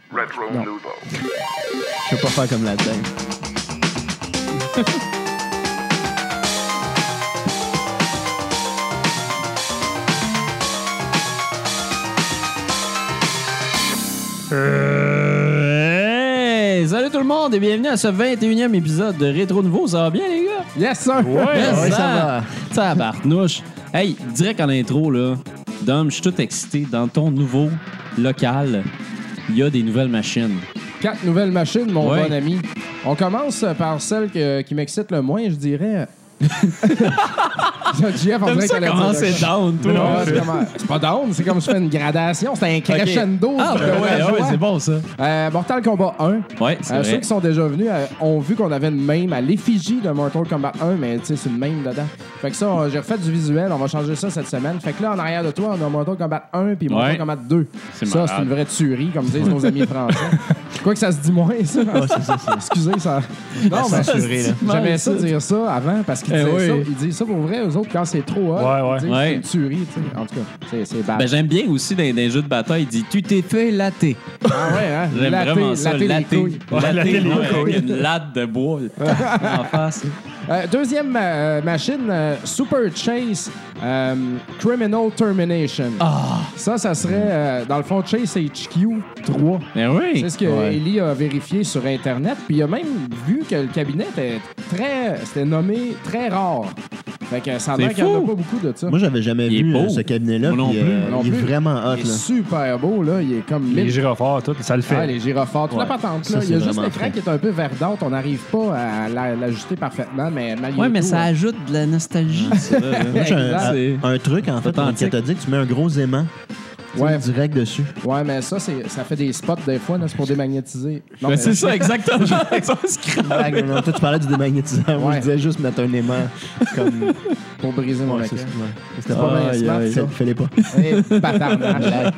Retro Nouveau. Je peux pas faire comme là-dedans. Hey, salut tout le monde et bienvenue à ce 21e épisode de Rétro Nouveau. Ça va bien, les gars? Yes, sir! Ouais, ça va. Ça barnouche. Hey, direct en intro, là, Dom, je suis tout excité. Dans ton nouveau local, il y a des nouvelles machines. 4 nouvelles machines, mon Ouais. bon ami. On commence par celle qui m'excite le moins, je dirais. JF, on T'aimes dirait ça qu'elle a comment dit- c'est down, toi? Non, c'est pas down, c'est comme je fais une gradation, c'est un crescendo. Ah, de ben la joie. ouais, c'est bon, ça. Mortal Kombat 1. Ouais, c'est Ceux vrai. qui sont déjà venus ont vu qu'on avait une meme à l'effigie de Mortal Kombat 1, mais tu sais, c'est une meme dedans. Fait que ça, j'ai refait du visuel, on va changer ça cette semaine. Fait que là, en arrière de toi, on a Mortal Kombat 1 puis Mortal Ouais. Kombat 2. C'est Ça, malade. c'est une vraie tuerie, comme disent nos amis français. Je crois que ça se dit moins, ça. Excusez, ça. Non, mais censuré, là. j'aimais ça dire ça avant parce qu'ils Eh disaient oui. ça. Ils disent ça pour vrai, eux autres, quand c'est trop hot. Ouais, Ils disent ouais. c'est une tuerie, tu sais. En tout cas, c'est bad. Ben, j'aime bien aussi dans les jeux de bataille, il dit « Tu t'es fait latter Ah ouais, hein? ». J'aime vraiment ça, latter les latter. couilles. Latter, les ouais, couilles. avec une latte de bois en face. Deuxième machine, Super Chase Criminal Termination. Ça serait, dans le fond, Chase HQ 3. Ben oui. C'est ce que Ellie a vérifié sur Internet. Puis il a même vu que le cabinet c'était nommé très rare. Fait que ça a l'air C'est qu'il n'y en a fou. pas beaucoup de ça. Moi, j'avais jamais Il est vu beau. ce cabinet-là. Moi non puis, plus. Non il est plus. vraiment hot. Il est Là. super beau, là. Il est comme Les mille- gyrophares, tout, ça le fait. Ah, les gyrophares, toute la Ouais. patente. Ça, Là. Il y a c'est juste vraiment l'écran frais. qui est un peu verdâtre. On n'arrive pas à l'ajuster parfaitement, mais malgré Ouais, mais tout, ça ajoute de la nostalgie, ça. là. Moi, j'ai Exact. un truc, en fait, Authentique. cathodique. Tu mets un gros aimant Ouais. direct dessus. Ouais, mais ça fait des spots des fois, là, c'est pour démagnétiser. Non, Ben, mais- c'est ça, exactement. Ça, c'est grave. Ah, non, toi, tu parlais du démagnétiseur. Moi, Ouais. je disais juste mettre un aimant comme... pour briser mon Ouais, écran. c'est ça, ouais. C'était pas bien Aïe, smart, aïe. ça. Fais-les pas. Et patardage.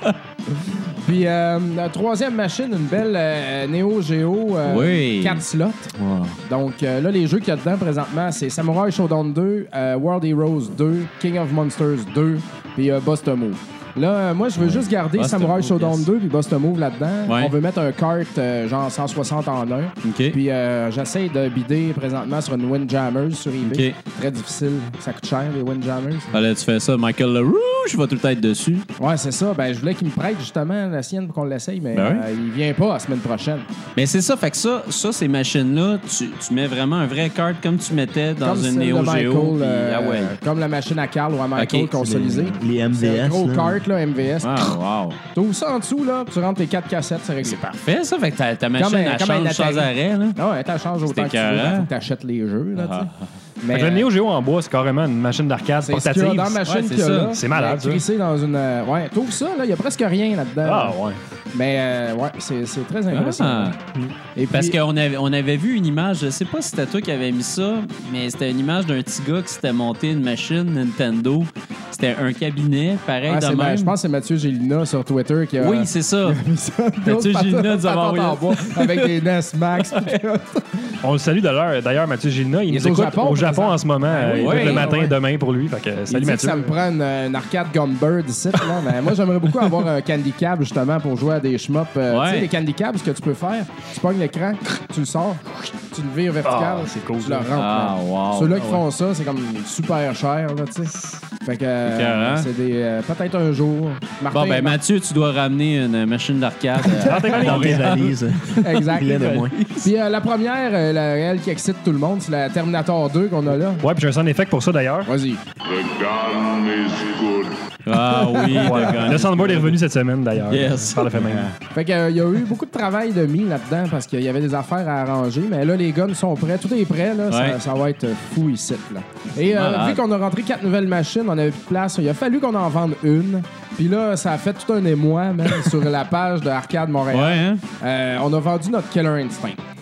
Puis, la troisième machine, une belle Neo Geo Oui. 4 slots. Wow. Donc, là, les jeux qu'il y a dedans présentement, c'est Samurai Shodown 2, World Heroes 2, King of Monsters 2, puis Bust a Move. Là, moi, je veux juste garder Bust a Samurai Move, Shodown yes. 2 puis Bust a Move là-dedans. Ouais. On veut mettre un kart genre 160 en un. OK. Puis j'essaie de bider présentement sur une Windjammers sur eBay. OK. Très difficile. Ça coûte cher, les Windjammers. Allez, tu fais ça. Michael LaRouche va tout le temps être dessus. Ouais, c'est ça. Ben, je voulais qu'il me prête justement la sienne pour qu'on l'essaye, mais Ben oui. il vient pas la semaine prochaine. Mais c'est ça, fait que ça ces machines-là, tu mets vraiment un vrai cart comme tu mettais dans Comme une celle Neo de Michael, Geo. puis- ah ouais. comme la machine à Carl ou à Michael Ok, consolisée. Les C'est un MVS. gros là. kart, là, MVS. Ah, wow. T'ouvres ça en dessous, là, puis tu rentres tes 4 cassettes, c'est réglé. C'est parfait, ça. Fait que ta machine, Comme un- elle comme un change sans Atari. arrêt, là. Ah ouais, t'en changes autant que tu veux. écœurant. Faut que t'achètes les jeux, là, tu sais. Fait que le Neo Geo en bois, c'est carrément une machine d'arcade c'est ce qu'il y a portative. dans la machine Ouais, c'est qu'il y a ça. là. C'est malade, ça. Crissé dans une... ouais, t'ouvres ça, là, il y a presque rien là-dedans. Ah, ouais. Mais, ouais, c'est très impressionnant. Ah. Et Parce puis- qu'on avait vu une image, je sais pas si c'était toi qui avais mis ça, mais c'était une image d'un petit gars qui s'était monté une machine Nintendo. C'était un cabinet, pareil Ah, de c'est même. je pense que c'est Mathieu Gélina sur Twitter qui a... Oui, c'est ça. mis ça. Mathieu Gélina nous a Patente envoyé en bois avec des NES Max. On le salue d'ailleurs, Mathieu Gélina. Il est nous au écoute Japon, au Japon présent. en ce moment. Il oui, écoute le matin ouais. demain pour lui. Fait que Il salut dit que Mathieu. ça me prend une arcade Gunbird ici. Là. Mais moi, j'aimerais beaucoup avoir un Candy Cab justement pour jouer à des shmups. Tu sais, les Candy Cabs, ce que tu peux faire, tu pognes l'écran, tu le sors, tu le vires vertical, Ah, c'est cool, tu le ça. rentres. Ah, man. wow. Ceux-là qui Ah, font ça, c'est comme super cher, là, tu sais. Fait que écœurant. c'est des... peut-être un jour. Martin, Bon, ben Mathieu, tu dois ramener une machine d'arcade. Dans tes valises. exact. Rien de moins. Puis la première, elle qui excite tout le monde, c'est la Terminator 2 qu'on a là. Ouais, puis j'ai un sound effect pour ça d'ailleurs. Vas-y. The gun is good. Ah oui, Voilà. d'accord. Le soundboard est revenu cette semaine d'ailleurs. Yes. Par le fait même. Fait que, il y a eu beaucoup de travail de mis là-dedans parce qu'il y avait des affaires à arranger. Mais là, les guns sont prêts. Tout est prêt. Là. Ouais. Ça va être fou ici. Là. Et Malade. vu qu'on a rentré 4 nouvelles machines, on avait plus de place. Il a fallu qu'on en vende une. Puis là, ça a fait tout un émoi même sur la page de Arcade Montréal. Ouais, hein? On a vendu notre Killer Instinct.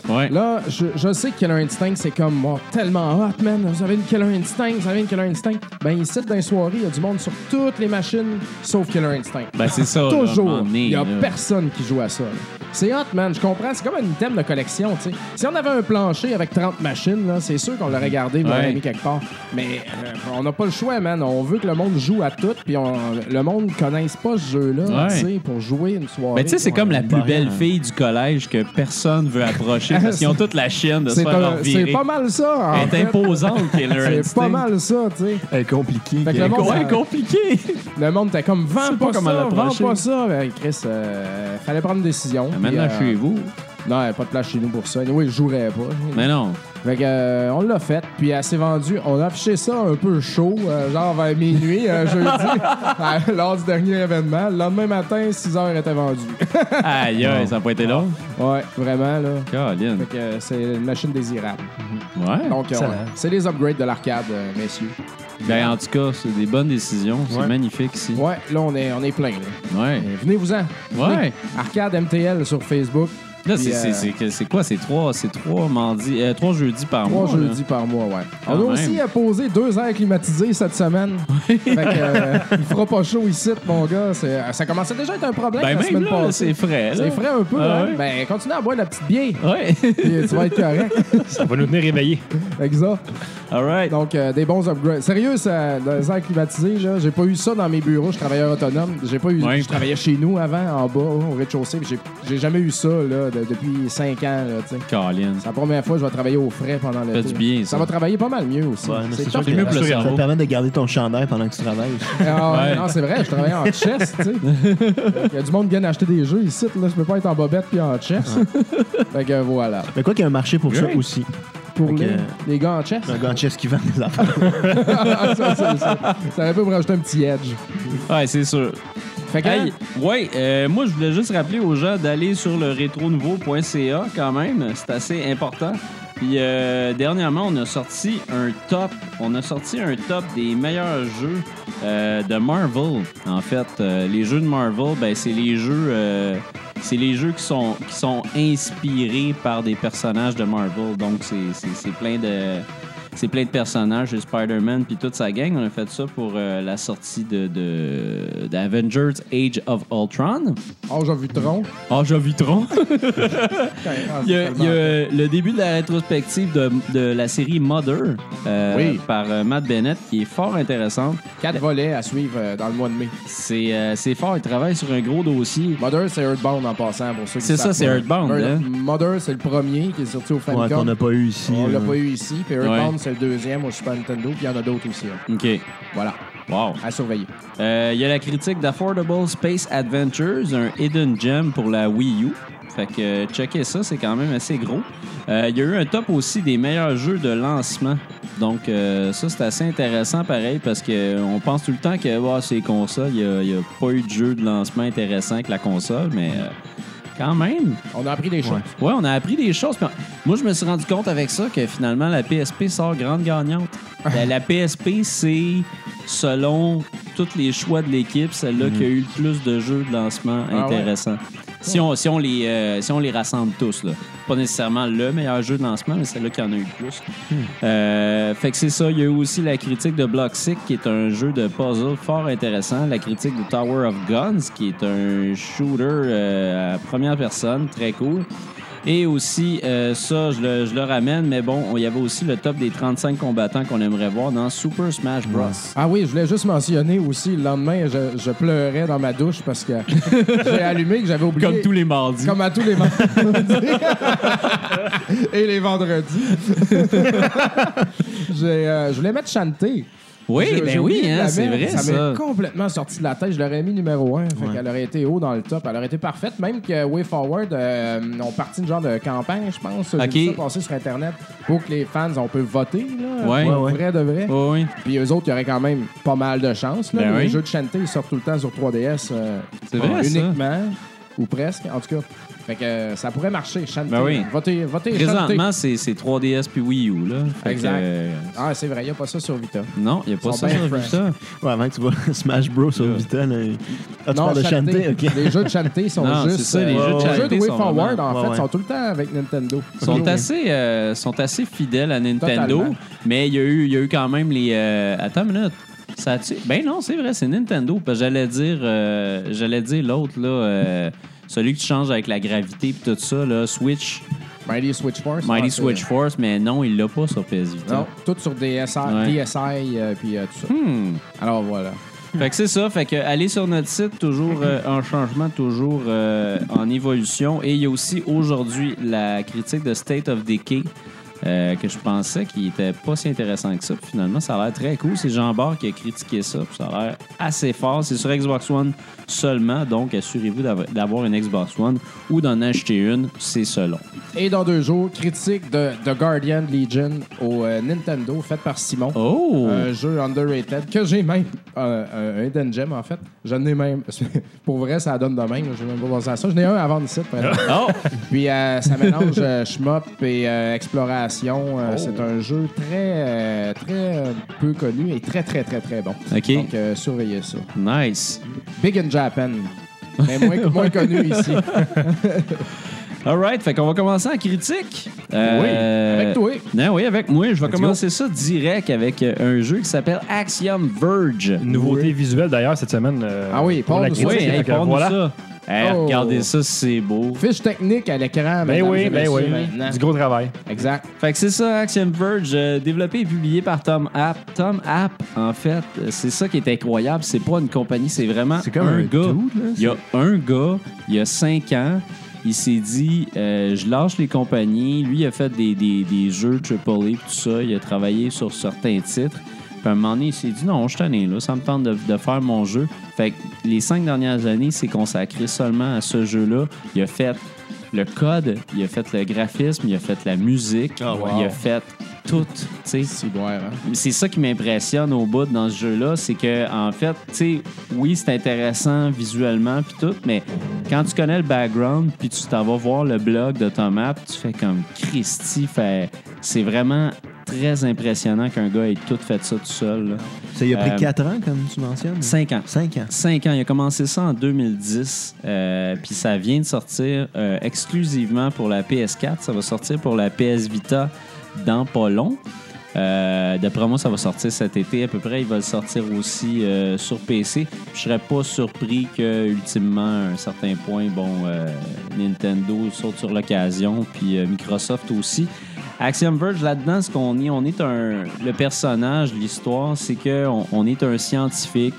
Ouais. Là, je sais que Killer Instinct, c'est comme tellement hot, man. Vous avez une Killer Instinct, vous avez une Killer Instinct. Ben, ici, dans les soirées, il y a du monde sur toutes les machines, sauf Killer Instinct. Ben, c'est ça. là, à un Toujours. moment donné, Il n'y a là. personne qui joue à ça. Là. C'est hot, man. Je comprends. C'est comme un item de collection, tu sais. Si on avait un plancher avec 30 machines, là, c'est sûr qu'on l'aurait gardé, on l'aurait mis quelque part. Mais on n'a pas le choix, man. On veut que le monde joue à tout, puis le monde ne connaisse pas ce jeu-là, Ouais. tu sais, pour jouer une soirée. Mais tu sais, c'est comme la plus barrière. belle fille du collège que personne veut approcher parce qu'ils ont toute la chienne de se C'est faire leur c'est virer. pas mal ça, en Elle est fait. imposante, Killer C'est Instinct. pas mal ça, tu sais. Elle est compliquée. Fait que le monde, Ouais, compliqué. Le monde était comme, vends sais pas pas comment ça, vends l'approcher. pas ça. Ben, Chris, fallait prendre une décision. Maintenant, Puis, chez vous. Non, il n'y a pas de place chez nous pour ça. Oui, je jouerais pas. Mais non. Fait que, on l'a fait, puis elle s'est vendue. On a affiché ça un peu chaud, genre vers minuit, jeudi, lors du dernier événement. Le lendemain matin, 6 heures était vendu. Aïe, aïe, ça n'a pas été long. Ouais, vraiment, là. Caroline. Fait que c'est une machine désirable. Ouais. Donc, Excellent. c'est les upgrades de l'arcade, messieurs. Ben, en tout cas, c'est des bonnes décisions. C'est Ouais. magnifique ici. Ouais, là, on est plein. Là. Ouais. Venez-vous-en. Ouais. Arcade MTL sur Facebook. Là, Puis, c'est quoi? C'est trois jeudis par 3 mois. jeudis par mois, ouais. Quand On a même. aussi posé 2 airs climatisés cette semaine. Fait que, il fera pas chaud ici, mon gars. Ça commençait déjà à être un problème Ben, la même semaine là, passée. c'est frais. là. C'est frais un peu, Ah hein? ouais? Ben, continue à boire la petite bière, Ouais. puis tu vas être correct. Ça va nous tenir réveillés. Exact. All right. Donc, des bons upgrades. Sérieux, ça, dans les airs climatisés, là, j'ai pas eu ça dans mes bureaux. Je suis travailleur autonome. J'ai pas eu. Ouais. Je travaillais chez nous avant, en bas, au rez-de-chaussée. Puis j'ai jamais eu ça là, depuis 5 ans. Là, tu sais. Caroline. C'est la première fois que je vais travailler au frais pendant l'été. du bien, ça. va travailler pas mal mieux aussi. Ouais, mais c'est tough, sûr que c'est mieux pour le ça cerveau. te permet de garder ton chandail pendant que tu travailles. Ah, Ouais. Non, c'est vrai, je travaillais en chest, tu sais. Il y a du monde qui vient acheter des jeux ici, là. Je peux pas être en bobette puis en chest. Fait que voilà. Mais quoi qu'il y a un marché pour ça Ouais. aussi. Pour Fait que, les gars en chest, Un gars en chess qui vend des affaires. ça aurait pu me rajouter un petit edge. Ouais, c'est sûr. Fait que, Hey, ouais, moi, je voulais juste rappeler aux gens d'aller sur le retronouveau.ca quand même. C'est assez important. Puis, dernièrement, on a sorti un top. On a sorti un top des meilleurs jeux de Marvel. En fait, les jeux de Marvel, ben, c'est les jeux qui sont inspirés par des personnages de Marvel. Donc, c'est plein de... C'est plein de personnages, de Spider-Man puis toute sa gang. On a fait ça pour la sortie d'Avengers Age of Ultron. oh, j'ai vu Tron. Ah, j'ai vu Tron. Ah, Il y a le début de la rétrospective de la série Mother Oui. par Matt Bennett qui est fort intéressante. 4 volets à suivre dans le mois de mai. C'est fort, il travaille sur un gros dossier. Mother, c'est Earthbound en passant pour ceux qui C'est savent ça, c'est pas. Earthbound, hein? Mother, c'est le premier qui est sorti au Ouais, Famicom. qu'on n'a pas eu ici. On l'a là. pas eu ici. Puis Earthbound, Ouais. c'est le deuxième au Super Nintendo. Puis il y en a d'autres aussi. Hein. OK. Voilà, Wow. à surveiller. Il y a la critique d'Affordable Space Adventures, un hidden gem pour la Wii U. Fait que checker ça, c'est quand même assez gros. Il y a eu un top aussi des meilleurs jeux de lancement. Donc ça, c'est assez intéressant pareil parce qu'on pense tout le temps que c'est console, il n'y a pas eu de jeu de lancement intéressant avec la console, mais quand même. On a appris des choses. Ouais, on a appris des choses. Puis moi, je me suis rendu compte avec ça que finalement, la PSP sort grande gagnante. La PSP, c'est, selon tous les choix de l'équipe, celle-là qui a eu le plus de jeux de lancement Ah intéressants. Si on les rassemble tous, là. Pas nécessairement le meilleur jeu de lancement, mais celle-là qui en a eu le plus. Fait que c'est ça. Il y a eu aussi la critique de Block-Sick, qui est un jeu de puzzle fort intéressant. La critique de Tower of Guns, qui est un shooter à première personne, très cool. Et aussi, ça, je le ramène, mais bon, il y avait aussi le top des 35 combattants qu'on aimerait voir dans Super Smash Bros. Ah oui, je voulais juste mentionner aussi, le lendemain, je pleurais dans ma douche parce que j'ai allumé que j'avais oublié. Comme tous les mardis. Comme à tous les vendredis. Et les vendredis. Je voulais mettre chanter. Oui, J'ai ben oublié oui, de hein, la c'est mettre. vrai, Ça ça. m'est complètement sorti de la tête. Je l'aurais mis numéro 1. Fait qu'elle aurait été haut dans le top. Elle aurait été parfaite. Même que Way Forward ont parti une genre de campagne, je pense. OK. J'ai vu ça passer sur Internet pour que les fans, on peut voter. Là, Ouais. pour Ouais. vrai de vrai. Oh, oui, Puis eux autres, il y aurait quand même pas mal de chance. Là. Ben Les oui. jeux de Shantae, ils sortent tout le temps sur 3DS c'est vrai, ça. uniquement. ou presque, en tout cas. Fait que ça pourrait marcher, Shantae. Ben oui. Votez Présentement, c'est 3DS puis Wii U, là. Fait Exact. que, Ah, c'est vrai, il n'y a pas ça sur Vita. non, il n'y a pas Ils sont ça bien sur fresh. Vita. Ouais, avant que tu vois Smash Bros sur Vita, là. Ah, tu parles de Shantae, OK. Les jeux de Shantae sont Non, juste... c'est ça, les jeux de les Shantae jeux de Way sont Forward, vraiment- en fait, ouais. sont tout le temps avec Nintendo. Sont assez fidèles à Nintendo, Totalement. mais il y a eu quand même les... Attends une minute. Ça a-tu... Ben non, c'est vrai, c'est Nintendo. Parce que j'allais dire l'autre, là, celui que tu changes avec la gravité et tout ça, là, Switch, Mighty Switch Force. Mighty ouais, Switch Force, mais non, il l'a pas sur PS Vita. Non, tout sur DSi, Ouais. puis tout ça. Alors voilà. Fait que c'est ça. Fait que aller sur notre site, toujours en changement, toujours en évolution. Et il y a aussi aujourd'hui la critique de State of Decay que je pensais qu'il était pas si intéressant que ça. Puis finalement, ça a l'air très cool. C'est Jean Barre qui a critiqué ça. Puis ça a l'air assez fort. C'est sur Xbox One seulement. Donc, assurez-vous d'avoir une Xbox One ou d'en acheter une. C'est selon. Et dans 2 jours, critique de The Guardian Legion au Nintendo, faite par Simon. Oh! Un jeu underrated que j'ai même. Un Hidden Gem, en fait. J'en ai même. Pour vrai, ça donne de même. Je vais même pas penser à ça. J'en ai un avant le site. Oh! Puis ça mélange shmup et exploration. C'est un jeu très peu connu et très, très, très, très bon. OK. Donc, surveillez ça. Nice. Big in Japan. Mais moins connu ici. All right. Fait qu'on va commencer en critique. Avec toi. Non, oui, avec moi. Je vais Let's commencer ça direct avec un jeu qui s'appelle Axiom Verge. Une nouveauté visuelle d'ailleurs cette semaine. Ah oui, pour la parle-nous ça. Oui, critique. hey, Fait que parle-nous voilà. ça. Hey, Oh. regardez ça, c'est beau. Fiche technique à l'écran. Ben mesdames oui, et ben messieurs, oui. maintenant. Du gros travail. Exact. Fait que c'est ça, Axiom Verge, développé et publié par Tom App. Tom App, en fait, c'est ça qui est incroyable. C'est pas une compagnie, c'est vraiment C'est comme un gars. dude, là, Il y a un gars, il y a 5 ans, il s'est dit, je lâche les compagnies. Lui, il a fait des jeux AAA et tout ça. Il a travaillé sur certains titres. Puis à un moment donné, il s'est dit, non, je suis tanné, là, ça me tente de faire mon jeu. Fait que les 5 dernières années, il s'est consacré seulement à ce jeu-là. Il a fait le code, il a fait le graphisme, il a fait la musique, Oh, wow. il a fait tout. Tu sais. C'est boire, hein? C'est ça qui m'impressionne au bout dans ce jeu-là, c'est que en fait, tu sais, oui, c'est intéressant visuellement puis tout, mais quand tu connais le background puis tu t'en vas voir le blog de Tom App, tu fais comme Christy, c'est vraiment très impressionnant qu'un gars ait tout fait ça tout seul. Là. Ça y a pris 4 ans, comme tu mentionnes. 5 ans. 5 ans. 5 ans. Il a commencé ça en 2010. Puis ça vient de sortir exclusivement pour la PS4. Ça va sortir pour la PS Vita dans pas long. D'après moi, ça va sortir cet été à peu près. Il va le sortir aussi sur PC. Je serais pas surpris que ultimement, à un certain point, Nintendo saute sur l'occasion, puis Microsoft aussi. Axiom Verge, là-dedans, ce qu'on est, le personnage, l'histoire, c'est qu'on est un scientifique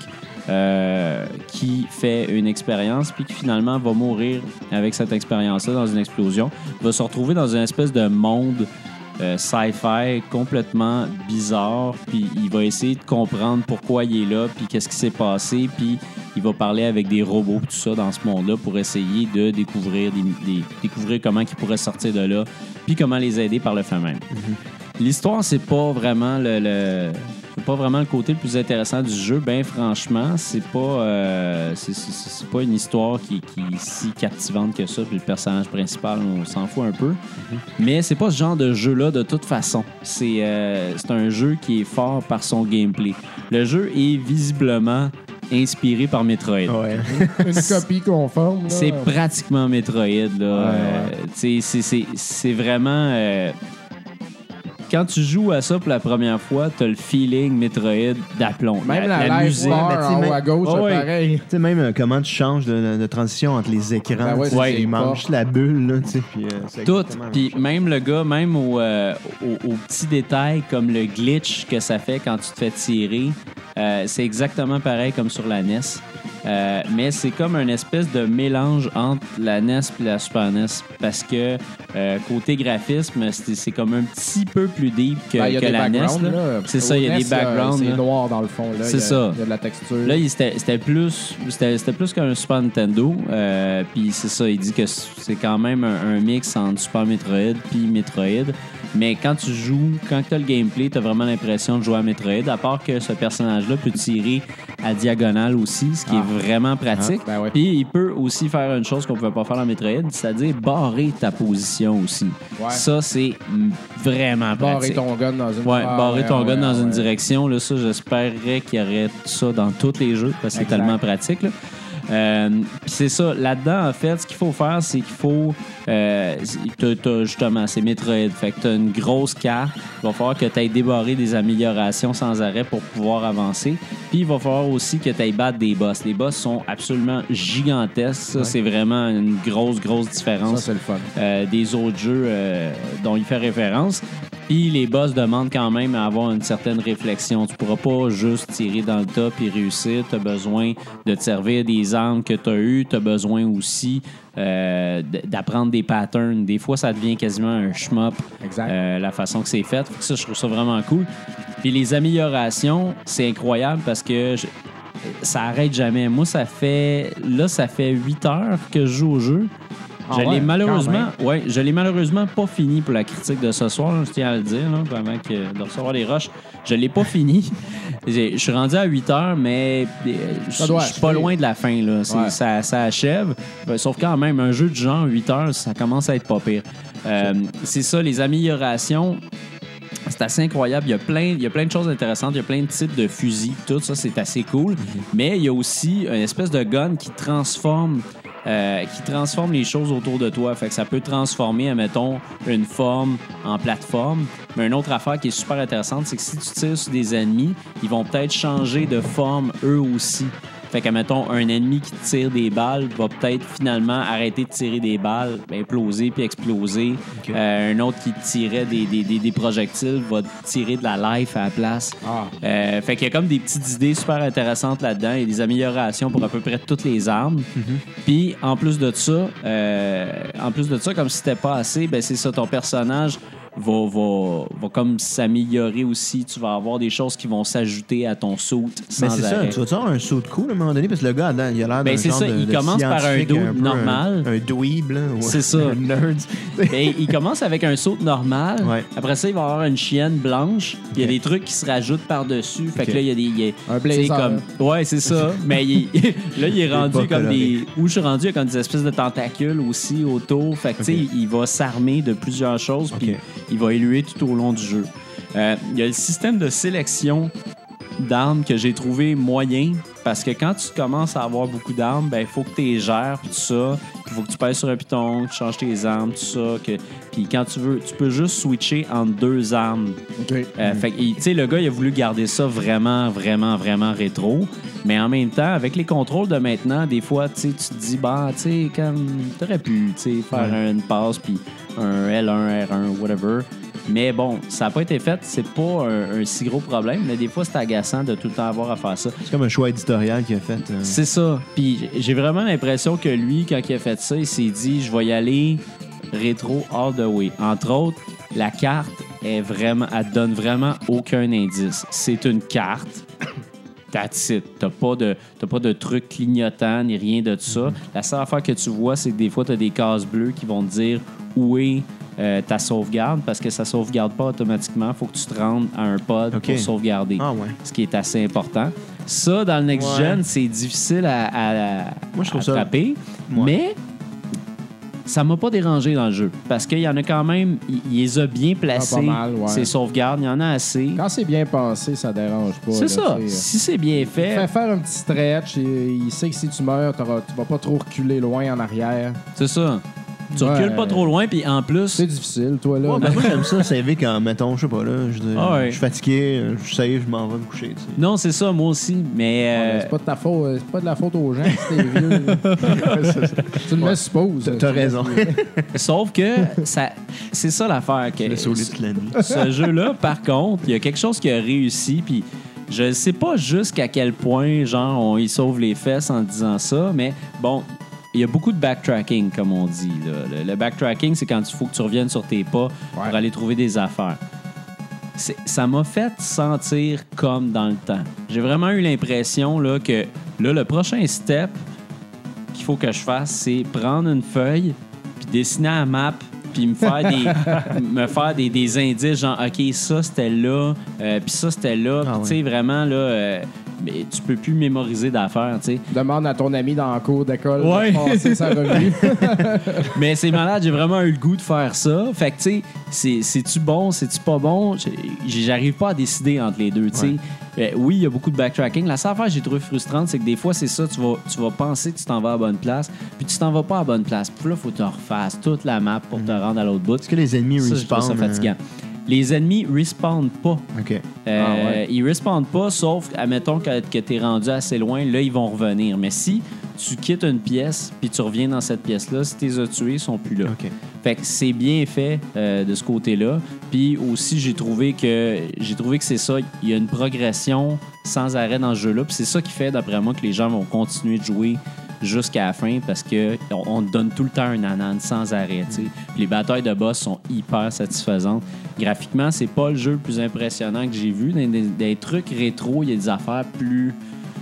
qui fait une expérience puis qui finalement va mourir avec cette expérience-là dans une explosion. Il va se retrouver dans une espèce de monde sci-fi complètement bizarre, puis il va essayer de comprendre pourquoi il est là, puis qu'est-ce qui s'est passé, puis il va parler avec des robots, tout ça, dans ce monde-là, pour essayer de découvrir comment il pourrait sortir de là, puis comment les aider par le fait même. L'histoire, c'est pas vraiment c'est pas vraiment le côté le plus intéressant du jeu. Ben franchement, c'est pas une histoire qui est si captivante que ça. Puis le personnage principal, on s'en fout un peu. Mais c'est pas ce genre de jeu-là de toute façon. C'est un jeu qui est fort par son gameplay. Le jeu est visiblement inspiré par Metroid. Ouais. Une copie conforme. Là. C'est pratiquement Metroid. Là. C'est vraiment... quand tu joues à ça pour la première fois, t'as le feeling Metroid d'aplomb. Même la live bar mais tu sais, en haut même- à gauche, Oh, c'est ouais. pareil. Tu sais, même comment tu changes de transition entre les écrans. Ben ouais, tu sais, c'est il manque pas. juste la bulle, là, tu sais. Puis, c'est Tout. exactement la Puis même même le gars, même aux petits détails comme le glitch que ça fait quand tu te fais tirer, c'est exactement pareil comme sur la NES. Mais c'est comme une espèce de mélange entre la NES et la Super NES parce que côté graphisme, c'est comme un petit peu plus deep que, Ben, il y a que des la NES. backgrounds, là. là. C'est ça, il y a Au des NES, backgrounds. C'est là. noir dans le fond. Là. C'est ça. Il y a de la texture. Là, c'était plus qu'un Super Nintendo. Puis c'est ça, il dit que c'est quand même un mix entre Super Metroid puis Metroid. Mais quand tu as le gameplay, tu as vraiment l'impression de jouer à Metroid, à part que ce personnage-là peut tirer à diagonale aussi, ce qui est vraiment pratique. Ben ouais. Puis il peut aussi faire une chose qu'on ne pouvait pas faire dans Metroid, c'est-à-dire barrer ta position aussi. Ouais. Ça, c'est vraiment pratique. Barrer ton gun dans une Barrer ton gun dans une ouais. direction. Là, ça, j'espérais qu'il y aurait ça dans tous les jeux parce que c'est Exact. tellement pratique. Là. Puis c'est ça. Là-dedans, en fait, ce qu'il faut faire, c'est qu'il faut... t'as justement, c'est Metroid. Fait que t'as une grosse carte. Il va falloir que tu ailles débarrer des améliorations sans arrêt pour pouvoir avancer. Puis il va falloir aussi que tu ailles battre des boss. Les boss sont absolument gigantesques. Ça, c'est vraiment une grosse différence. Ça, c'est le fun. Des autres jeux dont il fait référence. Puis les boss demandent quand même à avoir une certaine réflexion. Tu pourras pas juste tirer dans le top et réussir. Tu as besoin de te servir des armes que tu as eues. Tu as besoin aussi d'apprendre des patterns. Des fois, ça devient quasiment un shmup, Exact. la façon que c'est fait. Ça, je trouve ça vraiment cool. Puis les améliorations, c'est incroyable parce que ça arrête jamais. Moi, ça fait 8 heures que je joue au jeu. Je l'ai malheureusement pas fini pour la critique de ce soir, je tiens à le dire, là, avant de recevoir les rushs. Je l'ai pas fini. Je suis rendu à 8 heures, mais je suis pas loin de la fin. Là. Ouais. Ça achève. Sauf quand même, un jeu de genre 8 heures, ça commence à être pas pire. C'est ça, les améliorations. C'est assez incroyable. Il y a plein de choses intéressantes. Il y a plein de types de fusils. Tout ça, c'est assez cool. Mais il y a aussi une espèce de gun qui transforme les choses autour de toi. Fait que ça peut transformer, admettons, une forme en plateforme. Mais une autre affaire qui est super intéressante, c'est que si tu tires sur des ennemis, ils vont peut-être changer de forme eux aussi. Fait que, mettons, un ennemi qui tire des balles va peut-être finalement arrêter de tirer des balles, imploser puis exploser. Okay. Un autre qui tirait des projectiles va tirer de la life à la place. Fait qu'il y a comme des petites idées super intéressantes là-dedans. Il y a des améliorations pour à peu près toutes les armes. Puis, en plus de ça, comme si c'était pas assez, ben c'est ça, ton personnage va comme s'améliorer aussi. Tu vas avoir des choses qui vont s'ajouter à ton suit sans Mais c'est ça, arrêt. tu vas avoir un saut de cool à un moment donné, parce que le gars, il a l'air d'un c'est genre ça, de il commence par un scientifique, dude peu normal. Un dweeb, là. Ouais. C'est ça. Un nerd. Ben, il commence avec un saut normal. Ouais. Après ça, il va avoir une chienne blanche. Puis il y a des trucs qui se rajoutent par-dessus. Fait que là, il y a des... Un blazer. Ouais, c'est ça. Mais là, il est rendu pas comme coloré. où je suis rendu, il y a comme des espèces de tentacules aussi autour. Fait que, tu sais, il va s'armer de plusieurs choses. Puis il va éluer tout au long du jeu. Il y a le système de sélection d'armes que j'ai trouvé moyen, parce que quand tu commences à avoir beaucoup d'armes, ben il faut que tu les gères, puis tout ça. Il faut que tu pèses sur un piton, que tu changes tes armes, tout ça. Puis quand tu veux, tu peux juste switcher entre deux armes. OK. Fait que, tu sais, le gars, il a voulu garder ça vraiment rétro. Mais en même temps, avec les contrôles de maintenant, des fois, tu te dis, bah, tu sais, comme, t'aurais pu, tu sais, faire une passe, puis un L1, R1, whatever. Mais bon, ça n'a pas été fait. C'est pas un si gros problème. Mais des fois, c'est agaçant de tout le temps avoir à faire ça. C'est comme un choix éditorial qu'il a fait. C'est ça. Puis j'ai vraiment l'impression que lui, quand il a fait ça, il s'est dit, je vais y aller rétro all the way. Entre autres, la carte elle donne vraiment aucun indice. C'est une carte. That's it. T'as pas de truc clignotant ni rien de ça. La seule affaire que tu vois, c'est que des fois, t'as des cases bleues qui vont te dire où est ta sauvegarde, parce que ça sauvegarde pas automatiquement. Il faut que tu te rendes à un pod pour sauvegarder. Ah ouais. Ce qui est assez important. Ça, dans le next-gen, c'est difficile à Moi, je trouve attraper. Ouais. Mais ça m'a pas dérangé dans le jeu. Parce qu'il y en a quand même... Il les a bien placés, pas mal, ouais. ces sauvegardes. Il y en a assez. Quand c'est bien pensé, ça dérange pas. C'est là, ça. tu sais. Si c'est bien fait... Fait faire un petit stretch, et il sait que si tu meurs, tu vas pas trop reculer loin en arrière. C'est ça. Tu recules pas trop loin, puis en plus... C'est difficile, toi, là. Ouais, ben moi, j'aime ça, saver quand, mettons, je sais pas, là, je suis fatigué, je save, je m'en vais me coucher. Tu sais. Non, c'est ça, moi aussi, mais... C'est pas de ta faute, c'est pas de la faute aux gens si t'es vieux. Tu le supposes. T'as raison. Sauf que c'est ça l'affaire. Que Le sauver toute la nuit. Ce jeu-là, par contre, il y a quelque chose qui a réussi, puis je sais pas jusqu'à quel point, genre, on y sauve les fesses en disant ça, mais bon... Il y a beaucoup de backtracking, comme on dit. Là. Le backtracking, c'est quand il faut que tu reviennes sur tes pas pour aller trouver des affaires. Ça m'a fait sentir comme dans le temps. J'ai vraiment eu l'impression là, que là, le prochain step qu'il faut que je fasse, c'est prendre une feuille puis dessiner la map puis me faire des indices, genre, OK, ça, c'était là, puis ça, c'était là. Puis, tu sais, vraiment, là... mais tu peux plus mémoriser d'affaires, tu sais. Demande à ton ami dans le cours d'école Ouais. de passer sa revue. Mais c'est malade, j'ai vraiment eu le goût de faire ça. Fait que, tu sais, c'est-tu bon, c'est-tu pas bon? J'arrive pas à décider entre les deux, tu sais. Oui, il y a beaucoup de backtracking. La seule affaire que j'ai trouvé frustrante, c'est que des fois, c'est ça, tu vas penser que tu t'en vas à la bonne place, puis tu t'en vas pas à la bonne place. Puis là, il faut que tu refasses toute la map pour te rendre à l'autre bout. Est-ce que les ennemis Ça, je trouve respawn? ça fatigant. Les ennemis respawnent pas. OK. Ils respawnent pas, sauf, admettons que tu es rendu assez loin, là, ils vont revenir. Mais si tu quittes une pièce puis tu reviens dans cette pièce-là, si tu les as tués, ils sont plus là. OK. Fait que c'est bien fait de ce côté-là. Puis aussi, j'ai trouvé que c'est ça. Il y a une progression sans arrêt dans ce jeu-là. Puis c'est ça qui fait, d'après moi, que les gens vont continuer de jouer jusqu'à la fin parce qu'on te donne tout le temps un anan sans arrêt. T'sais. Puis les batailles de boss sont hyper satisfaisantes. Graphiquement, c'est pas le jeu le plus impressionnant que j'ai vu. Dans des trucs rétro, il y a des affaires plus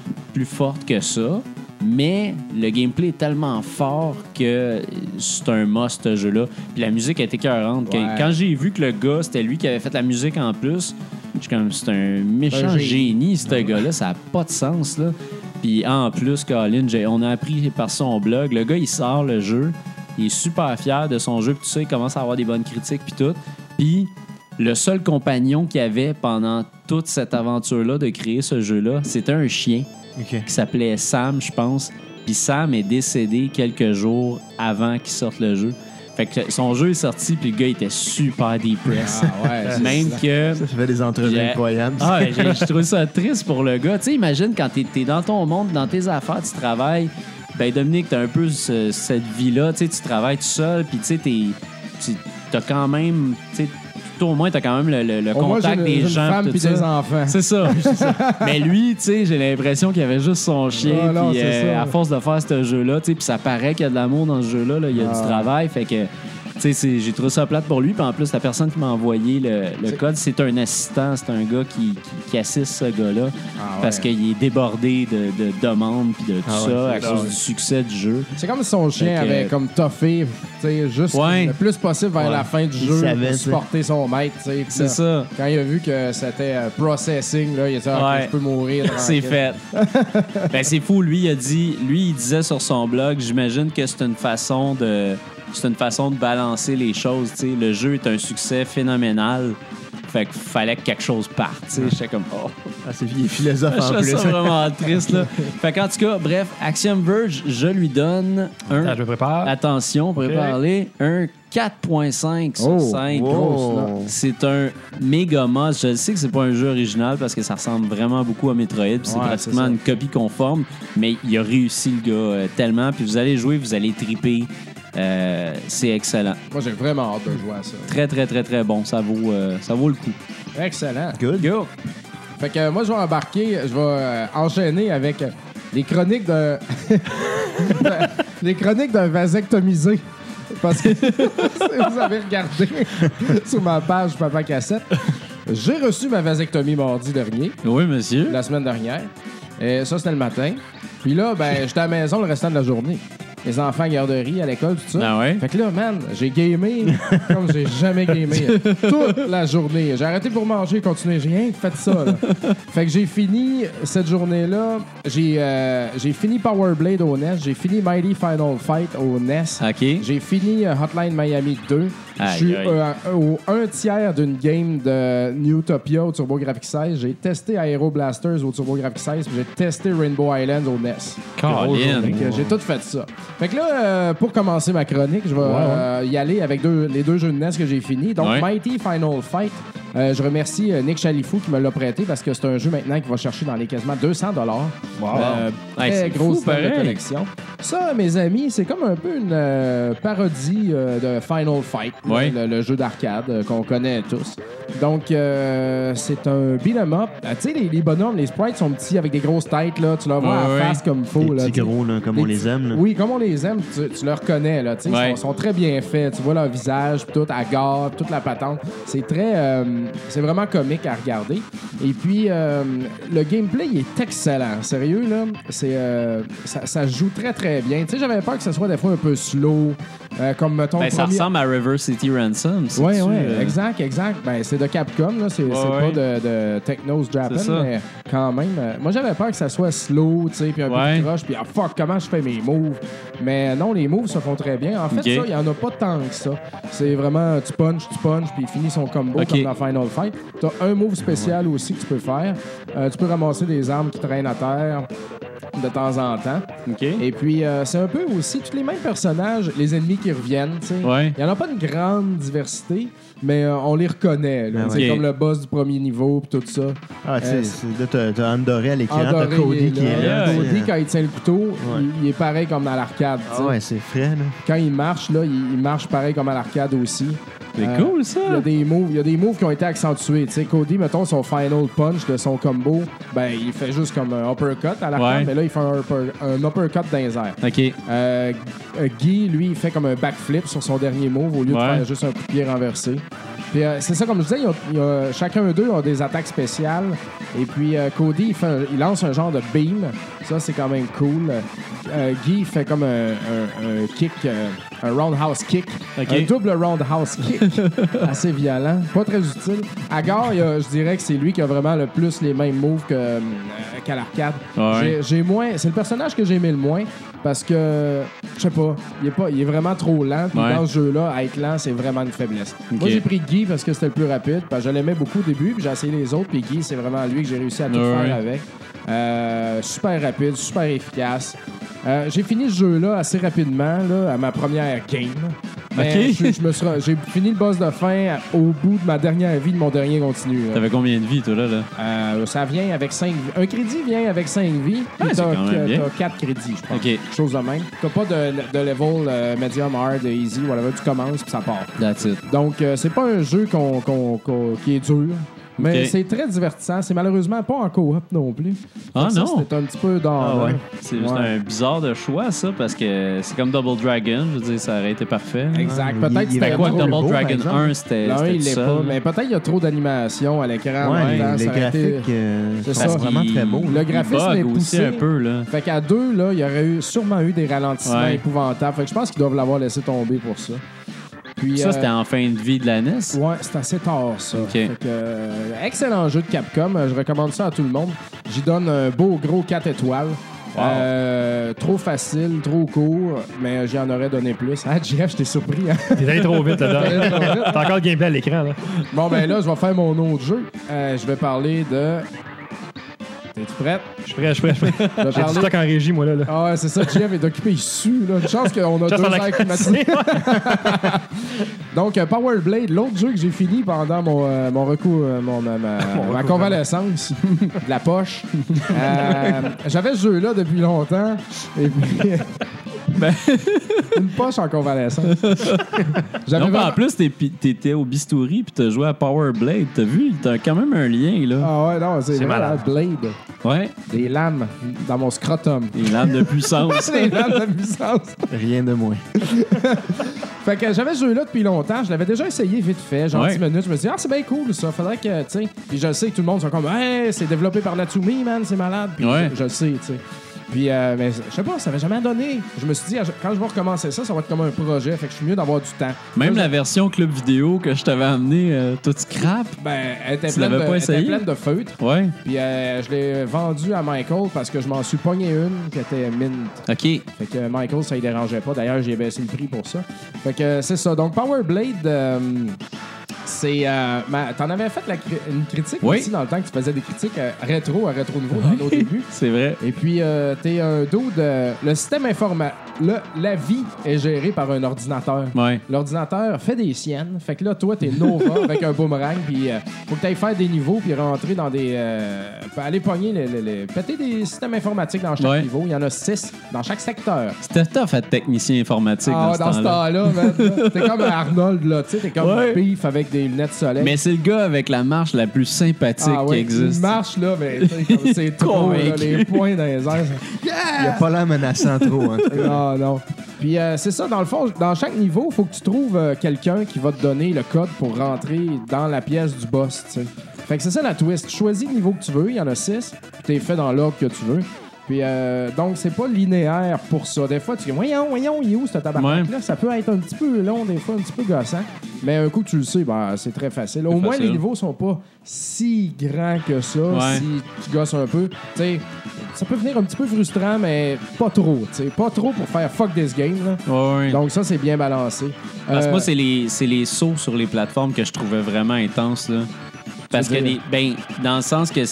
fortes que ça. Mais le gameplay est tellement fort que c'est un must, ce jeu-là. Puis la musique est écœurante. Ouais. Quand j'ai vu que le gars, c'était lui qui avait fait la musique en plus, je suis comme, c'est un méchant génie, ce gars-là. Ça n'a pas de sens, là. Puis en plus, Colin, on a appris par son blog, le gars, il sort le jeu, il est super fier de son jeu, puis tu sais, il commence à avoir des bonnes critiques, puis tout. Puis le seul compagnon qu'il avait pendant toute cette aventure-là de créer ce jeu-là, c'était un chien OK. qui s'appelait Sam, je pense. Puis Sam est décédé quelques jours avant qu'il sorte le jeu. Fait que son jeu est sorti, puis le gars était super depressed. Ah ouais, c'est Même ça. que... Ça fait des entrevues Yeah. incroyables. Ah, j'ai trouvé ça triste pour le gars. Tu sais, imagine quand t'es dans ton monde, dans tes affaires, tu travailles. Ben, Dominique, t'as un peu cette vie-là. Tu sais, tu travailles tout seul, puis tu sais, t'as quand même... Tu sais, tout au moins, t'as quand même le Au moins, contact j'ai des gens. une femme tout puis ça. des enfants. C'est ça. Mais lui, tu sais, j'ai l'impression qu'il avait juste son chien. Ah non, Puis c'est ça. à force de faire ce jeu-là, tu sais, puis ça paraît qu'il y a de l'amour dans ce jeu-là. Là, il y a du travail. Fait que, tu sais, j'ai trouvé ça plate pour lui. Puis en plus, la personne qui m'a envoyé le code, c'est un assistant. C'est un gars qui assiste ce gars-là. Parce qu'il est débordé de demandes puis de tout ça à cause du succès du jeu. C'est comme si son chien Fait que- avait comme toffé, tu sais, juste Ouais. le plus possible vers Ouais. la fin du Il jeu savait, pour tu sais. supporter son maître, tu sais. Puis C'est là, ça. Quand il a vu que c'était processing, là, il a dit Ouais. je peux mourir. C'est tranquille. fait. Ben, c'est fou. Lui, il disait sur son blog, j'imagine que c'est une façon de balancer les choses. T'sais. Le jeu est un succès phénoménal. Fait qu'il fallait que quelque chose parte. T'sais. J'étais comme, oh. Ah, il est philosophe Je en trouve plus. ça vraiment triste. Là. Fait qu'en tout cas, bref, Axiom Verge, je lui donne un... Attends, je me prépare. Attention, préparez un 4.5 sur Oh, 5. wow. C'est un méga must. Je sais que c'est pas un jeu original parce que ça ressemble vraiment beaucoup à Metroid. Puis c'est Ouais, pratiquement c'est ça. une copie conforme. Mais il a réussi, le gars, tellement. Puis vous allez jouer, vous allez triper. C'est excellent. Moi, j'ai vraiment hâte de jouer à ça. Très, très, très, très bon. Ça vaut le coup. Excellent. Good. Go! Fait que moi, je vais embarquer, je vais enchaîner avec les chroniques de... les chroniques d'un vasectomisé. Parce que si vous avez regardé sur ma page Papa Cassette, j'ai reçu ma vasectomie mardi dernier, Oui, monsieur. la semaine dernière. Et ça, c'était le matin. Puis là, ben, j'étais à la maison le restant de la journée. Les enfants à garderie, à l'école, tout ça. Ah ouais? Fait que là, man, j'ai gamé comme j'ai jamais gamé. Toute la journée. J'ai arrêté pour manger et continuer. J'ai rien fait ça, là. Fait que j'ai fini cette journée-là. J'ai fini Power Blade au NES. J'ai fini Mighty Final Fight au NES. OK. J'ai fini Hotline Miami 2. Je suis Aïe, au 1/3 d'une game de Newtopia au TurboGrafx 16. J'ai testé Aero Blasters au TurboGrafx 16. Puis j'ai testé Rainbow Islands au NES. Colin. Fait que j'ai tout fait ça. Fait que là, pour commencer ma chronique, je vais y aller avec les deux jeux de NES que j'ai finis. Donc, Ouais. Mighty Final Fight, je remercie Nick Chalifou qui me l'a prêté parce que c'est un jeu maintenant qui va chercher dans les quasiment 200 $. Hey, Très c'est grosse fou, pareil. de collection. Ça, mes amis, c'est comme un peu une parodie de Final Fight, Ouais. le jeu d'arcade qu'on connaît tous. Donc, c'est un beat'em up. Tu sais, les bonhommes, les sprites sont petits avec des grosses têtes. Là. Tu leur vois Ouais, à ouais. la face comme il faut. Les là, petits tu sais. gros, là, comme on les aime. Là. Oui, comme on les aime, tu le reconnais. Là, tu sais, Ouais. ils sont très bien faits. Tu vois leur visage, puis tout, à garde, toute la patente. C'est c'est vraiment comique à regarder. Et puis, le gameplay il est excellent. Sérieux, là, ça joue très, très bien. Tu sais, j'avais peur que ce soit des fois un peu slow, Comme mettons. Ben, ça ressemble à River City Ransom. Oui, exact. Ben, c'est de Capcom, là. C'est pas de Technos Japan, mais quand même. Moi, j'avais peur que ça soit slow, tu sais, puis un peu de rush, puis fuck, comment je fais mes moves. Mais non, les moves se font très bien. En fait, ça, il y en a pas tant que ça. C'est vraiment, tu punches, puis il finit son combo comme dans Final Fight. T'as un move spécial aussi que tu peux faire. Tu peux ramasser des armes qui traînent à terre de temps en temps. Et puis, c'est un peu aussi tous les mêmes personnages, les ennemis qui reviennent. Il n'y en a pas une grande diversité, mais on les reconnaît. C'est comme le boss du premier niveau puis tout ça. Ah, t'as Andoré à l'écran, t'as Cody qui est là. Cody, quand il tient le couteau, il est pareil comme dans l'arcade. Ah ouais, c'est frais. Là. Quand il marche, là, il marche pareil comme à l'arcade aussi. C'est cool, ça! Il y a des moves qui ont été accentués. Tu sais, Cody, mettons, son final punch de son combo, ben, il fait juste comme un uppercut à l'arcade, mais là, il fait un uppercut dans les airs. Guy, lui, il fait comme un backflip sur son dernier move au lieu de faire juste un coup de pied renversé. Puis c'est ça, comme je disais, chacun d'eux a des attaques spéciales. Et puis Cody, il lance un genre de beam. Ça, c'est quand même cool. Guy fait comme un kick, un roundhouse kick. Un double roundhouse kick. Assez violent. Pas très utile. Agar, je dirais que c'est lui qui a vraiment le plus les mêmes moves qu'à l'arcade. J'ai moins... C'est le personnage que j'ai aimé le moins parce que, je sais pas, il est vraiment trop lent. Puis dans ce jeu-là, être lent, c'est vraiment une faiblesse. Moi, j'ai pris Guy parce que c'était le plus rapide. Parce que je l'aimais beaucoup au début. Puis j'ai essayé les autres. Puis Guy, c'est vraiment lui que j'ai réussi à tout faire avec. Super rapide, super efficace. J'ai fini ce jeu-là assez rapidement, là, à ma première game. Mais j'ai fini le boss de fin au bout de ma dernière vie de mon dernier continu. T'avais combien de vies, toi, là? Ça vient avec 5 vies. Un crédit vient avec 5 vies. T'as 4 crédits, je pense. Quelque chose de même. T'as pas de level medium, hard, easy, whatever. Tu commences puis ça part. That's it. Donc, c'est pas un jeu qui est dur. Mais c'est très divertissant. C'est malheureusement pas en coop non plus. Ah non? C'était un petit peu dans... C'est un bizarre de choix, ça, parce que c'est comme Double Dragon. Je veux dire, ça aurait été parfait. Exact. Peut-être c'était quoi Double Dragon 1, c'était il l'est pas. Mais peut-être qu'il y a trop d'animation à l'écran. Les graphiques, c'est vraiment très beau. Le graphisme est poussé un peu. Là. Fait qu'à 2, là, il y aurait sûrement eu des ralentissements épouvantables. Fait que je pense qu'ils doivent l'avoir laissé tomber pour ça. Puis, ça, c'était en fin de vie de la NES? Ouais, c'est assez tard, ça. Fait que, excellent jeu de Capcom. Je recommande ça à tout le monde. J'y donne un beau gros 4 étoiles. Wow. Trop facile, trop court, mais j'y en aurais donné plus. Ah, Jeff, je t'ai surpris. Hein? T'es allé trop vite là-dedans. T'as encore le gameplay à l'écran. Là. Bon, ben là, je vais faire mon autre jeu. Je vais parler de... Es-tu prête? Je suis prêt. J'ai du stock en régie, moi, là. Ah ouais, c'est ça, Jeff est occupé, il sue. Là. Une chance qu'on a 2 heures climatisées. Donc, Power Blade, l'autre jeu que j'ai fini pendant mon recours, ma convalescence de la poche. J'avais ce jeu-là depuis longtemps. Et puis... une poche en convalescence. Non, en plus, t'étais au bistouri puis t'as joué à Power Blade. T'as vu? T'as quand même un lien, là. Ah ouais, non, c'est malade. Blade. Ouais. Des lames dans mon scrotum. Des lames de puissance. Des lames de puissance. Rien de moins. Fait que j'avais ce jeu-là depuis longtemps. Je l'avais déjà essayé vite fait, genre 10 minutes. Je me suis dit, c'est bien cool ça. Faudrait que, tu sais. Puis je sais que tout le monde sont comme, hey, c'est développé par Natsumi, man, c'est malade. Puis je le sais, tu sais. Puis, mais je sais pas, ça n'avait jamais donné. Je me suis dit, quand je vais recommencer ça, ça va être comme un projet. Fait que je suis mieux d'avoir du temps. Même la version club vidéo que je t'avais amenée, toute scrap. Ben, elle était pleine de feutres. Ouais. Puis, je l'ai vendue à Michael parce que je m'en suis pogné une qui était mint. OK. Fait que Michael, ça ne dérangeait pas. D'ailleurs, j'ai baissé le prix pour ça. Fait que c'est ça. Donc, Power Blade... c'est... t'en avais fait une critique aussi dans le temps que tu faisais des critiques rétro à Rétro Nouveau dans nos débuts. C'est vrai. Et puis, t'es un dude... le système informatique... La vie est gérée par un ordinateur. Ouais. L'ordinateur fait des siennes. Fait que là, toi, t'es Nova avec un boomerang. Puis, faut que t'ailles faire des niveaux puis rentrer dans des... aller pogner... péter des systèmes informatiques dans chaque niveau. Il y en a 6 dans chaque secteur. C'était tough être technicien informatique dans ce temps-là. T'es comme Arnold, là. Tu sais, t'es comme Beef avec des lunettes soleil. Mais c'est le gars avec la marche la plus sympathique qui existe. Il marche, là, mais c'est trop, là, les points dans les airs. Il a pas l'air menaçant trop. Hein. Non. Puis c'est ça, dans le fond, dans chaque niveau, il faut que tu trouves quelqu'un qui va te donner le code pour rentrer dans la pièce du boss, tu sais. Fait que c'est ça la twist. Tu choisis le niveau que tu veux, il y en a 6, puis t'es fait dans l'ordre que tu veux. Puis, donc, c'est pas linéaire pour ça. Des fois, tu dis, voyons, il est où ce tabarnak-là? Ça peut être un petit peu long, des fois, un petit peu gossant. Mais un coup que tu le sais, ben, c'est très facile. Au moins, les niveaux sont pas si grands que ça. Si tu gosses un peu, tu sais, ça peut venir un petit peu frustrant, mais pas trop. T'sais. Pas trop pour faire fuck this game. Là. Donc, ça, c'est bien balancé. Parce que moi, c'est les sauts sur les plateformes que je trouvais vraiment intenses. Là. Parce que, dans le sens que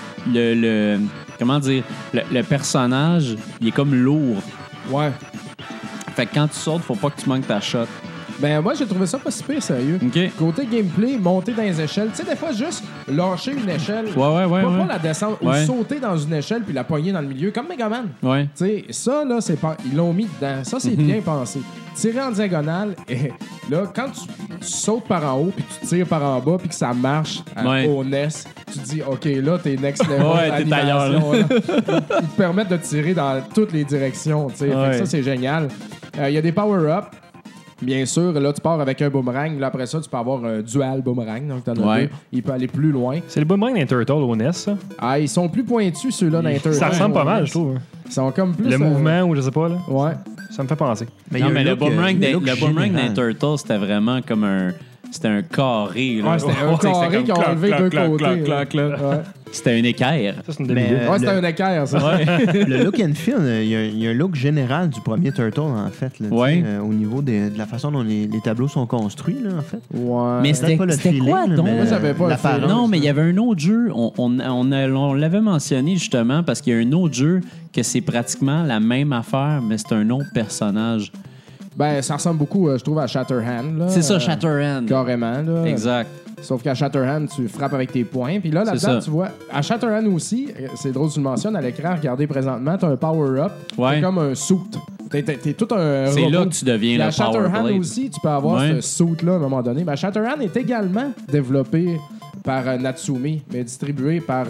comment dire, le personnage, il est comme lourd. Ouais. Fait que quand tu sautes, faut pas que tu manques ta shot. Ben moi, j'ai trouvé ça pas si pire, sérieux. Okay. Côté gameplay, monter dans les échelles. Tu sais, des fois, juste lâcher une échelle. Pas la descendre ou sauter dans une échelle puis la pogner dans le milieu, comme Megaman. Ouais. Tu sais, ça, là, ils l'ont mis dedans. Ça, c'est bien pensé. Tirer en diagonale, et là, quand tu sautes par en haut puis tu tires par en bas puis que ça marche au NES, tu te dis, OK, là, t'es next level d'animation. Ils te permettent de tirer dans toutes les directions. Tu sais, fait que ça, c'est génial. Il y a des power-ups. Bien sûr, là, tu pars avec un boomerang. Là, après ça, tu peux avoir un dual boomerang. Donc, t'en as deux. Il peut aller plus loin. C'est le boomerang d'un Turtle au NES, ça? Ah, ils sont plus pointus, ceux-là, d'un Turtle. Ça ressemble pas mal, je trouve. Ils sont comme plus... Le mouvement, ou je sais pas, là. Ouais. Ça me fait penser. Mais le boomerang d'un Turtle, c'était vraiment comme un... C'était un carré. Là. Ouais, c'était un carré qui ont enlevé deux côtés. C'était un équerre. Ça, c'est une demi-idée. C'était un équerre, ça. Le look and feel, il y a un look général du premier Turtle, en fait. Là, au niveau de la façon dont les tableaux sont construits, là, en fait. Ouais. Mais c'était quoi, donc? Moi, j'avais pas le Non, mais il y avait un autre jeu. On l'avait mentionné, justement, parce qu'il y a un autre jeu que c'est pratiquement la même affaire, mais c'est un autre personnage. Ben, ça ressemble beaucoup, je trouve, à Shatterhand. Là. C'est ça, Shatterhand. Carrément. Là. Exact. Sauf qu'à Shatterhand, tu frappes avec tes poings. Puis là-dedans, tu vois, à Shatterhand aussi, c'est drôle que tu le mentionnes, à l'écran, regardez présentement, tu as un power-up. C'est comme un suit. T'es tout un c'est robot. Là que tu deviens le Power Blade. Shatterhand aussi, tu peux avoir ce suit-là à un moment donné. Mais Shatterhand est également développé par Natsumi, mais distribué par...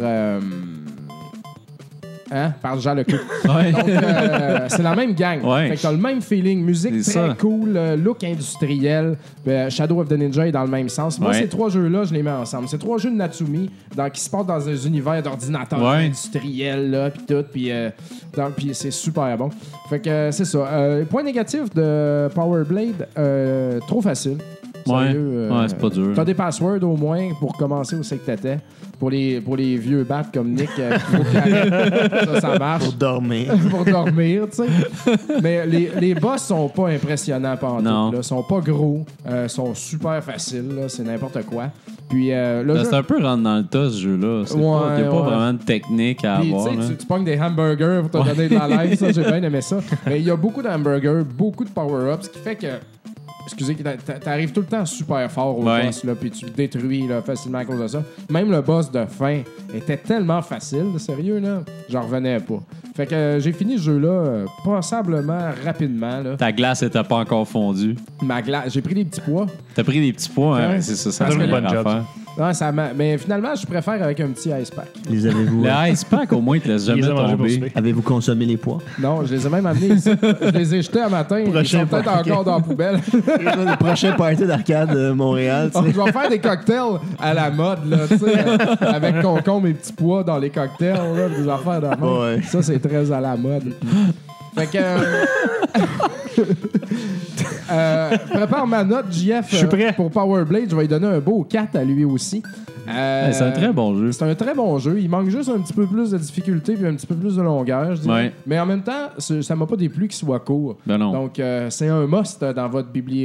par Jean Lecoq. Donc, c'est la même gang. Fait que t'as le même feeling. Musique très cool, look industriel. Shadow of the Ninja est dans le même sens. Moi, ces trois jeux-là, je les mets ensemble. Ces trois jeux de Natsumi qui se passent dans des univers d'ordinateurs industriels, là, puis tout. Puis c'est super bon. Fait que c'est ça. Point négatif de Power Blade, trop facile. Sérieux, c'est pas dur. T'as des passwords au moins pour commencer où c'est que t'étais. Pour les vieux bats comme Nick, ça marche. Pour dormir. Pour dormir, tu sais. Mais les boss sont pas impressionnants pantoute. Ils sont pas gros. Sont super faciles. Là, c'est n'importe quoi. Puis, c'est un peu rentre dans le tas, ce jeu-là. Il n'y a pas vraiment de technique à avoir. Tu pognes des hamburgers pour te donner de la life. Ça, j'ai bien aimé ça. Mais il y a beaucoup d'hamburgers, beaucoup de power-ups, ce qui fait que... Excusez, t'arrives tout le temps super fort au boss, là, puis tu le détruis là, facilement à cause de ça. Même le boss de fin était tellement facile, sérieux, là, j'en revenais pas. Fait que j'ai fini ce jeu-là passablement rapidement. Là. Ta glace était pas encore fondue. Ma glace, j'ai pris des petits pois. T'as pris des petits pois, hein? C'est ça, ça donne une bonne job. Non, mais finalement, je préfère avec un petit ice pack. Les avez-vous... Le ice pack, au moins, il te laisse jamais tomber. Avez-vous consommé les pois? Non, je les ai même amenés ici. Je les ai jetés un matin. Ils sont peut-être encore dans la poubelle. Le prochain party d'arcade de Montréal. Je vais faire des cocktails à la mode, là, tu sais, avec concombre et petits pois dans les cocktails, là, des affaires de mode. Ça, c'est très à la mode. Fait que... prépare ma note, JF. Je suis prêt. Pour Power Blade, je vais lui donner un beau 4 à lui aussi. C'est un très bon jeu. C'est un très bon jeu. Il manque juste un petit peu plus de difficulté puis un petit peu plus de longueur, je dirais. Mais en même temps, ça m'a pas déplu qu'il soit court. Ben non. Donc, c'est un must dans votre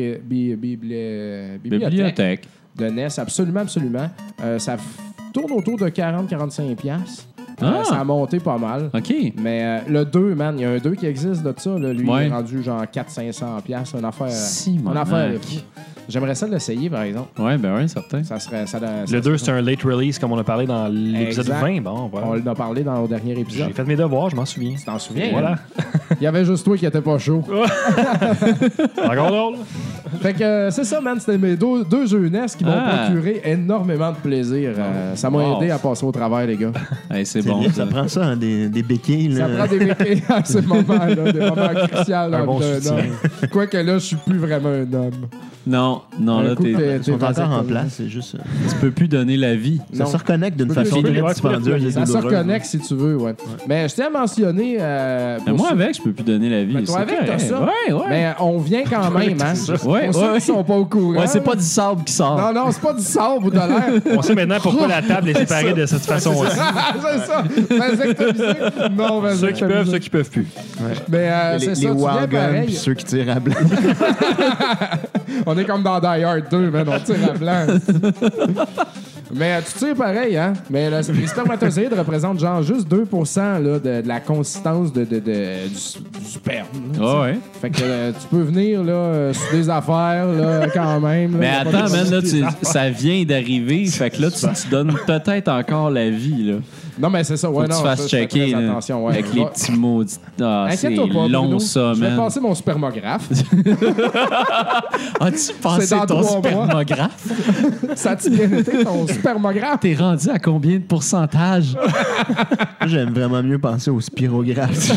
bibliothèque de NES. Absolument, absolument. Ça tourne autour de 40-45$. Ça a monté pas mal. OK. Mais le 2, man, il y a un 2 qui existe de ça. Là, lui, il est rendu genre 400-500$. Une affaire. J'aimerais ça l'essayer, par exemple. Oui, ben oui, certain. Le 2, c'est un late release, comme on a parlé dans l'épisode 20. Bon, voilà. On en a parlé dans le dernier épisode. J'ai fait mes devoirs, je m'en souviens. Tu t'en souviens? Voilà. Il y avait juste toi qui n'étais pas chaud. Encore drôle. Fait que c'est ça, man. C'était mes deux jeux NES qui m'ont procuré énormément de plaisir. Ça m'a aidé à passer au travail, les gars. Hey, c'est bon. Ça prend ça, hein, des béquilles. Là. Ça prend des béquilles à ce moment-là, des moments cruciaux d'un homme. Quoique là, je suis plus vraiment un homme. Non, là, Ils sont encore en place, c'est juste... tu peux plus donner la vie. Ça se reconnecte d'une façon très dispendieuse. Ça se reconnecte si tu veux, ouais. Mais je tiens à mentionner... moi, avec, je peux plus donner la vie. Toi, avec, t'as ça. Ouais. Mais on vient quand même, hein. Ouais, Pour ceux qui sont pas au courant. Ouais, c'est pas du sable qui sort. Non, c'est pas du sable ou de l'air. On sait maintenant pourquoi la table est séparée de cette façon-là. C'est ça. Vasectomisé. Non, Ceux qui peuvent, ceux qui peuvent plus. Mais c'est ça, Les tu viens wild guns pareil. puis ceux qui tirent à blanc. On est comme dans Die Hard 2, man. On tire à blanc. Mais tu tires pareil, hein? Mais les spermatozoïdes représentent genre juste 2% là, de la consistance du sperme. Ah ouais. Fait que tu peux venir là, sur des affaires là, quand même. Là, Mais attends, man, là, ça vient d'arriver. Fait que là, tu donnes peut-être encore la vie, là. Non, mais c'est ça. Ouais, Faut que non, tu fasses ça, je fais checker, très là, attention, ouais. avec les petits maudits. Ah, c'est Inquiète-toi pas, long, Bruno. ça, Je vais man. passer mon spermographe. As-tu C'est passé dans ton 3 mois. spermographe? Ça a-tu bien été ton spermographe? T'es rendu à combien de pourcentage? Moi, j'aime vraiment mieux penser au spirographe.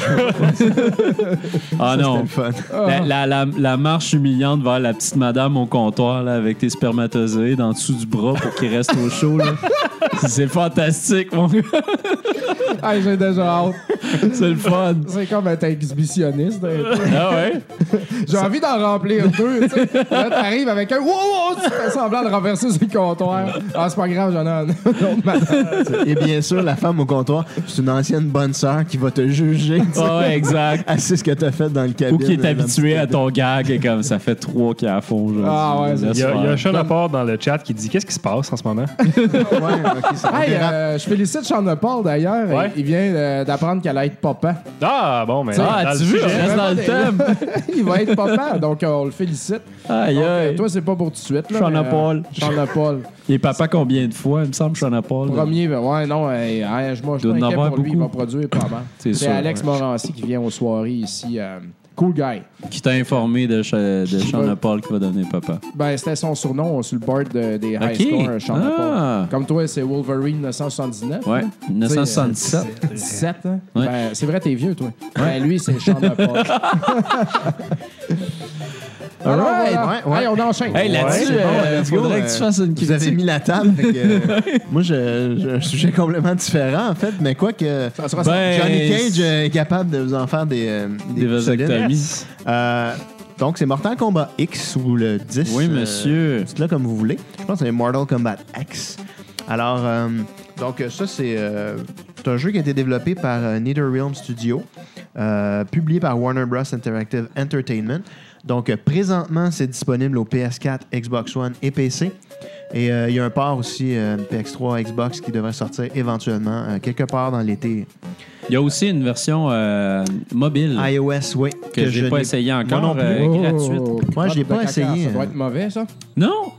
Ah non. C'était le fun. La marche humiliante vers la petite madame au comptoir là, avec tes spermatozoïdes en dessous du bras pour qu'ils restent au chaud. Là. C'est fantastique, mon gars. Hey, j'ai déjà hâte. C'est le fun. C'est comme être exhibitionniste. Ah ouais? J'ai envie d'en remplir 2, tu sais. Là, t'arrives avec un « Wow! » Tu fais semblant de renverser sur le comptoir. Ah, c'est pas grave, j'en ai un autre madame. Et bien sûr, la femme au comptoir, c'est une ancienne bonne sœur qui va te juger. Tu sais. Ah ouais, exact. Elle sait ce que t'as fait dans le cabine. Ou qui est habitué à ton gag et comme ça fait 3 qu'il a à fond. Ah ouais, Il y a un Sean Paul dans le chat qui dit qu'est-ce qui se passe en ce moment? Ouais, ok, ça Hey, dérape. je félicite Sean Paul d'ailleurs. Ouais. Il vient d'apprendre qu'elle allait être papa. Ah, bon, mais. Ah, dans tu le veux, sujet. reste dans le thème. Il va être papa, donc on le félicite. Aïe, Donc, aïe. toi, c'est pas pour tout de suite. Là, Sean mais, Paul. Sean Paul. Il est papa combien de fois, il me semble, Sean Paul? Premier, ben ouais, non, je Doit suis en inquiet avoir pour lui. Il va beaucoup. produire pas mal. C'est C'est sûr, Alex Morancy qui vient aux soirées ici. Cool guy. Qui t'a informé de Sean Paul qui va donner papa. Ben, c'était son surnom sur le board des High Ok. Score, Sean Ah. Paul. Comme toi, c'est Wolverine 1979. Ouais, hein? 1977. 17, hein? Ouais. Ben, c'est vrai, t'es vieux, toi. Ben, lui, c'est Sean Paul. Alors, Alright. voilà. Ouais. Hey, on enchaîne. Hey, là-dessus, c'est bon, il faudrait que tu fasses une Vous avez critique. mis la table. Fait que, moi, j'ai un sujet complètement différent, en fait. Mais quoi que Ça sera Ben, Johnny Cage est capable de vous en faire des solides. vasectomies. Donc, c'est Mortal Kombat X ou le 10. Oui, monsieur. Dites-le comme vous voulez. Je pense que c'est Mortal Kombat X. Alors, donc, ça, c'est un jeu qui a été développé par NetherRealm Studio, publié par Warner Bros. Interactive Entertainment. Donc, présentement, c'est disponible au PS4, Xbox One et PC. Et il y a un port aussi, PS3, Xbox, qui devrait sortir éventuellement quelque part dans l'été. Il y a aussi une version mobile iOS, oui. que j'ai pas n'ai- essayé encore, Moi non plus. gratuite. Moi, je l'ai pas essayé. Ça doit être mauvais, ça. Non,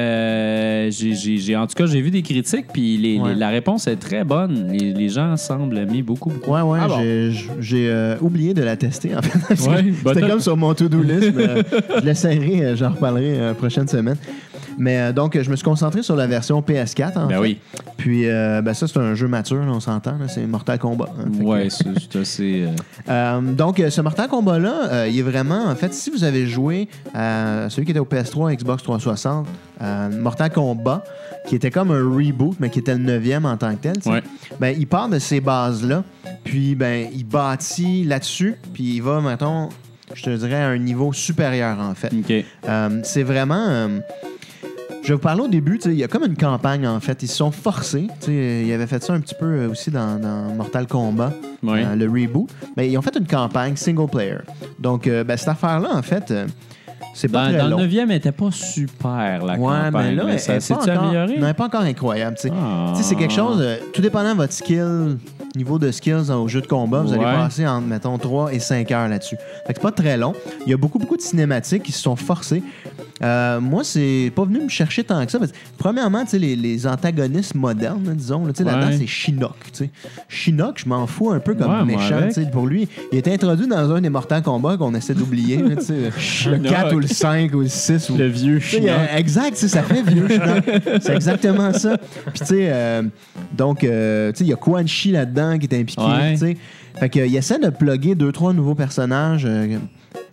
en tout cas, j'ai vu des critiques, puis Ouais. la réponse est très bonne. Les gens semblent aimer beaucoup. Ouais, Ah bon? j'ai oublié de la tester, en fait. Parce que Ouais, bah, c'était t'as- comme sur mon to-do list. Mais, je l'essayerai, j'en reparlerai prochaine semaine. Mais donc, je me suis concentré sur la version PS4, en Ben fait. oui. Puis, ça, c'est un jeu mature, là, on s'entend. là, c'est Mortal Kombat. hein. Fait que, Ouais, c'est assez. donc, ce Mortal Kombat-là, il est vraiment... En fait, si vous avez joué à celui qui était au PS3, Xbox 360, Mortal Kombat, qui était comme un reboot, mais qui était le 9e en tant que tel, tu sais, Ouais. ben, il part de ces bases-là, puis ben, il bâtit là-dessus, puis il va, mettons, je te dirais, à un niveau supérieur, en fait. OK. C'est vraiment... je vais vous parler au début, tu sais, il y a comme une campagne, en fait. Ils se sont forcés. Tu sais, ils avaient fait ça un petit peu aussi dans Mortal Kombat, Ouais. le reboot. Mais ils ont fait une campagne single player. Donc, ben, cette affaire-là, en fait, c'est pas très Dans long. le 9e, elle n'était pas super, la Ouais, campagne. mais là, elle ça est pas s'est-tu encore- amélioré? Non, elle n'est pas encore incroyable. Tu sais. Ah. Tu sais, c'est quelque chose, tout dépendant de votre niveau de skills au jeu de combat, vous allez Ouais. passer entre, mettons, 3 et 5 heures là-dessus. Fait que c'est pas très long. Il y a beaucoup de cinématiques qui se sont forcées. Moi, c'est pas venu me chercher tant que ça. Parce que, premièrement, tu sais, les antagonistes modernes, là, disons, là, tu sais, là-dedans, Ouais. c'est Shinnok. Tu sais. Shinnok, je m'en fous un peu comme Ouais, moi méchant. avec. Tu sais. Pour lui, il était introduit dans un des Mortal Kombat qu'on essaie d'oublier. Là, tu sais, le 4 ou le 5 ou le 6. Ou... Le vieux Tu sais, chien. exact, tu sais, ça fait vieux Shinnok. C'est exactement ça. Puis, tu sais, donc, tu sais, il y a Quan Chi là-dedans qui est impliqué. Ouais. Tu sais. Fait qu'il essaie de plugger 2-3 nouveaux personnages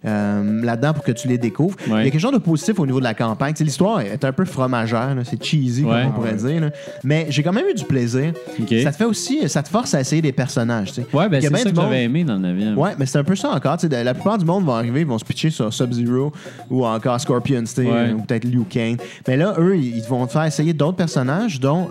là-dedans pour que tu les découvres. Ouais. Il y a quelque chose de positif au niveau de la campagne. T'sais, l'histoire est un peu fromagère, là, c'est cheesy, comme on pourrait dire. Là. Mais j'ai quand même eu du plaisir. OK. Ça te fait aussi, ça te force à essayer des personnages. T'sais. Ouais, ben Il y a c'est bien ça du que monde- j'avais aimé dans le 9e. Ouais, mais c'est un peu ça encore. T'sais, la plupart du monde vont arriver, ils vont se pitcher sur Sub-Zero ou encore Scorpion, Ouais. ou peut-être Liu Kang. Mais là, eux, ils vont te faire essayer d'autres personnages, dont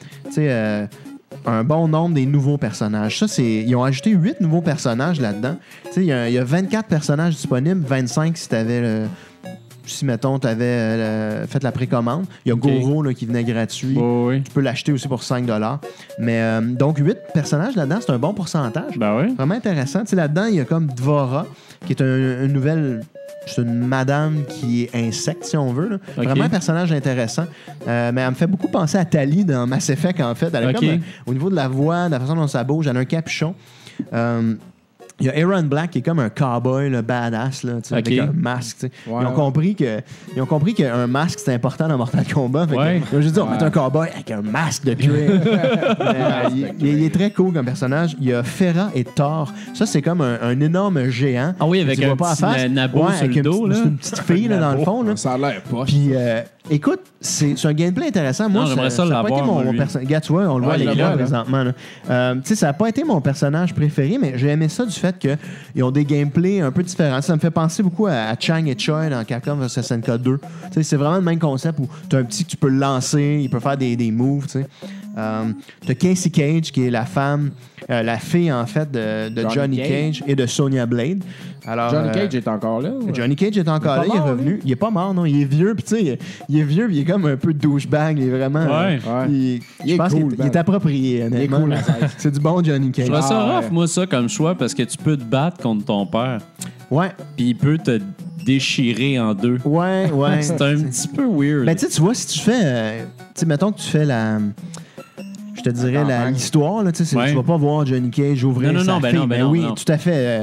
un bon nombre des nouveaux personnages. Ça, ils ont ajouté 8 nouveaux personnages là-dedans. Il y a 24 personnages disponibles, 25 si t'avais si, mettons, tu avais fait la précommande. Il y a OK. Goro là, qui venait gratuit. Oui. Tu peux l'acheter aussi pour 5 $. Mais donc, 8 personnages là-dedans, c'est un bon pourcentage. Ben oui. Vraiment intéressant. Tu sais, là-dedans, il y a comme Dvora, qui est une nouvelle... C'est une madame qui est insecte, si on veut. Là. OK. Vraiment un personnage intéressant. Mais elle me fait beaucoup penser à Tali dans Mass Effect, en fait. Elle a OK. comme, au niveau de la voix, de la façon dont ça bouge, elle a un capuchon. Il y a Aaron Black qui est comme un cowboy, le badass, là, tu sais, OK. avec un masque. Tu sais. Ouais. Ils ont compris qu'un masque, c'est important dans Mortal Kombat. Fait que, Ouais. ils ont juste dit, on Ouais. met un cowboy avec un masque de cuir. Il est très cool comme personnage. Il y a Farah et Thor. Ça, c'est comme un énorme géant. Ah oui, avec Tu un vois pas petit à face. nabo sur avec le dos, là. C'est une petite fille, là, dans le fond. Là. Ça a l'air poche. Puis, écoute, c'est un gameplay intéressant. Moi, Non, j'aimerais ça a pas l'avoir, été moi, mon lui. personnage. Regarde, tu vois, on le voit à Ouais, l'écran là-bas, là. présentement. Là. Tu sais, ça n'a pas été mon personnage préféré, mais j'ai aimé ça du fait qu'ils ont des gameplays un peu différents. Ça me fait penser beaucoup à Chang et Choi dans Capcom vs SNK 2. Tu sais, c'est vraiment le même concept où tu as un petit que tu peux le lancer, il peut faire des moves. Tu sais. T'as Casey Cage, qui est la femme, la fille, en fait, de Johnny Cage et de Sonya Blade. Alors, Johnny Cage est encore là? ou? Johnny Cage est encore là, il est mort, revenu. lui? Il est pas mort, non. Il est vieux, puis tu sais, il est vieux, puis il est comme un peu douchebag. Il est vraiment. Ouais. Ouais. Il Il est je pense cool, qu'il est man. approprié, honnêtement. cool, la scène. C'est du bon Johnny Cage. Je trouve ça Ah, rough, ouais. moi, ça, comme choix, parce que tu peux te battre contre ton père, Ouais, puis il peut te déchirer en deux. ouais, ouais. C'est un petit peu weird. Ben, tu sais, tu vois, si tu fais. Tu sais, mettons que tu fais la. Je te dirais l'histoire, là, tu sais, Ouais. tu vas pas voir Johnny Cage ouvrir Non, sa ben fille. non, ben Mais non, oui, non. tout à fait.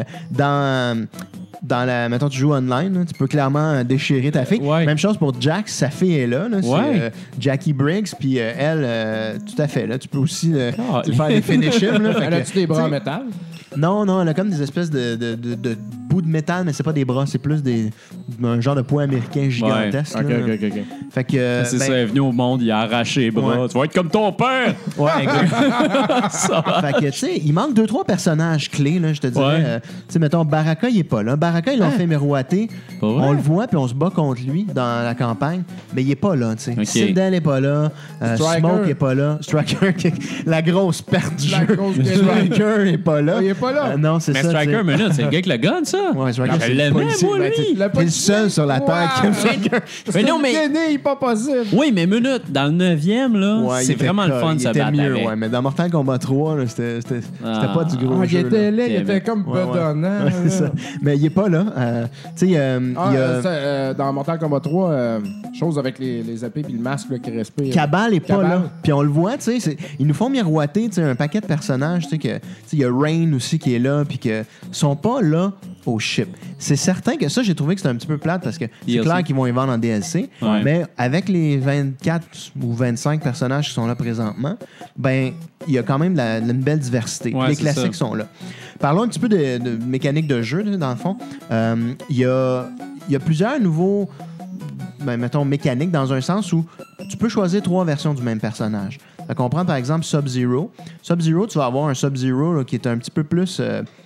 Dans la. Mettons, tu joues online, là, tu peux clairement déchirer ta fille. Ouais. Même chose pour Jax, sa fille est là. C'est Ouais. Jackie Briggs, puis elle, tout à fait. Là, tu peux aussi Ah, faire des finish him. Là, fait Elle que, a-tu des bras en tu sais, métal? Non, elle a comme des espèces de bouts de métal, mais c'est pas des bras, c'est plus un genre de poids américain gigantesque. OK, là. OK. Fait que. c'est ben, ça, elle est venue au monde, il a arraché les bras. Ouais. Tu vas être comme ton père! Ouais, exact. Ça va. Fait que, tu sais, il manque 2-3 personnages clés, là, je te dirais. Ouais. Tu sais, mettons, Baraka, il est pas là. Baraka, ils l'ont fait miroiter. Pas vrai? On le voit, puis on se bat contre lui dans la campagne, mais il est pas là, tu sais. Ok. Sindel est pas là. Striker. Smoke est pas là. Striker, la grosse perte du La jeu. grosse Striker est pas là. Il est pas là. Non, c'est Mais ça. Striker, tu sais. mais là, c'est le gars avec le gun, ça? Ouais, Striker, Je c'est le l'aimais, policier. moi, Ben, lui. t'es le seul sur la terre qui aime Striker. Mais non, mais. Il est pas possible. Oui, mais minute, dans le 9e, là, Ouais, c'est il était vraiment le fun de il se était battre mieux, avec. ouais, mais dans Mortal Kombat 3, là, c'était Ah. pas du gros Ah, il jeu. était là. laid, il était comme Ouais, ouais. bedonnant. Ouais, c'est ça. Mais il est pas là. Tu sais, il y a... Dans Mortal Kombat 3, chose avec les épées et le masque là, qui respire. Cabal est pas Cabal. là. Puis on le voit, tu sais, ils nous font miroiter, tu sais, un paquet de personnages, tu sais, que, tu sais, il y a Rain aussi qui est là, puis que sont pas là au ship. C'est certain que ça, j'ai trouvé que c'était un petit peu plate parce que c'est DLC. clair qu'ils vont y vendre en DLC, Ouais. mais avec les 24 ou 25 personnages qui sont là présentement, ben, il y a quand même une belle diversité. Ouais, les c'est classiques ça. sont là. Parlons un petit peu de mécanique de jeu, là, dans le fond. Il y a plusieurs nouveaux mettons, mécaniques dans un sens où tu peux choisir 3 versions du même personnage. Fait qu'on prend par exemple Sub-Zero. Sub-Zero, tu vas avoir un Sub-Zero là, qui est un petit peu plus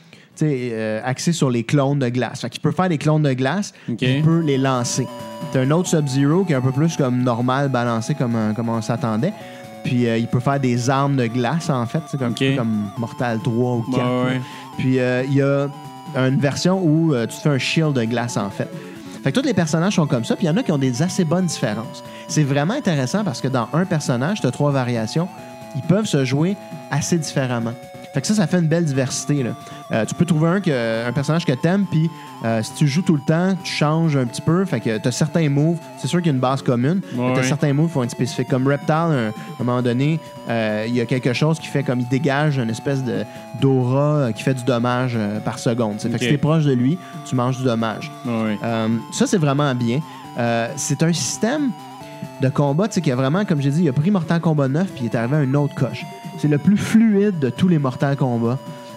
axé sur les clones de glace. Fait qu'il peut faire des clones de glace, OK. il peut les lancer. T'as un autre Sub-Zero qui est un peu plus comme normal, balancé comme on s'attendait. Puis il peut faire des armes de glace, en fait, c'est comme, OK. comme Mortal 3 ou 4. Ouais. Puis il y a une version où tu te fais un shield de glace, en fait. Fait que tous les personnages sont comme ça, puis il y en a qui ont des assez bonnes différences. C'est vraiment intéressant parce que dans un personnage, tu as 3 variations. Ils peuvent se jouer assez différemment. Fait que ça fait une belle diversité, là. Tu peux trouver un personnage que t'aimes, puis si tu joues tout le temps, tu changes un petit peu. Fait que t'as certains moves. C'est sûr qu'il y a une base commune, mais t'as certains moves qui vont être spécifiques. Comme Reptile, à un moment donné, il y a quelque chose qui fait comme il dégage une espèce d'aura qui fait du dommage par seconde. T'sais. Fait que si t'es proche de lui, tu manges du dommage. Ouais. Ça, c'est vraiment bien. C'est un système de combat qui a vraiment, comme j'ai dit, il a pris Mortal Kombat 9 puis il est arrivé à une autre coche. C'est le plus fluide de tous les Mortal Kombat.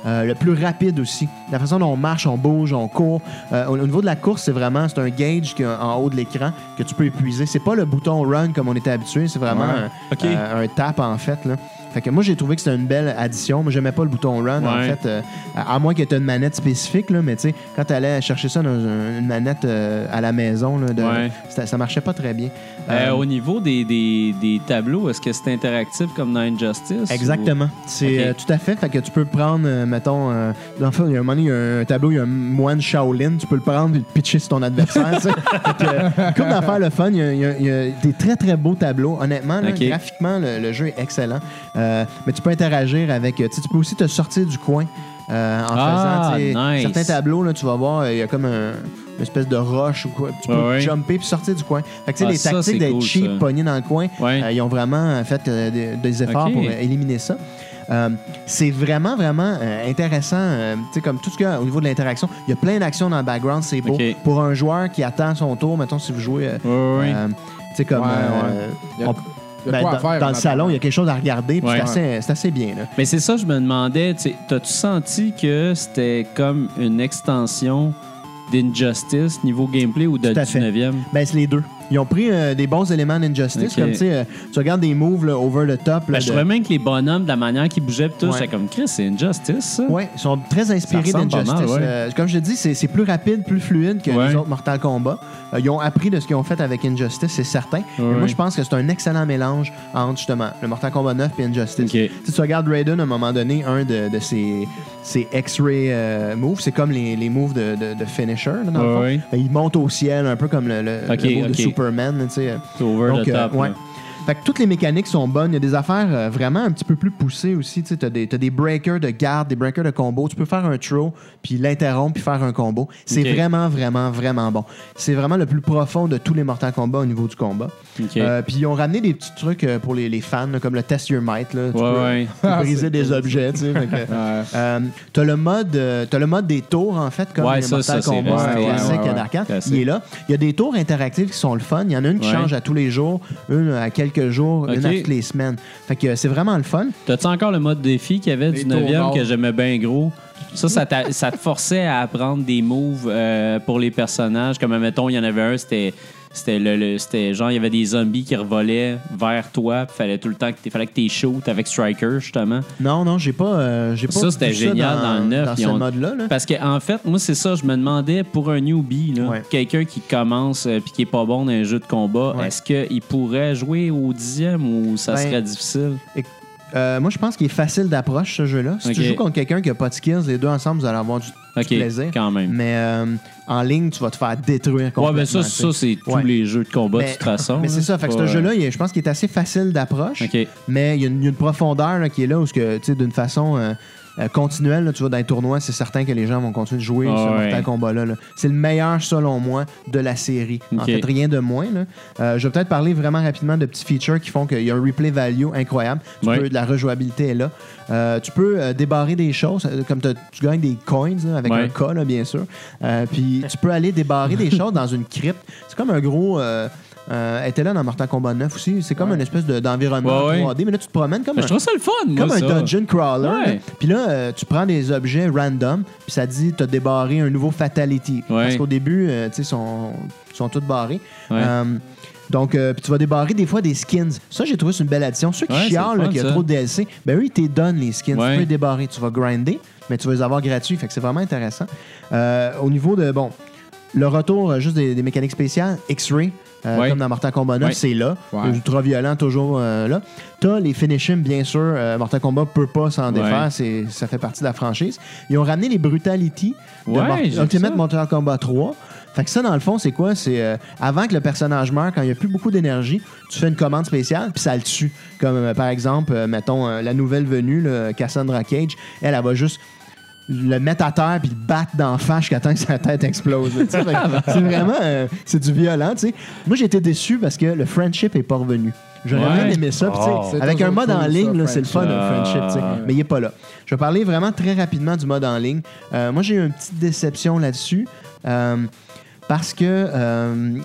le plus rapide aussi. La façon dont on marche, on bouge, on court. Au niveau de la course, c'est un gauge en haut de l'écran que tu peux épuiser. C'est pas le bouton run comme on était habitué, c'est vraiment un tap en fait, là. Fait que moi, j'ai trouvé que c'était une belle addition. Moi, j'aimais pas le bouton run, en fait, à moins que tu aies une manette spécifique, là, mais tu sais, quand tu allais chercher ça dans une manette à la maison, là, ça marchait pas très bien. Au niveau des tableaux, est-ce que c'est interactif comme dans Injustice? Exactement. C'est tout à fait. Fait que tu peux prendre, mettons, dans le fond, il y a un moment donné, il y a un tableau, il y a un moine Shaolin, tu peux le prendre et le pitcher sur ton adversaire. Comme d'affaires le fun, il y a des très, très beaux tableaux. Honnêtement, là, graphiquement, le jeu est excellent. Mais tu peux interagir avec... Tu peux aussi te sortir du coin en faisant certains tableaux. Là, tu vas voir, il y a comme une espèce de roche ou quoi. Tu peux jumper puis sortir du coin. Fait que, les tactiques d'être cheap, pogné dans le coin, ils ont vraiment fait des efforts pour éliminer ça. C'est vraiment, vraiment intéressant. Comme tout ce qu'il y a au niveau de l'interaction, il y a plein d'actions dans le background, c'est beau. Pour un joueur qui attend son tour, mettons, si vous jouez... comme... dans le salon, il y a quelque chose à regarder, puis c'est assez bien. Là. Mais c'est ça, je me demandais, t'as-tu senti que c'était comme une extension d'Injustice niveau gameplay ou de 19e? Ben, c'est les deux. Ils ont pris des bons éléments d'Injustice, comme tu regardes des moves là, over the top. Là, je trouvais même que les bonhommes, de la manière qu'ils bougeaient, tout, c'est comme Chris, c'est Injustice, ça. Oui, ils sont très inspirés d'Injustice. Comme je te dis, c'est plus rapide, plus fluide que les autres Mortal Kombat. Ils ont appris de ce qu'ils ont fait avec Injustice, c'est certain. Mais moi, je pense que c'est un excellent mélange entre justement le Mortal Kombat 9 et Injustice. Si tu regardes Raiden, à un moment donné, un de ses X-Ray moves, c'est comme les moves de finisher, là, dans le fond. Il monte au ciel, un peu comme le move de Superman, tu sais. Over the top. Fait que toutes les mécaniques sont bonnes. Il y a des affaires vraiment un petit peu plus poussées aussi. Tu sais, t'as des breakers de garde, des breakers de combo. Tu peux faire un throw, puis l'interrompre, puis faire un combo. C'est vraiment, vraiment, vraiment bon. C'est vraiment le plus profond de tous les Mortal Kombat au niveau du combat. Puis ils ont ramené des petits trucs pour les fans, là, comme le Test Your Might. Là. Tu peux briser des objets. Tu sais, t'as le mode des tours, en fait, comme les Mortal Kombat classiques d'arcade. Il est là. Il y a des tours interactifs qui sont le fun. Il y en a une qui change à tous les jours, une à quelques jours, une à toutes les semaines. Fait que c'est vraiment le fun. T'as-tu encore le mode défi qu'il y avait du 9e que j'aimais bien gros? Ça te forçait à apprendre des moves pour les personnages. Comme, mettons, il y en avait un, c'était genre, il y avait des zombies qui revolaient vers toi. Puis fallait tout le temps que t'es shoot avec Striker, justement. Non, j'ai pas ça, c'était génial dans le 9. Dans ce mode-là. Parce qu'en fait, moi, c'est ça, je me demandais, pour un newbie, quelqu'un qui commence puis qui est pas bon dans un jeu de combat, est-ce qu'il pourrait jouer au 10e ou ça serait difficile? Moi, je pense qu'il est facile d'approche, ce jeu-là. Si tu joues contre quelqu'un qui n'a pas de skills, les deux ensemble, vous allez avoir du plaisir. Quand même. Mais en ligne, tu vas te faire détruire complètement. Ouais, ben ça c'est tous les jeux de combat de toute façon. Mais c'est ça. Fait que ce jeu-là, je pense qu'il est assez facile d'approche. Mais il y a une profondeur là, qui est là où, d'une façon continuelle, là, tu vas dans les tournois, c'est certain que les gens vont continuer de jouer ce Mortal Kombat-là. C'est le meilleur, selon moi, de la série. En fait, rien de moins. Là. Je vais peut-être parler vraiment rapidement de petits features qui font qu'il y a un replay value incroyable. De la rejouabilité est là. Tu peux débarrer des choses, comme tu gagnes des coins là, avec un K, là, bien sûr. Puis tu peux aller débarrer des choses dans une crypte. C'est comme un gros... elle était là dans Mortal Kombat 9 aussi. C'est comme une espèce d'environnement 3D, mais là, tu te promènes comme je trouve ça le fun, comme un dungeon crawler. Puis là, tu prends des objets random, puis ça dit t'as débarré un nouveau fatality. Parce qu'au début, ils sont tous barrés. Donc, puis tu vas débarrer des fois des skins. Ça, j'ai trouvé c'est une belle addition. Ceux qui chialent qu'il y a trop de DLC, ben eux, ils te donnent les skins. Tu peux les débarrer. Tu vas grinder, mais tu vas les avoir gratuits. Fait que c'est vraiment intéressant. Au niveau de, le retour juste des mécaniques spéciales, X-Ray, comme dans Mortal Kombat 9, c'est là. Ultra violent, toujours là. T'as les finishings, bien sûr. Mortal Kombat peut pas s'en défaire. Ça fait partie de la franchise. Ils ont ramené les brutalities de Ultimate Mortal Kombat 3. Fait que ça, dans le fond, c'est quoi? C'est avant que le personnage meure, quand il n'y a plus beaucoup d'énergie, tu fais une commande spéciale, puis ça le tue. Comme, par exemple, mettons, la nouvelle venue, Cassandra Cage, elle va juste le mettre à terre puis le battre d'en face jusqu'à temps que sa tête explose. C'est vraiment... c'est du violent, tu sais. Moi, j'ai été déçu parce que le friendship est pas revenu. J'aurais bien aimé ça. Avec un mode en ligne, là, c'est le fun, le friendship. Mais il n'est pas là. Je vais parler vraiment très rapidement du mode en ligne. Moi, j'ai eu une petite déception là-dessus. Parce que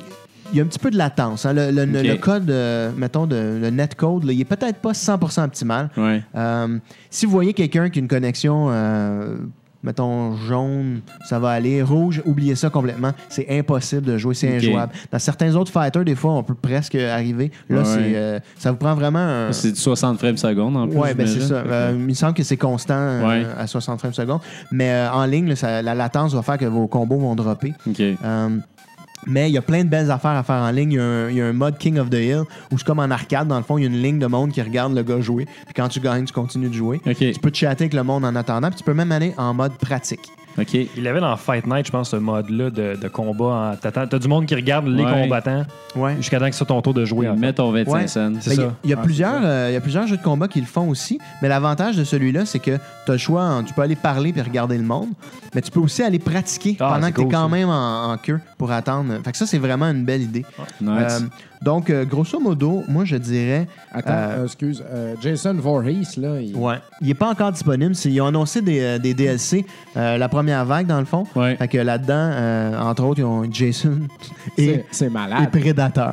il y a un petit peu de latence. Hein. Le code, mettons, le netcode, là, il est peut-être pas 100% optimal. Ouais. Si vous voyez quelqu'un qui a une connexion, mettons, jaune, ça va aller. Rouge, oubliez ça complètement. C'est impossible de jouer, c'est injouable. Dans certains autres fighters, des fois, on peut presque arriver. Là, ça vous prend vraiment... C'est du 60 frames seconde en plus. Oui, ben c'est ça. Il me semble que c'est constant à 60 frames seconde. Mais en ligne, là, la latence va faire que vos combos vont dropper. OK. Mais il y a plein de belles affaires à faire en ligne. Il y a un mode King of the Hill où c'est comme en arcade. Dans le fond, il y a une ligne de monde qui regarde le gars jouer. Puis quand tu gagnes, tu continues de jouer. Okay. Tu peux chatter avec le monde en attendant. Puis tu peux même aller en mode pratique. OK. Il avait dans Fight Night, je pense, ce mode-là de combat. T'as du monde qui regarde les combattants jusqu'à temps que ce soit ton tour de jouer. Mets ton 25 cents. C'est ça. Il y a plusieurs jeux de combat qui le font aussi. Mais l'avantage de celui-là, c'est que tu as le choix. Tu peux aller parler puis regarder le monde. Mais tu peux aussi aller pratiquer pendant que tu es quand même en queue pour attendre. Fait que ça, c'est vraiment une belle idée. Nice. Donc, grosso modo, moi, je dirais... Attends, excuse. Jason Voorhees, là... Il n'est pas encore disponible. Ils ont annoncé des DLC, la première vague, dans le fond. Ouais. Fait que là-dedans, entre autres, ils ont Jason et Predator.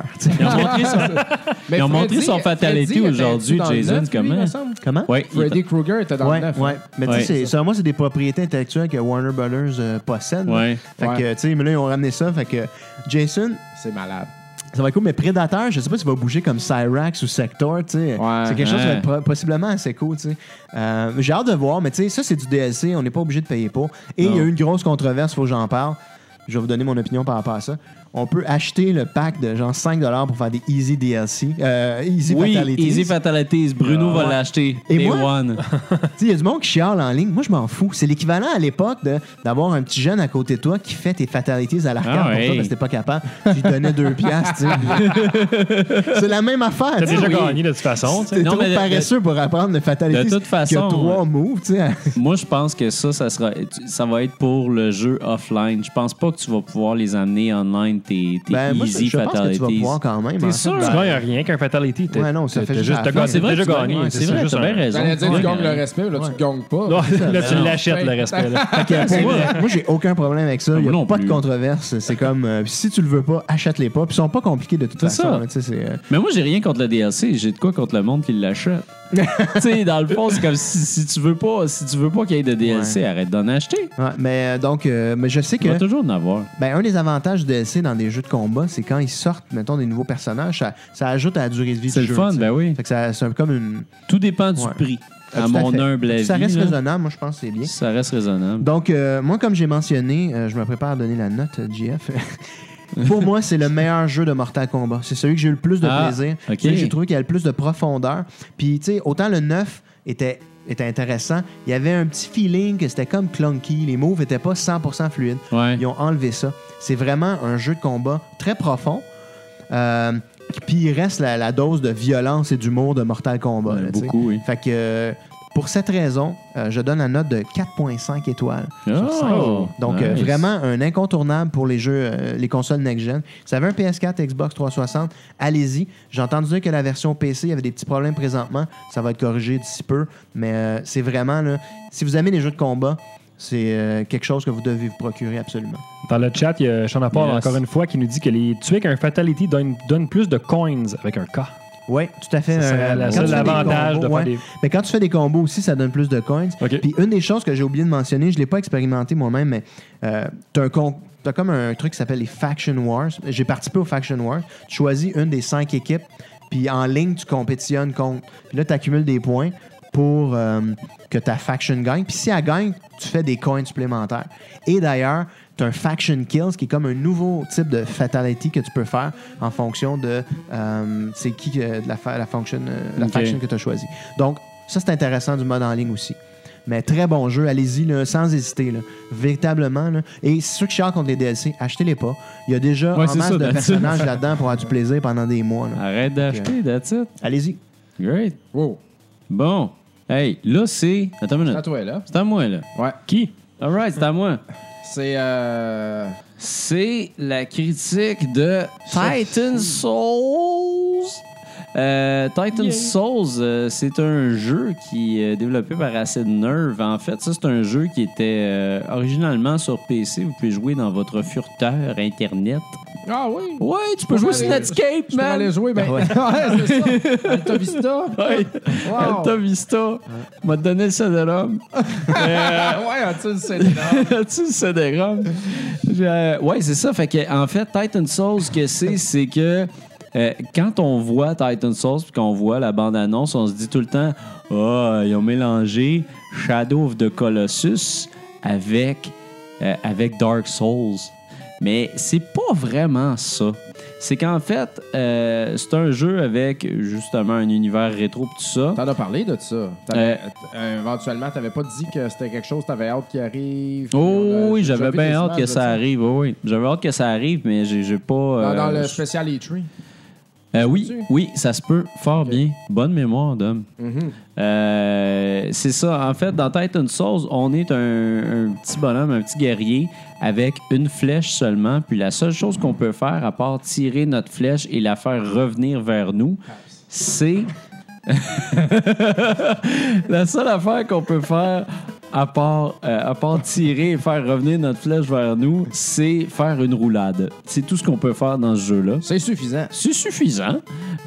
Ils ont montré son Fatality aujourd'hui, Jason. Comment? Ouais, Freddy Krueger était dans le 9. Ouais. Mais tu sais, selon moi, c'est des propriétés intellectuelles que Warner Brothers possède. Ouais. Fait que, tu sais, mais là, ils ont ramené ça. Fait que Jason... C'est malade. Ça va être cool, mais Predator, je sais pas si va bouger comme Cyrax ou Sector, tu sais. C'est quelque chose qui va être possiblement assez cool, tu sais. J'ai hâte de voir, mais tu sais, ça, c'est du DLC, on n'est pas obligé de payer pour. Et il y a eu une grosse controverse, faut que j'en parle. Je vais vous donner mon opinion par rapport à ça. On peut acheter le pack de genre $5 pour faire des Easy DLC. Easy Fatalities. Easy Fatalities. Bruno va l'acheter. Et Day moi, one. il y a du monde qui chiale en ligne. Moi, je m'en fous. C'est l'équivalent à l'époque d'avoir un petit jeune à côté de toi qui fait tes Fatalities à l'arcade pour toi parce que t'es pas capable. Tu lui donnais 2$. C'est la même affaire. T'as déjà gagné de toute façon. T'es trop paresseux pour apprendre le Fatalities. De toute façon, qui a 3 moves. Moi, je pense que ça va être pour le jeu offline. Je pense pas que tu vas pouvoir les amener online. Tes Easy Fatalities. Je pense que tu vas pouvoir quand même. T'es sûr? Tu gagnes rien qu'un Fatality. Ouais, non, ça fait juste... C'est vrai, déjà gagné. C'est vrai, t'as bien raison. J'allais dire que tu gagnes le respect, là, tu ne gagnes pas. Là, tu l'achètes, le respect. Moi, j'ai aucun problème avec ça. Il n'y a pas de controverse. C'est comme, si tu le veux pas, achète-les pas. Puis ils sont pas compliqués de toute façon. Mais moi, j'ai rien contre le DLC. J'ai de quoi contre le monde qui l'achète. Tu sais, dans le fond, c'est comme si tu veux pas qu'il y ait de DLC, arrête d'en acheter. Ouais, mais donc, mais je sais que... Il va toujours en avoir. Ben, un des avantages du DLC dans des jeux de combat, c'est quand ils sortent, mettons, des nouveaux personnages, ça ajoute à la durée de vie du jeu. C'est le fun, ben oui. Fait que c'est comme une... Tout dépend du prix. À mon humble avis. Ça reste raisonnable, moi, je pense que c'est bien. Ça reste raisonnable. Donc, moi, comme j'ai mentionné, je me prépare à donner la note, JF. Pour moi, c'est le meilleur jeu de Mortal Kombat. C'est celui que j'ai eu le plus de plaisir. Okay. Celui que j'ai trouvé qu'il y a le plus de profondeur. Puis, tu sais, autant le 9 était intéressant, il y avait un petit feeling que c'était comme clunky. Les moves n'étaient pas 100% fluides. Ouais. Ils ont enlevé ça. C'est vraiment un jeu de combat très profond. Puis il reste la dose de violence et d'humour de Mortal Kombat. Ouais, là, beaucoup, oui. Fait que pour cette raison, je donne la note de 4.5 étoiles sur 5. Donc nice. vraiment un incontournable pour les jeux, les consoles next-gen. Si vous avez un PS4, Xbox 360, allez-y. J'ai entendu dire que la version PC, il y avait des petits problèmes présentement. Ça va être corrigé d'ici peu. Mais c'est vraiment, là, si vous aimez les jeux de combat, c'est quelque chose que vous devez vous procurer absolument. Dans le chat, il y a Sean Apple, encore une fois, qui nous dit que les tuer avec un Fatality donne plus de coins avec un K. Oui, tout à fait. C'est l'avantage de faire des... Mais quand tu fais des combos aussi, ça donne plus de coins. Okay. Puis une des choses que j'ai oublié de mentionner, je ne l'ai pas expérimenté moi-même, mais t'as comme un truc qui s'appelle les Faction Wars. J'ai participé aux Faction Wars. Tu choisis une des 5 équipes, puis en ligne, tu compétitionnes contre. Puis là, tu accumules des points pour que ta faction gagne. Puis si elle gagne, tu fais des coins supplémentaires. Et d'ailleurs, tu as un Faction Kills qui est comme un nouveau type de fatality que tu peux faire en fonction de c'est qui la faction que tu as choisi. Donc, ça, c'est intéressant du mode en ligne aussi. Mais très bon jeu, allez-y là, sans hésiter. Là. Véritablement. Là. Et ceux qui chialent contre les DLC, achetez-les pas. Il y a déjà en masse de personnages là-dedans pour avoir du plaisir pendant des mois. Là. Arrête d'acheter, that's it. Allez-y. Great. Wow. Bon. Hey, là, c'est... Attends une minute. C'est à toi, là. C'est à moi, là. Ouais. Qui? All right, c'est à moi. C'est la critique de Titan Souls. Titan Souls, c'est un jeu qui est développé par Acid Nerve. En fait, ça, c'est un jeu qui était originalement sur PC. Vous pouvez jouer dans votre furteur Internet. Ah oui? Ouais, tu peux jouer sur Netscape, man! Je peux aller jouer, ben... ouais, c'est ça. Alta Vista. Ouais. Wow. Alta Vista. M'a donné le CD-ROM. Ouais, as-tu le CD-ROM? As-tu le CD-ROM? Ouais, c'est ça. Fait que, en fait, Titan Souls, ce que c'est que quand on voit Titan Souls puis qu'on voit la bande-annonce, on se dit tout le temps « Ah, ils ont mélangé Shadow of the Colossus avec Dark Souls. » Mais c'est pas vraiment ça. C'est qu'en fait, c'est un jeu avec justement un univers rétro et tout ça. T'en as parlé de ça. Éventuellement, t'avais pas dit que c'était quelque chose, t'avais hâte qu'il arrive. Oh oui, j'avais bien hâte que ça arrive. Oui. J'avais hâte que ça arrive, mais j'ai pas... dans le spécial E3. Oui, ça se peut fort bien. Bonne mémoire, Dom. C'est ça. En fait, dans Titan Souls, on est un petit bonhomme, un petit guerrier avec une flèche seulement. Puis la seule chose qu'on peut faire, à part tirer notre flèche et la faire revenir vers nous, c'est... La seule affaire qu'on peut faire, à part tirer et faire revenir notre flèche vers nous, c'est faire une roulade. C'est tout ce qu'on peut faire dans ce jeu-là. C'est suffisant. C'est suffisant.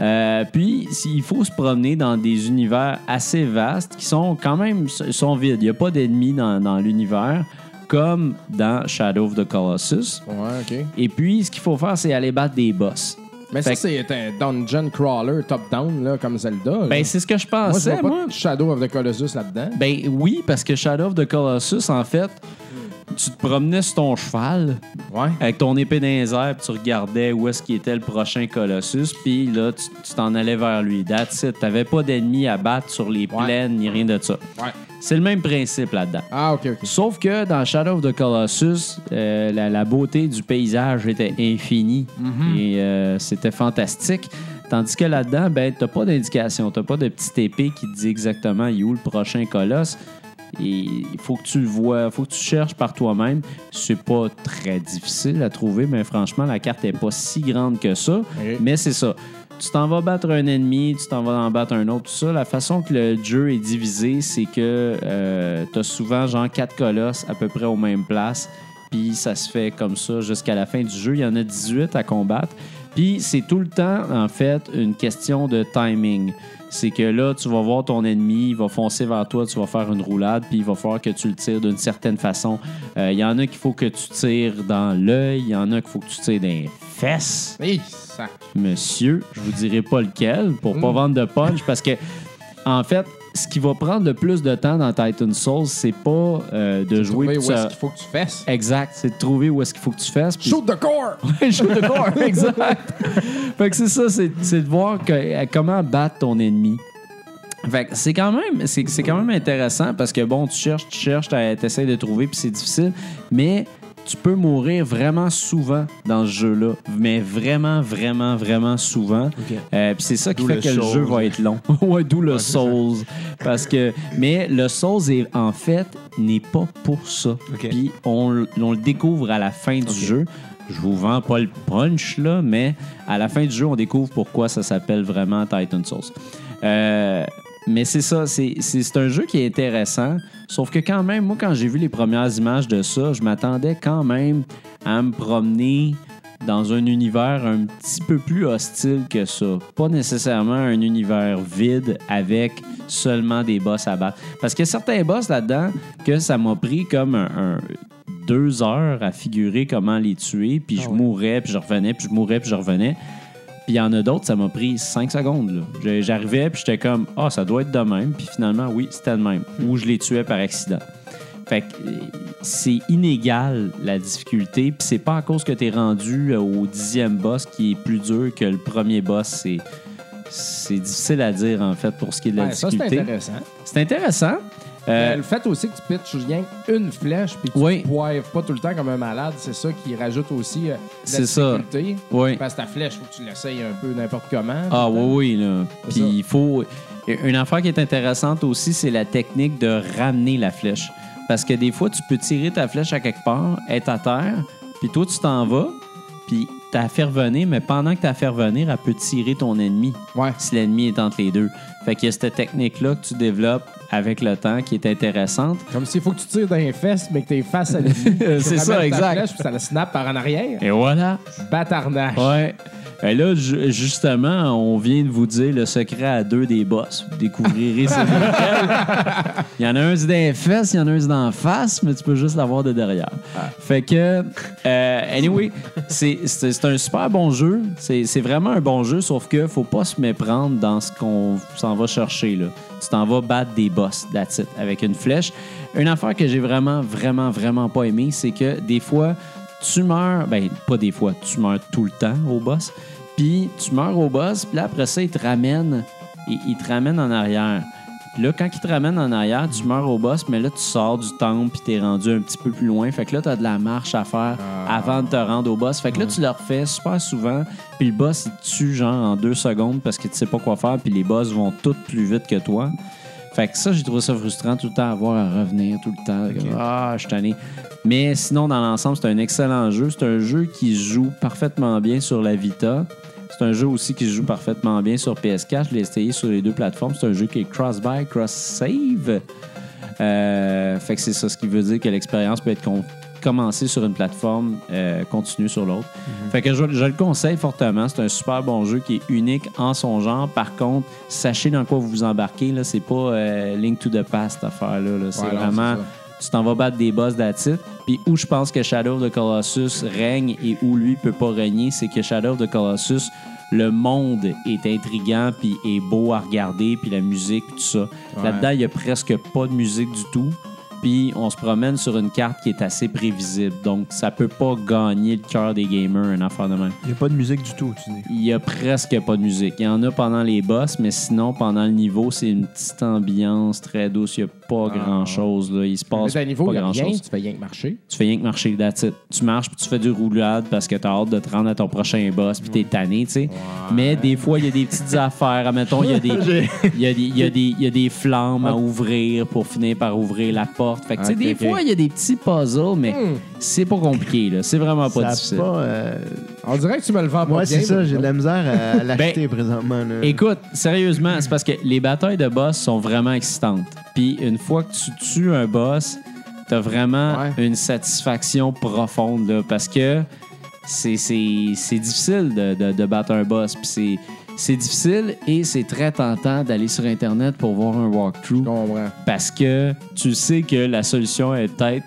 Puis, il faut se promener dans des univers assez vastes qui sont quand même sont vides. Il n'y a pas d'ennemis dans l'univers, comme dans Shadow of the Colossus. Ouais, OK. Et puis, ce qu'il faut faire, c'est aller battre des boss. Mais ça, c'est un dungeon crawler top-down, là, comme Zelda. Là. Ben, c'est ce que je pensais, moi. Je vois pas de Shadow of the Colossus là-dedans. Ben oui, parce que Shadow of the Colossus, en fait, tu te promenais sur ton cheval avec ton épée dans les airs, puis tu regardais où est-ce qu'il était le prochain Colossus, puis là, tu t'en allais vers lui. That's it. T'avais pas d'ennemis à battre sur les plaines, ni rien de ça. Ouais. C'est le même principe là-dedans. Ah, OK. Sauf que dans Shadow of the Colossus, la beauté du paysage était infinie et c'était fantastique. Tandis que là-dedans, ben, t'as pas d'indication. T'as pas de petite épée qui te dit exactement où le prochain colosse. Et il faut que tu le vois, faut que tu cherches par toi-même. C'est pas très difficile à trouver, mais franchement, la carte est pas si grande que ça. Okay. Mais c'est ça. Tu t'en vas battre un ennemi, tu t'en vas en battre un autre, tout ça. La façon que le jeu est divisé, c'est que t'as souvent genre 4 colosses à peu près aux mêmes places. Puis ça se fait comme ça jusqu'à la fin du jeu. Il y en a 18 à combattre. Puis c'est tout le temps, en fait, une question de timing. C'est que là, tu vas voir ton ennemi, il va foncer vers toi, tu vas faire une roulade, puis il va falloir que tu le tires d'une certaine façon. Il y en a qu'il faut que tu tires dans l'œil, il y en a qu'il faut que tu tires dans les fesses. Oui, ça. Monsieur, je vous dirai pas lequel pour pas vendre de punch, parce que, en fait, ce qui va prendre le plus de temps dans Titan Souls, c'est pas de jouer... Trouver où est-ce qu'il faut que tu fasses. Exact, c'est de trouver où est-ce qu'il faut que tu fasses. Puis... Shoot the core! Ouais, shoot the core, exact. Fait que c'est ça, c'est de voir comment battre ton ennemi. Fait que c'est quand même intéressant parce que, bon, tu cherches, t'essaies de trouver, puis c'est difficile, mais... Tu peux mourir vraiment souvent dans ce jeu-là. Mais vraiment, vraiment, vraiment souvent. Okay. Puis c'est ça qui fait que le jeu va être long. Ouais, d'où le Souls. Parce que... Mais le Souls, en fait, n'est pas pour ça. Okay. Puis on le découvre à la fin du jeu. Je vous vends pas le punch, là, mais à la fin du jeu, on découvre pourquoi ça s'appelle vraiment Titan Souls. Mais c'est ça, c'est un jeu qui est intéressant. Sauf que quand même, moi, quand j'ai vu les premières images de ça, je m'attendais quand même à me promener dans un univers un petit peu plus hostile que ça. Pas nécessairement un univers vide avec seulement des boss à battre. Parce qu'il y a certains boss là-dedans que ça m'a pris comme 2 heures à figurer comment les tuer, puis je mourais, puis je revenais, puis je mourais, puis je revenais. Puis il y en a d'autres, ça m'a pris 5 secondes. Là. J'arrivais, puis j'étais comme « Ah, ça doit être de même. » Puis finalement, oui, c'était de même. Ou je les tuais par accident. Fait que c'est inégal, la difficulté. Puis c'est pas à cause que t'es rendu au 10e boss qui est plus dur que le premier boss. C'est difficile à dire, en fait, pour ce qui est de la difficulté. Ça, c'est intéressant. C'est intéressant. Le fait aussi que tu pitches rien qu'une flèche puis que tu poivres pas tout le temps comme un malade, c'est ça qui rajoute aussi la difficulté. Oui. Parce que ta flèche, il faut que tu l'essayes un peu n'importe comment. Ah oui, là. Puis il faut... Une affaire qui est intéressante aussi, c'est la technique de ramener la flèche. Parce que des fois, tu peux tirer ta flèche à quelque part, être à terre, puis toi, tu t'en vas, puis t'as fait revenir, mais pendant que t'as fait revenir, elle peut tirer ton ennemi. Ouais. Si l'ennemi est entre les deux. Fait qu'il y a cette technique-là que tu développes avec le temps qui est intéressante. Comme s'il faut que tu tires dans les fesses, mais que t'es face à l'ennemi. C'est ça, exact. Flèche, puis ça le snap par en arrière. Et voilà. Bâtarnache. Ouais. Et là, justement, on vient de vous dire le secret à 2 des boss. Vous découvrirez c'est lequel. Il y en a un dans les fesses, il y en a un dans la face, mais tu peux juste l'avoir de derrière. Fait que, anyway, c'est un super bon jeu. C'est vraiment un bon jeu, sauf que faut pas se méprendre dans ce qu'on s'en va chercher, là. Tu t'en vas battre des boss, that's it, avec une flèche. Une affaire que j'ai vraiment pas aimé, c'est que des fois, tu meurs, ben pas des fois, tu meurs tout le temps au boss. Puis tu meurs au boss, puis là après ça, il te ramène en arrière. Puis là, quand il te ramène en arrière, tu meurs au boss, mais là, tu sors du temple, puis t'es rendu un petit peu plus loin. Fait que là, t'as de la marche à faire avant de te rendre au boss. Fait que là, tu le refais super souvent, puis le boss, il te tue genre en 2 secondes parce que tu sais pas quoi faire, puis les boss vont tous plus vite que toi. Fait que ça, j'ai trouvé ça frustrant tout le temps, avoir à revenir tout le temps. Okay. Ah, je suis tanné. Mais sinon, dans l'ensemble, c'est un excellent jeu. C'est un jeu qui se joue parfaitement bien sur la Vita. C'est un jeu aussi qui se joue parfaitement bien sur PS4. Je l'ai essayé sur les 2 plateformes. C'est un jeu qui est cross-buy, cross-save. Fait que c'est ça, ce qui veut dire que l'expérience peut être commencée sur une plateforme, continuer sur l'autre. Mm-hmm. Fait que je le conseille fortement. C'est un super bon jeu qui est unique en son genre. Par contre, sachez dans quoi vous vous embarquez. Là, c'est pas Link to the Past, cette affaire-là. Là. C'est vraiment... Tu t'en vas battre des boss d'attitude. Puis où je pense que Shadow of the Colossus règne et où lui peut pas régner, c'est que Shadow of the Colossus, le monde est intriguant puis est beau à regarder, puis la musique, puis tout ça. Ouais. Là-dedans, il y a presque pas de musique du tout. Puis on se promène sur une carte qui est assez prévisible. Donc, ça peut pas gagner le cœur des gamers, une affaire de même. Il n'y a pas de musique du tout, tu dis. Il y a presque pas de musique. Il y en a pendant les boss, mais sinon, pendant le niveau, c'est une petite ambiance très douce. Il n'y a pas grand-chose. Là. Il se passe pas grand-chose. Tu fais rien que marcher. Tu fais rien que marcher, that's it. Tu marches puis tu fais du roulade parce que tu as hâte de te rendre à ton prochain boss puis t'es tanné, tu sais. Ouais. Mais des fois, il y a des petites affaires. Admettons, il y a des flammes à ouvrir pour finir par ouvrir la porte. Fait que, des fois, il y a des petits puzzles, mais c'est pas compliqué. Là. C'est vraiment pas difficile. On dirait que tu me le vends pas bien. C'est ça. J'ai de la misère à l'acheter présentement. Là. Écoute, sérieusement, c'est parce que les batailles de boss sont vraiment excitantes. Puis une fois que tu tues un boss, t'as vraiment une satisfaction profonde. Là, parce que c'est difficile de battre un boss. Puis c'est difficile et c'est très tentant d'aller sur Internet pour voir un walkthrough. Parce que tu sais que la solution est peut-être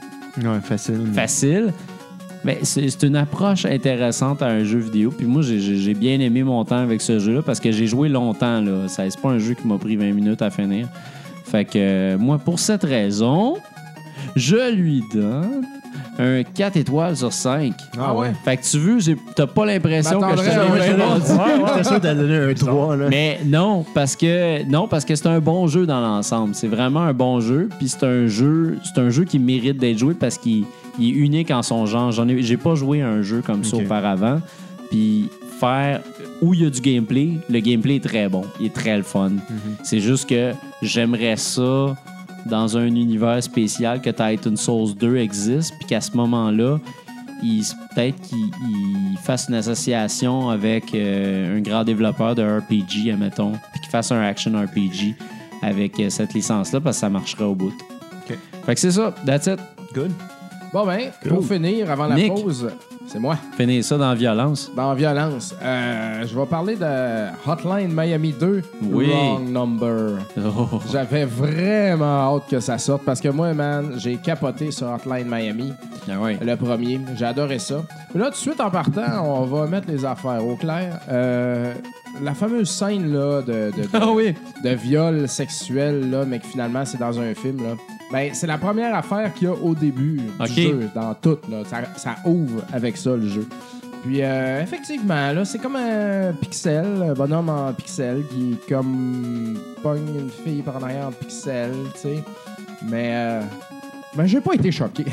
facile. Mais c'est une approche intéressante à un jeu vidéo. Puis moi, j'ai bien aimé mon temps avec ce jeu-là parce que j'ai joué longtemps. Là. C'est pas un jeu qui m'a pris 20 minutes à finir. Fait que moi, pour cette raison, je lui donne un 4 étoiles sur 5. Ah ouais? Fait que tu veux, t'as pas l'impression que je t'ai répondu. J'étais sûr de donner un 3. Là. Mais non, parce que c'est un bon jeu dans l'ensemble. C'est vraiment un bon jeu. Puis c'est un jeu qui mérite d'être joué parce qu'il est unique en son genre. J'ai pas joué à un jeu comme ça auparavant. Puis où il y a du gameplay, le gameplay est très bon. Il est très le fun. Mm-hmm. C'est juste que j'aimerais ça dans un univers spécial que Titan Souls 2 existe, puis qu'à ce moment-là, peut-être qu'il fasse une association avec un grand développeur de RPG, admettons, puis qu'il fasse un action RPG avec cette licence-là, parce que ça marcherait au bout. Okay. Fait que c'est ça. That's it. Good. Bon ben, pour finir, avant la pause, c'est moi. Finir ça dans la violence. Dans la violence. Je vais parler de Hotline Miami 2, Wrong Number. Oh. J'avais vraiment hâte que ça sorte parce que moi, man, j'ai capoté sur Hotline Miami. Ah ouais. Le premier. J'ai adoré ça. Mais là, tout de suite, en partant, on va mettre les affaires au clair. La fameuse scène là, de viol sexuel, là, mais que finalement, c'est dans un film, là. Ben, c'est la première affaire qu'il y a au début du jeu, dans tout. Là. Ça ouvre avec ça, le jeu. Puis, effectivement, là, c'est comme un pixel, un bonhomme en pixel qui, comme, pogne une fille par en arrière en pixel, tu sais. Mais, j'ai pas été choqué.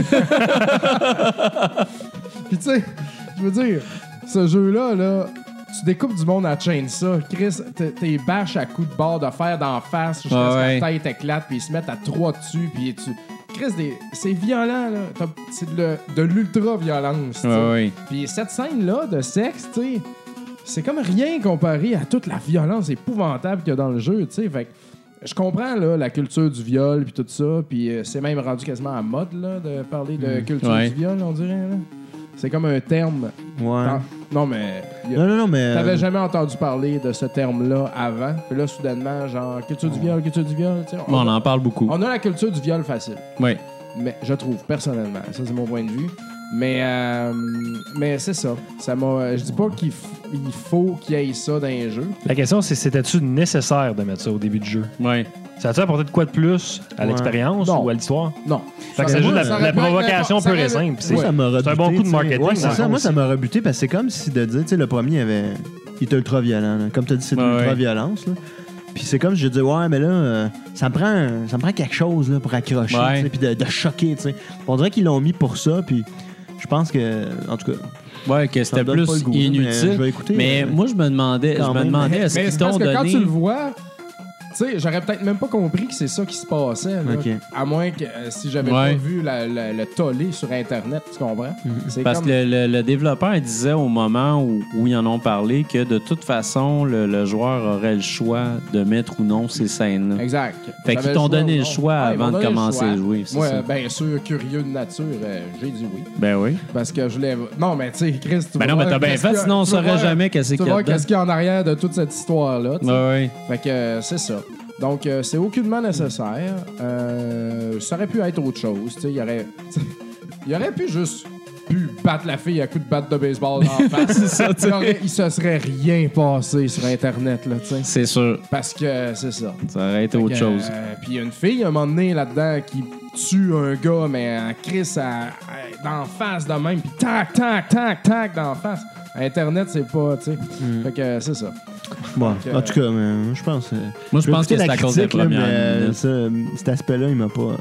Puis, tu sais, je veux dire, ce jeu-là, là, tu découpes du monde à chainsaw. Chris, t'es bâches à coups de barre de fer d'en face jusqu'à ce que la tête éclate, puis ils se mettent à 3 dessus, puis Chris, c'est violent, là. C'est de l'ultra-violence. Ouais. Puis cette scène-là de sexe, tu sais, c'est comme rien comparé à toute la violence épouvantable qu'il y a dans le jeu, tu sais. Fait que je comprends, là, la culture du viol puis tout ça, puis c'est même rendu quasiment à mode, là, de parler de culture du viol, on dirait, là. C'est comme un terme. Ouais. Non, mais... Non, mais... T'avais jamais entendu parler de ce terme-là avant. Puis là, soudainement, genre, culture du viol, tu sais. On en parle beaucoup. On a la culture du viol facile. Oui. Mais je trouve, personnellement. Ça, c'est mon point de vue. Mais c'est ça. Je dis pas qu'il faut qu'il y ait ça dans les jeux. La question, c'est c'était-tu nécessaire de mettre ça au début du jeu? Oui. Ça a-tu apporté de quoi de plus à l'expérience ou à l'histoire? Non. Fait que c'est juste la provocation pure et simple. Moi, ça m'a rebuté. C'est un bon coup de marketing. Ouais, c'est ça. Moi, ça m'a rebuté parce que c'est comme si de dire, tu sais, le premier, il était ultra violent. Là. Comme tu as dit, c'est de l'ultra-violence. Puis c'est comme si je dis, ouais, mais là, ça me prend quelque chose là, pour accrocher, puis de choquer. T'sais. On dirait qu'ils l'ont mis pour ça, puis je pense que, en tout cas... Ouais, que c'était plus goût, inutile. Mais moi, je me demandais est-ce qu'ils t'ont donné... Quand tu le vois... Tu sais, j'aurais peut-être même pas compris que c'est ça qui se passait. Là. Okay. À moins que si j'avais pas vu le tollé sur Internet, tu comprends? Parce que le développeur disait au moment où ils en ont parlé que de toute façon, le joueur aurait le choix de mettre ou non ces scènes-là. Exact. Fait qu'ils t'ont donné le choix avant de commencer à jouer. Moi, bien sûr, curieux de nature, j'ai dit oui. Ben oui. Parce que je voulais... Non, mais tu sais, Chris, tu non, mais t'as bien fait, sinon on saurait jamais qu'est-ce qu'il y a. Qu'est-ce qu'il y a en arrière de toute cette histoire-là. Oui. Fait que c'est ça. Donc, c'est aucunement nécessaire. Ça aurait pu être autre chose. Il aurait pu juste battre la fille à coups de batte de baseball en face. C'est ça, il se serait rien passé sur Internet. Là, c'est sûr. Parce que c'est ça. Ça aurait été autre chose. Puis il y a une fille, à un moment donné, là-dedans, qui tue un gars, mais en crisse d'en face de même, puis tac, tac, tac, tac, d'en face. Internet, c'est pas, tu sais. Fait que c'est ça. Bon, en tout cas, je pense... Moi, je pense que c'est à cause de la première. Cet aspect-là, il m'a pas...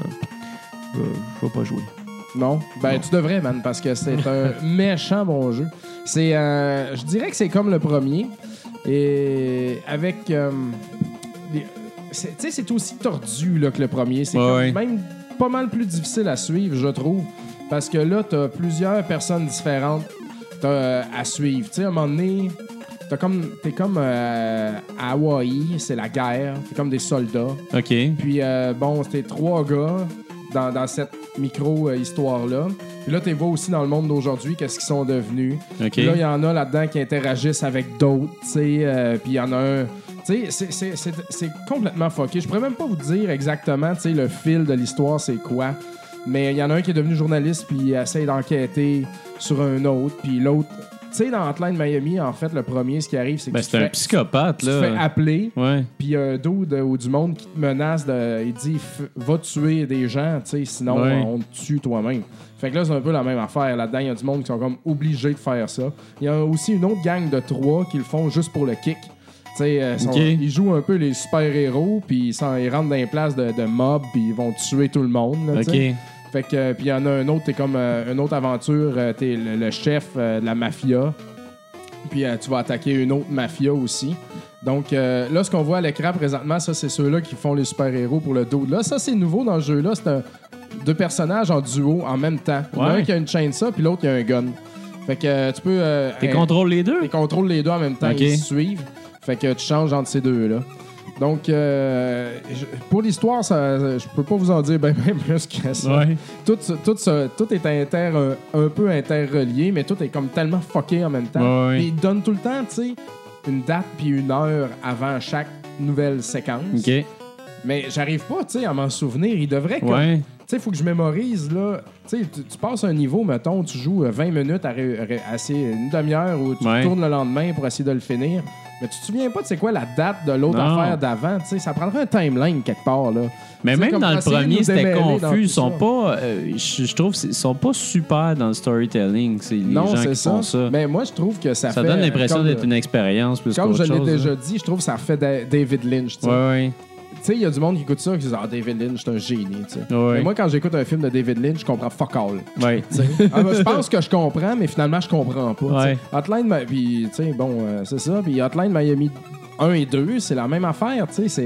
Je vais pas jouer. Non? Ben, tu devrais, man, parce que c'est un méchant bon jeu. C'est... je dirais que c'est comme le premier. Et avec... tu sais, c'est aussi tordu là, que le premier. C'est même pas mal plus difficile à suivre, je trouve. Parce que là, t'as plusieurs personnes différentes à suivre. Tu sais, à un moment donné... T'es comme à Hawaï, c'est la guerre. T'es comme des soldats. OK. Puis, bon, c'était 3 gars dans cette micro-histoire-là. Puis là, t'es vois aussi dans le monde d'aujourd'hui qu'est-ce qu'ils sont devenus. OK. Puis là, il y en a là-dedans qui interagissent avec d'autres, tu sais. Puis il y en a un... Tu sais, c'est complètement fucké. Je pourrais même pas vous dire exactement, tu sais, le fil de l'histoire, c'est quoi. Mais il y en a un qui est devenu journaliste puis il essaie d'enquêter sur un autre. Puis l'autre... Tu sais, dans Hotline Miami, en fait, le premier, ce qui arrive, c'est que c'est un psychopathe, là. Tu te fais appeler, puis il y a un dude ou du monde qui te menace il dit « Va tuer des gens, tu sais, sinon on te tue toi-même. » Fait que là, c'est un peu la même affaire. Là-dedans, il y a du monde qui sont comme obligés de faire ça. Il y a aussi une autre gang de 3 qui le font juste pour le kick. Ils jouent un peu les super-héros, puis ils rentrent dans les places de mobs, puis ils vont tuer tout le monde. Là, fait que, puis il y en a un autre, t'es comme une autre aventure, t'es le chef de la mafia. Puis tu vas attaquer une autre mafia aussi. Donc là, ce qu'on voit à l'écran présentement, ça, c'est ceux-là qui font les super-héros pour le dos. Là, ça, c'est nouveau dans le jeu-là. C'est 2 personnages en duo en même temps. Il y en a un qui a une chainsaw, puis l'autre, il a un gun. Fait que tu peux... tu contrôles les deux? Tu contrôles les deux en même temps. Ils se suivent. Fait que tu changes entre ces deux-là. Donc, pour l'histoire, je peux pas vous en dire bien plus que ça. Ouais. Tout est un peu interrelié, mais tout est comme tellement fucké en même temps. Ouais. Puis il donne tout le temps, tu sais, une date puis une heure avant chaque nouvelle séquence. OK. Mais j'arrive pas, tu sais, à m'en souvenir. Il devrait comme... Ouais. Tu sais, il faut que je mémorise, là. Tu sais, tu passes un niveau, mettons, tu joues 20 minutes à une demi-heure ou tu tournes le lendemain pour essayer de le finir. Mais tu te souviens pas de c'est quoi la date de l'autre affaire d'avant, tu sais, ça prendrait un timeline quelque part, là. Mais t'sais, même dans le premier, c'était confus. Ils sont ça. pas, je trouve qu'ils sont pas super dans le storytelling, les gens qui font ça. Mais moi, je trouve que ça fait... Ça donne l'impression d'être une expérience plus qu'autre chose. Comme je l'ai déjà dit, je trouve que ça fait David Lynch, tu sais. Ouais. Tu sais, il y a du monde qui écoute ça et qui dit « Ah, David Lynch, c'est un génie, tu sais. » Ouais. Mais moi, quand j'écoute un film de David Lynch, je comprends fuck all. Ouais. Je pense que je comprends, mais finalement, je comprends pas. Ouais. Hotline, puis, tu sais, bon, c'est ça. Puis Hotline Miami 1 et 2, c'est la même affaire, tu sais.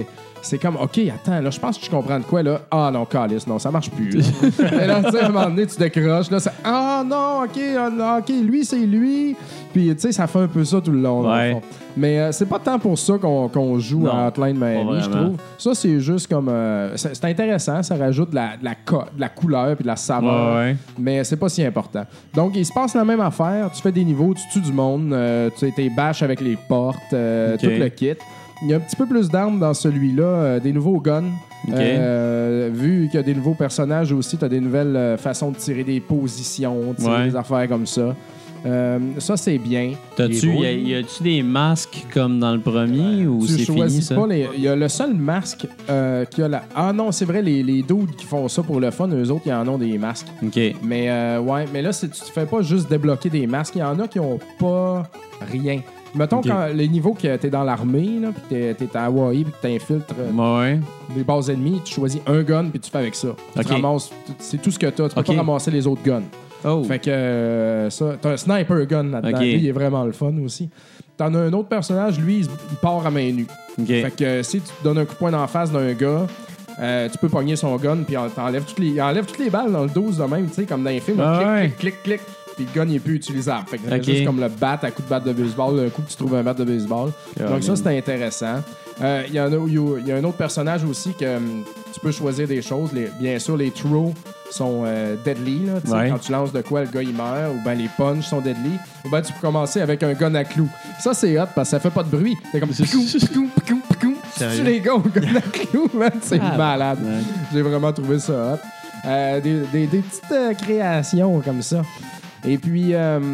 c'est comme, OK, attends, là, je pense que je comprends de quoi, là. Ah non, calice, non, ça marche plus. Là. Et là, tu sais, à un moment donné, tu décroches, là, non, OK, lui, c'est lui. Puis, tu sais, ça fait un peu ça tout le long, dans le fond. Mais c'est pas tant pour ça qu'on joue à Hotline Miami, je trouve. Ça, c'est juste comme... c'est intéressant, ça rajoute de la couleur puis de la saveur, mais c'est pas si important. Donc, il se passe la même affaire. Tu fais des niveaux, tu tues du monde, tu t'es bâches avec les portes, tout le kit. Il y a un petit peu plus d'armes dans celui-là, des nouveaux guns. Vu qu'il y a des nouveaux personnages aussi, tu as des nouvelles façons de tirer des positions, des affaires comme ça. Ça, c'est bien. Y a-tu des masques comme dans le premier ou c'est fini, ça? Il y a le seul masque qui a la... Ah non, c'est vrai, les dudes qui font ça pour le fun, eux autres, ils en ont des masques. OK. Mais mais là, tu te fais pas juste débloquer des masques. Il y en a qui ont pas rien. Mettons, quand les niveaux que t'es dans l'armée, là, puis t'es à Hawaii, puis que t'infiltres les bases ennemies, tu choisis un gun, puis tu fais avec ça. Tu ramasses, c'est tout ce que t'as. Tu peux pas ramasser les autres guns. Fait que ça, t'as un sniper gun là-dedans. Lui, il est vraiment le fun aussi. T'en as un autre personnage, lui, il part à main nue. Fait que si tu te donnes un coup de poing d'en face d'un gars, tu peux pogner son gun, puis il enlève toutes les balles dans le dos de même, tu sais, comme dans les films. Clic. Puis le gun, il est plus utilisable. Fait que c'est juste comme le bat à coup de batte de baseball, un coup que tu trouves un bat de baseball. Donc ça, c'était intéressant. Il y a un autre personnage aussi que tu peux choisir des choses. Bien sûr, les throws sont deadly. Là, quand tu lances de quoi, le gars, il meurt. Ou bien les punches sont deadly. Ou bien tu peux commencer avec un gun à clous. Ça, c'est hot parce que ça fait pas de bruit. C'est comme... Tu tues les gars au gun à clous, man. C'est malade. J'ai vraiment trouvé ça hot. Des petites créations comme ça. Et puis,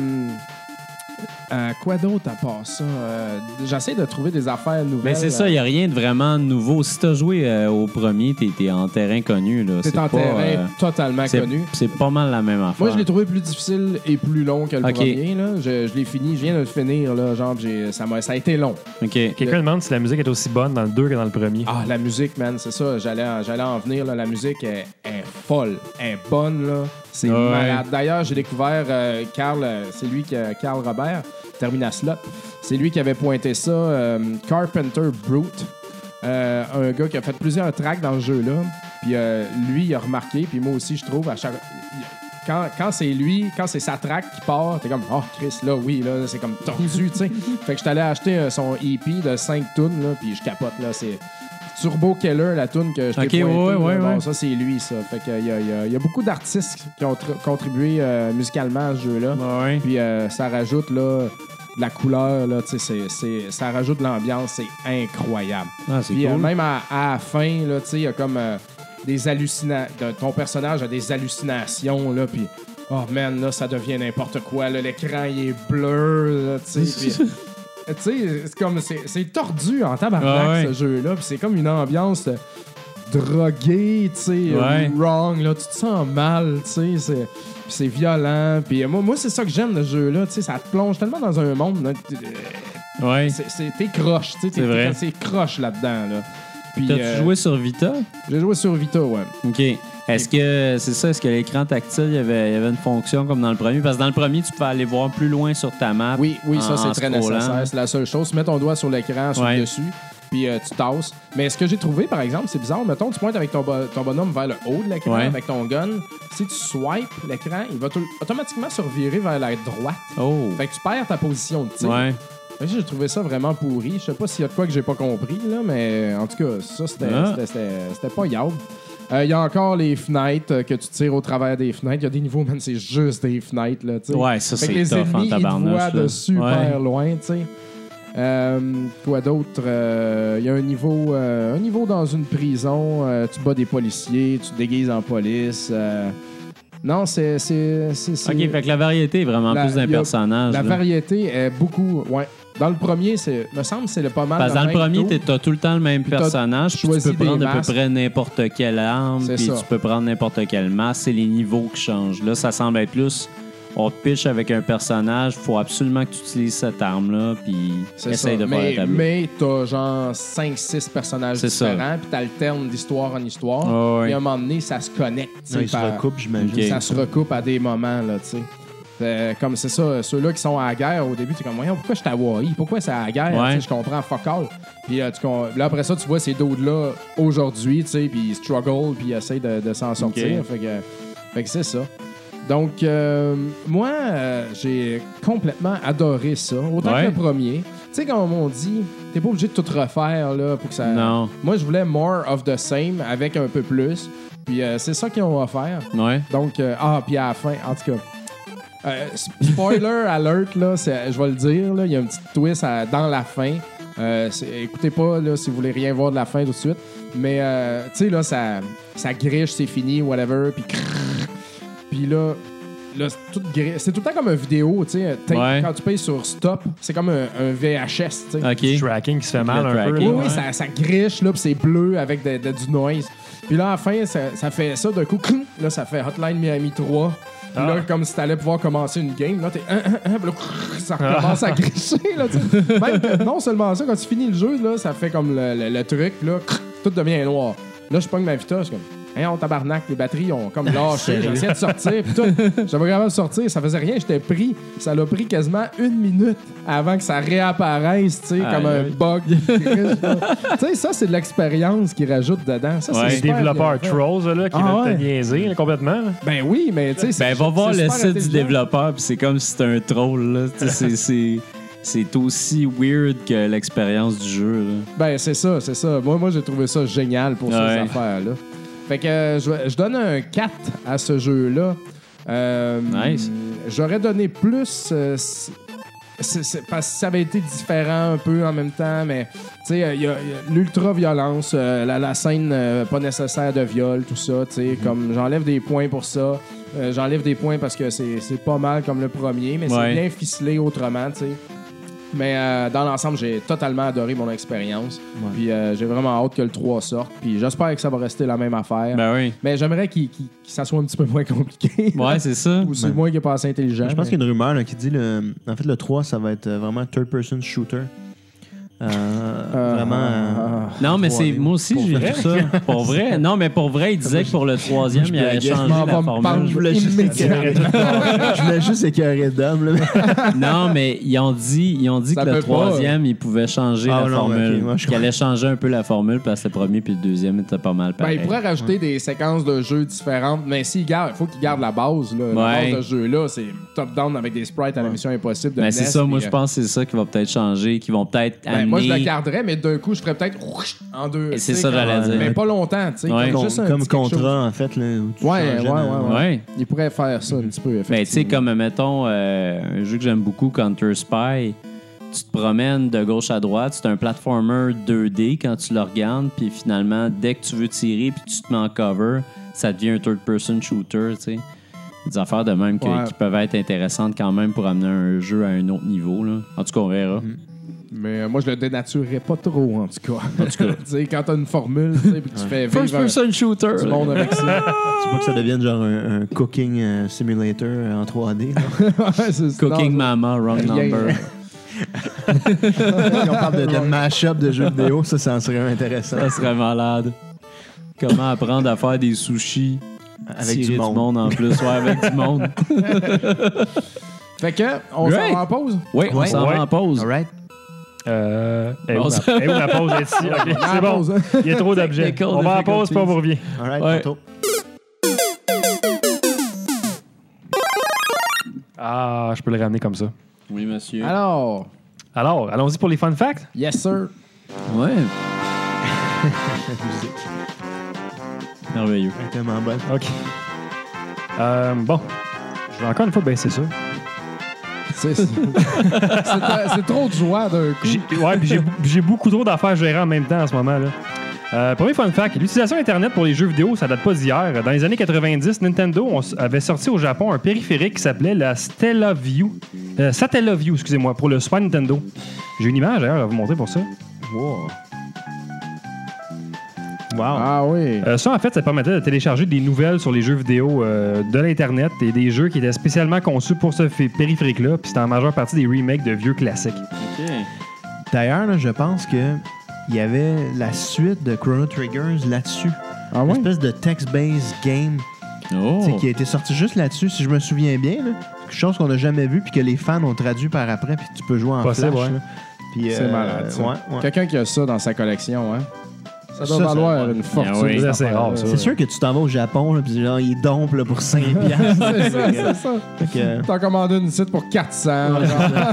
quoi d'autre à part ça? J'essaie de trouver des affaires nouvelles. Mais c'est ça, il n'y a rien de vraiment nouveau. Si tu as joué au premier, t'es en terrain connu. T'es en terrain totalement connu. C'est pas mal la même affaire. Moi, je l'ai trouvé plus difficile et plus long que le premier. Là. Je l'ai fini, je viens de le finir. Là, genre, ça a été long. Quelqu'un demande si la musique est aussi bonne dans le 2 que dans le premier. Ah, la musique, man, c'est ça. J'allais en venir. Là. La musique est folle. Elle est bonne. Là. C'est malade. D'ailleurs, j'ai découvert Carl Robert, Termina Slot. C'est lui qui avait pointé ça. Carpenter Brute. Un gars qui a fait plusieurs tracks dans le jeu-là. Puis lui, il a remarqué. Puis moi aussi, je trouve, quand c'est lui, quand c'est sa track qui part, t'es comme, oh, Chris, là, oui, là, c'est comme tordu, tu sais. Fait que je t'allais acheter son EP de 5 tunes, là, puis je capote, là. C'est Turbo Keller, la tune que je t'ai pointée. Bon, ça, c'est lui, ça. Fait que il y a beaucoup d'artistes qui ont contribué musicalement à ce jeu-là. Puis ça rajoute, là, de la couleur, là, tu sais, ça rajoute de l'ambiance, c'est incroyable. Puis cool. Même à la fin, là, tu sais, il y a comme des hallucinations. Ton personnage a des hallucinations, là, puis oh man, là, ça devient n'importe quoi, là, l'écran, il est bleu, là, tu sais. Tu sais, c'est comme, c'est tordu en tabarnak, ce jeu-là, puis c'est comme une ambiance droguée, tu sais, wrong, là, tu te sens mal, tu sais, c'est violent, puis moi, c'est ça que j'aime de ce jeu-là, tu sais, ça te plonge tellement dans un monde, là, t'es croche, tu sais, t'es croche là-dedans, là. T'as-tu joué sur Vita? J'ai joué sur Vita, ouais. OK. Est-ce que l'écran tactile, il y avait une fonction comme dans le premier? Parce que dans le premier, tu peux aller voir plus loin sur ta map. Oui, ça, c'est très nécessaire. C'est la seule chose. Tu mets ton doigt sur l'écran, sur le dessus, puis tu tasses. Mais ce que j'ai trouvé, par exemple, c'est bizarre. Mettons, tu pointes avec ton bonhomme vers le haut de l'écran avec ton gun. Si tu swipes l'écran, il va automatiquement se revirer vers la droite. Fait que tu perds ta position de tir. J'ai trouvé ça vraiment pourri. Je sais pas s'il y a de quoi que j'ai pas compris, là, mais en tout cas, ça, c'était pas yable. Il y a encore les fenêtres que tu tires au travers des fenêtres. Il y a des niveaux, même c'est juste des fenêtres. Là, t'sais. Ouais, ça, c'est les ennemis, ils te voient de super loin. T'sais. Quoi d'autre? Il y a un niveau dans une prison. Tu bats des policiers, tu te déguises en police. Non, c'est... OK, fait que la variété est vraiment plus d'un personnage. La variété est beaucoup... Ouais. Dans le premier, me semble que c'est le pas mal. Parce que dans le premier, t'as tout le temps le même personnage. Puis tu peux prendre à peu près n'importe quelle arme. Puis tu peux prendre n'importe quelle masse. C'est les niveaux qui changent. Là, ça semble être plus... On te pitch avec un personnage, il faut absolument que tu utilises cette arme-là, puis essaye de faire la table. Mais t'as genre 5-6 personnages différents, puis t'alternes d'histoire en histoire. Puis à un moment donné, ça se connecte. Ça se recoupe, j'imagine. Ça se recoupe à des moments, là, tu sais. Comme c'est ça, ceux-là qui sont à la guerre, au début, tu es comme, voyons, pourquoi je suis à Hawaii? Pourquoi c'est à la guerre? Ouais. Je comprends fuck all. Puis là, après ça, tu vois ces dudes-là aujourd'hui, tu sais, puis ils struggle, puis ils essayent de s'en sortir. Okay. Fait que c'est ça. Donc, moi, j'ai complètement adoré ça. Autant que le premier. Tu sais, comme on dit, t'es pas obligé de tout refaire là, pour que ça. Non. Moi, je voulais more of the same avec un peu plus. Puis c'est ça qu'ils ont offert. Ouais. Donc, puis à la fin, en tout cas. Spoiler alert, là, je vais le dire, là, il y a un petit twist dans la fin. Écoutez pas là, si vous voulez rien voir de la fin tout de suite. Mais, tu sais, là, ça griche, c'est fini, whatever. Puis là c'est tout le temps comme une vidéo, tu sais. Quand tu payes sur stop, c'est comme un VHS, tu sais. OK. Tracking qui se fait mal Le un peu. tracking. Oui, ça griche, là, puis c'est bleu avec du noise. Puis là, à la fin, ça fait ça d'un coup. Là, ça fait Hotline Miami 3. Puis là, comme si t'allais pouvoir commencer une game, là, t'es puis là, ça recommence à gricher, là, tu sais. Même que non seulement ça, quand tu finis le jeu, là, ça fait comme le truc, là, tout devient noir. Là, je pogne ma Vita, je suis comme, hey, on tabarnak, les batteries ont comme lâché. J'ai essayé de sortir, puis tout. J'avais vraiment de sortir, ça faisait rien, j'étais pris. Ça l'a pris quasiment 1 minute avant que ça réapparaisse, tu sais, comme un bug. Tu sais, ça, c'est de l'expérience qu'ils rajoutent dedans. Ça, c'est Les super développeurs bien fait. trolls là, qui veulent te niaiser là, complètement. Là. Ben oui, mais tu sais, Ben, va voir c'est le super site du intelligent. développeur, puis c'est comme si c'était un troll, là. C'est aussi weird que l'expérience du jeu, là. Ben, c'est ça. Moi, j'ai trouvé ça génial pour ces affaires-là. Fait que je donne un 4 à ce jeu-là. Nice. J'aurais donné plus parce que ça avait été différent un peu en même temps, mais tu sais, il y a l'ultra-violence, la scène pas nécessaire de viol, tout ça, tu sais, comme j'enlève des points pour ça. J'enlève des points parce que c'est pas mal comme le premier, mais c'est bien ficelé autrement, tu sais. Mais dans l'ensemble, j'ai totalement adoré mon expérience. Ouais. Puis j'ai vraiment hâte que le 3 sorte. Puis j'espère que ça va rester la même affaire. Ben oui. Mais j'aimerais que ça soit un petit peu moins compliqué. Ouais, c'est ça. Ou c'est moins qu'il n'est pas assez intelligent. Je pense qu'il y a une rumeur là, qui dit en fait le 3 ça va être vraiment third-person shooter. Vraiment. Non, mais c'est 3D. moi aussi, j'ai vu ça. Pour vrai. Non, mais pour vrai, il disait que pour le 3e, il allait changer la formule. Je voulais juste écœurer Dom. Là. Non, mais ils ont dit Ça que le peut pas. 3e, il pouvait changer la non, formule. ok, moi, je Qu'il allait changer un peu la formule parce que le premier puis le deuxième était pas mal Ben, pareil. il pourrait rajouter des séquences de jeux différentes, mais il faut qu'il garde la base. Là. La Ouais. base de ce jeu-là, c'est top-down avec des sprites à la Mission Impossible de Ben, NES. c'est ça, moi puis, je pense que c'est ça qui va peut-être changer, qui vont peut-être amener... moi, je la garderais, mais d'un coup, je ferais peut-être en deux. Et c'est tu sais, ça, j'allais comme- dire. Mais pas longtemps, tu sais. Ouais. Juste un Comme petit quelque chose. contrat, en fait. Là, où tu Ouais. changeais de- Ouais. Il pourrait faire ça un petit peu, Ben, tu sais, effectivement. comme, mettons, un jeu que j'aime beaucoup, Counter-Spy, tu te promènes de gauche à droite, c'est un platformer 2D quand tu le regardes, puis finalement, dès que tu veux tirer puis tu te mets en cover, ça devient un third-person shooter, tu sais. Des affaires de même Ouais. qui peuvent être intéressantes quand même pour amener un jeu à un autre niveau, là. En tout cas, on verra. Mais moi, je le dénaturerais pas trop, en tout cas. Tu sais, quand t'as une formule, tu sais, puis que tu fais vivre First-person shooter! du monde avec ça. Tu vois que ça devienne genre un cooking simulator en 3D. là. Ouais, c'est- Cooking non, Mama, wrong Rien. number. Si on parle de mash-up de jeux vidéo, ça en serait intéressant. Ça serait malade. Comment apprendre à faire des sushis Avec tirer du monde. en plus. Ouais, avec du monde. Fait que, on s'en Great. va en pause? Oui, on Ouais. s'en va en pause. All right. Où la pause est ici? OK, Ah, c'est bon. pause, hein? Il y a trop d'objets. Technical On va en pause, puis on vous revient. All right, Ouais. tantôt. Ah, je peux le ramener comme ça. Oui, monsieur. Alors, Allons-y pour les fun facts. yes, sir. Ouais. Musique. Merveilleux. Elle est tellement bonne. OK. Bon. Je vais encore une fois baisser ça. C'est trop de joie d'un coup. J'ai beaucoup trop d'affaires à gérer en même temps en ce moment-là. Premier fun fact, l'utilisation d'Internet pour les jeux vidéo, ça date pas d'hier. Dans les années 90, Nintendo avait sorti au Japon un périphérique qui s'appelait la Satellaview, excusez-moi, pour le Super Nintendo. J'ai une image d'ailleurs à vous montrer pour ça. Wow. Ah oui. Ça, en fait, ça permettait de télécharger des nouvelles sur les jeux vidéo de l'Internet et des jeux qui étaient spécialement conçus pour ce périphérique-là. Puis c'était en majeure partie des remakes de vieux classiques. OK. D'ailleurs, là, je pense que il y avait la suite de Chrono Triggers là-dessus. Ah Une ouais? espèce de text-based game Oh. tu sais, qui a été sorti juste là-dessus, si je me souviens bien. Là. chose qu'on n'a jamais vue puis que les fans ont traduit par après puis tu peux jouer en Possible, flash. ouais. Là. Puis, C'est malade, ça. ouais. Quelqu'un qui a ça dans sa collection, hein? Ça doit Ça, valoir ça- une fortune. Ah oui, cette c'est affaire-là. rare, ça. C'est sûr que tu t'en vas au Japon là, puis genre, ils dompent là, pour 5 piastres. C'est ça, c'est ça. Fait que, T'en commandes une site pour 400. genre.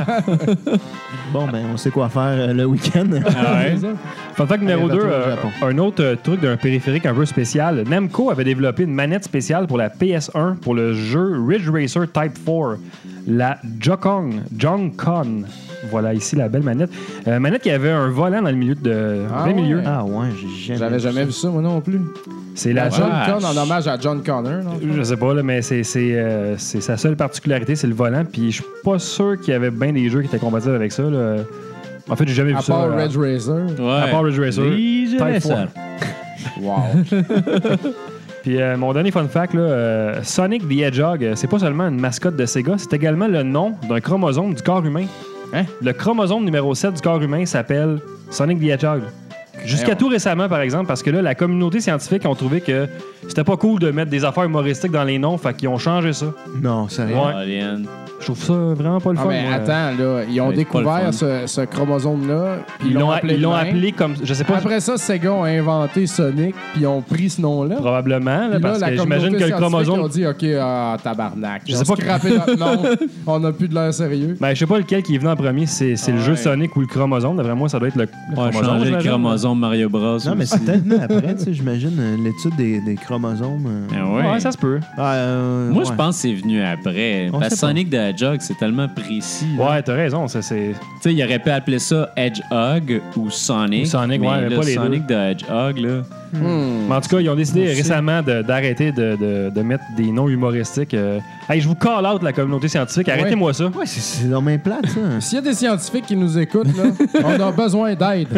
bon, ben, on sait quoi faire le week-end. Ah ouais? C'est ça. Fun fact numéro Allez, 2, retour au Japon. un autre truc d'un périphérique un peu spécial. Namco avait développé une manette spéciale pour la PS1 pour le jeu Ridge Racer Type 4, la Joy-Con. Voilà, ici la belle manette. Manette qui avait un volant dans le milieu de Ah plein milieu. ouais. Ah ouais, J'avais jamais vu ça, moi non plus. C'est la John vache. Connor, en hommage à John Connor. Non? Je sais pas, là, mais c'est sa seule particularité, c'est le volant. Puis je suis pas sûr qu'il y avait bien des jeux qui étaient compatibles avec ça. Là. En fait, j'ai jamais vu À ça. part là. Ridge Racer. Ouais. À part Ridge Racer. Ridge Type Racer. 4. Wow. Puis mon dernier fun fact, là, Sonic the Hedgehog, c'est pas seulement une mascotte de Sega, c'est également le nom d'un chromosome du corps humain. Hein? Le chromosome numéro 7 du corps humain s'appelle Sonic the Hedgehog. Jusqu'à tout récemment, par exemple, parce que là, la communauté scientifique ont trouvé que c'était pas cool de mettre des affaires humoristiques dans les noms, fait qu'ils ont changé ça. Non, sérieux. Ouais. Alien. Je trouve ça vraiment pas le Ah, fun. mais moi. attends, là, ils ont Ouais, c'est pas découvert le ce chromosome-là, puis Ils l'ont de même. appelé comme. Je sais pas. Après ça, Sega ont inventé Sonic, puis ils ont pris ce nom-là. Probablement, là, Puis là, parce la que j'imagine communauté que le scientifique chromosome. ont dit, OK, tabarnak. Je Ils sais ont pas scrappé notre nom. On n'a plus de l'air sérieux. Ben, je sais pas lequel qui est venu en premier, c'est le Ouais. jeu Sonic ou le chromosome. D'après moi, ça doit être le On va chromosome. changer le j'imagine. chromosome Mario Bros. Non, mais aussi. c'est peut-être venu après, tu sais, j'imagine, l'étude des chromosomes. Ah ouais. Ouais, ça se peut. Moi, ouais. je pense que c'est venu après. On Parce que sait pas. Sonic the Hedgehog, c'est tellement précis. là. Ouais, t'as raison. C'est. Tu sais, il aurait pu appeler ça Hedgehog ou Sonic. Ou Sonic, mais ouais, mais là, pas les Sonic the Hedgehog, là. Mais en tout cas, ils ont décidé récemment d'arrêter de mettre des noms humoristiques. Hey, je vous call out la communauté scientifique. Arrêtez-moi ça. Ouais, c'est dans mes plate, ça. S'il y a des scientifiques qui nous écoutent, là, on a besoin d'aide.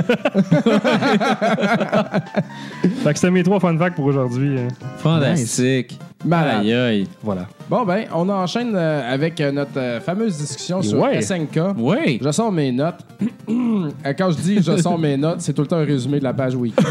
Fait que c'était mes 3 fun facts pour aujourd'hui. Fantastique. Malade. Aïe, aïe. Voilà. Bon, ben, on enchaîne avec notre fameuse discussion sur Ouais. SNK. Oui. Je sors mes notes. Quand je dis je sors mes notes, c'est tout le temps un résumé de la page wiki.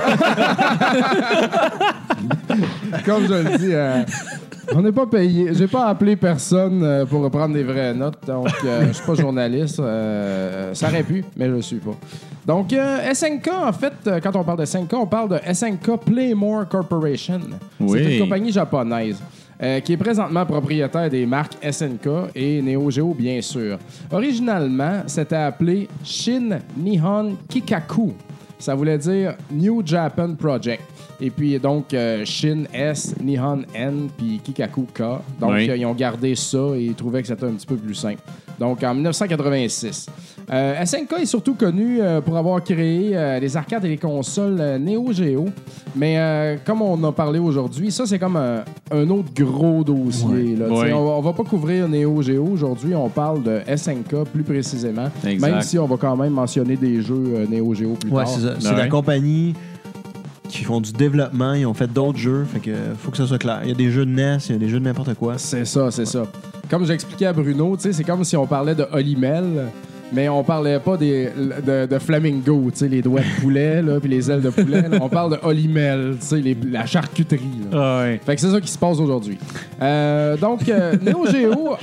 Comme je le dis, on n'est pas payé. J'ai pas appelé personne pour prendre des vraies notes, donc je suis pas journaliste. Ça aurait pu, mais je le suis pas. Donc, SNK, en fait, quand on parle de SNK, on parle de SNK Playmore Corporation. Oui. C'est une compagnie japonaise. Qui est présentement propriétaire des marques SNK et Neo Geo, bien sûr. Originalement, c'était appelé Shin Nihon Kikaku. Ça voulait dire New Japan Project. Et puis, donc, Shin S, Nihon N, puis Kikaku K. Donc, Oui. ils ont gardé ça et ils trouvaient que c'était un petit peu plus simple. Donc, en 1986. SNK est surtout connu pour avoir créé les arcades et les consoles Neo Geo. Mais comme on a parlé aujourd'hui, ça, c'est comme un autre gros dossier. Là. Ouais. On va pas couvrir Neo Geo aujourd'hui. On parle de SNK plus précisément. Exact. Même si on va quand même mentionner des jeux Neo Geo plus Ouais, tard. c'est ça. C'est Ouais. la compagnie qui font du développement, ils ont fait d'autres jeux, fait que faut que ça soit clair. Il y a des jeux de NES, il y a des jeux de n'importe quoi. C'est ça, c'est ça. Comme j'expliquais à Bruno, tu sais, c'est comme si on parlait de Olimel, mais on parlait pas de Flamingo, tu sais, les doigts de poulet, là, puis les ailes de poulet. Là. On parle de Olimel, tu sais, la charcuterie. Là. Ouais. Fait que c'est ça qui se passe aujourd'hui. Donc, Neo Geo,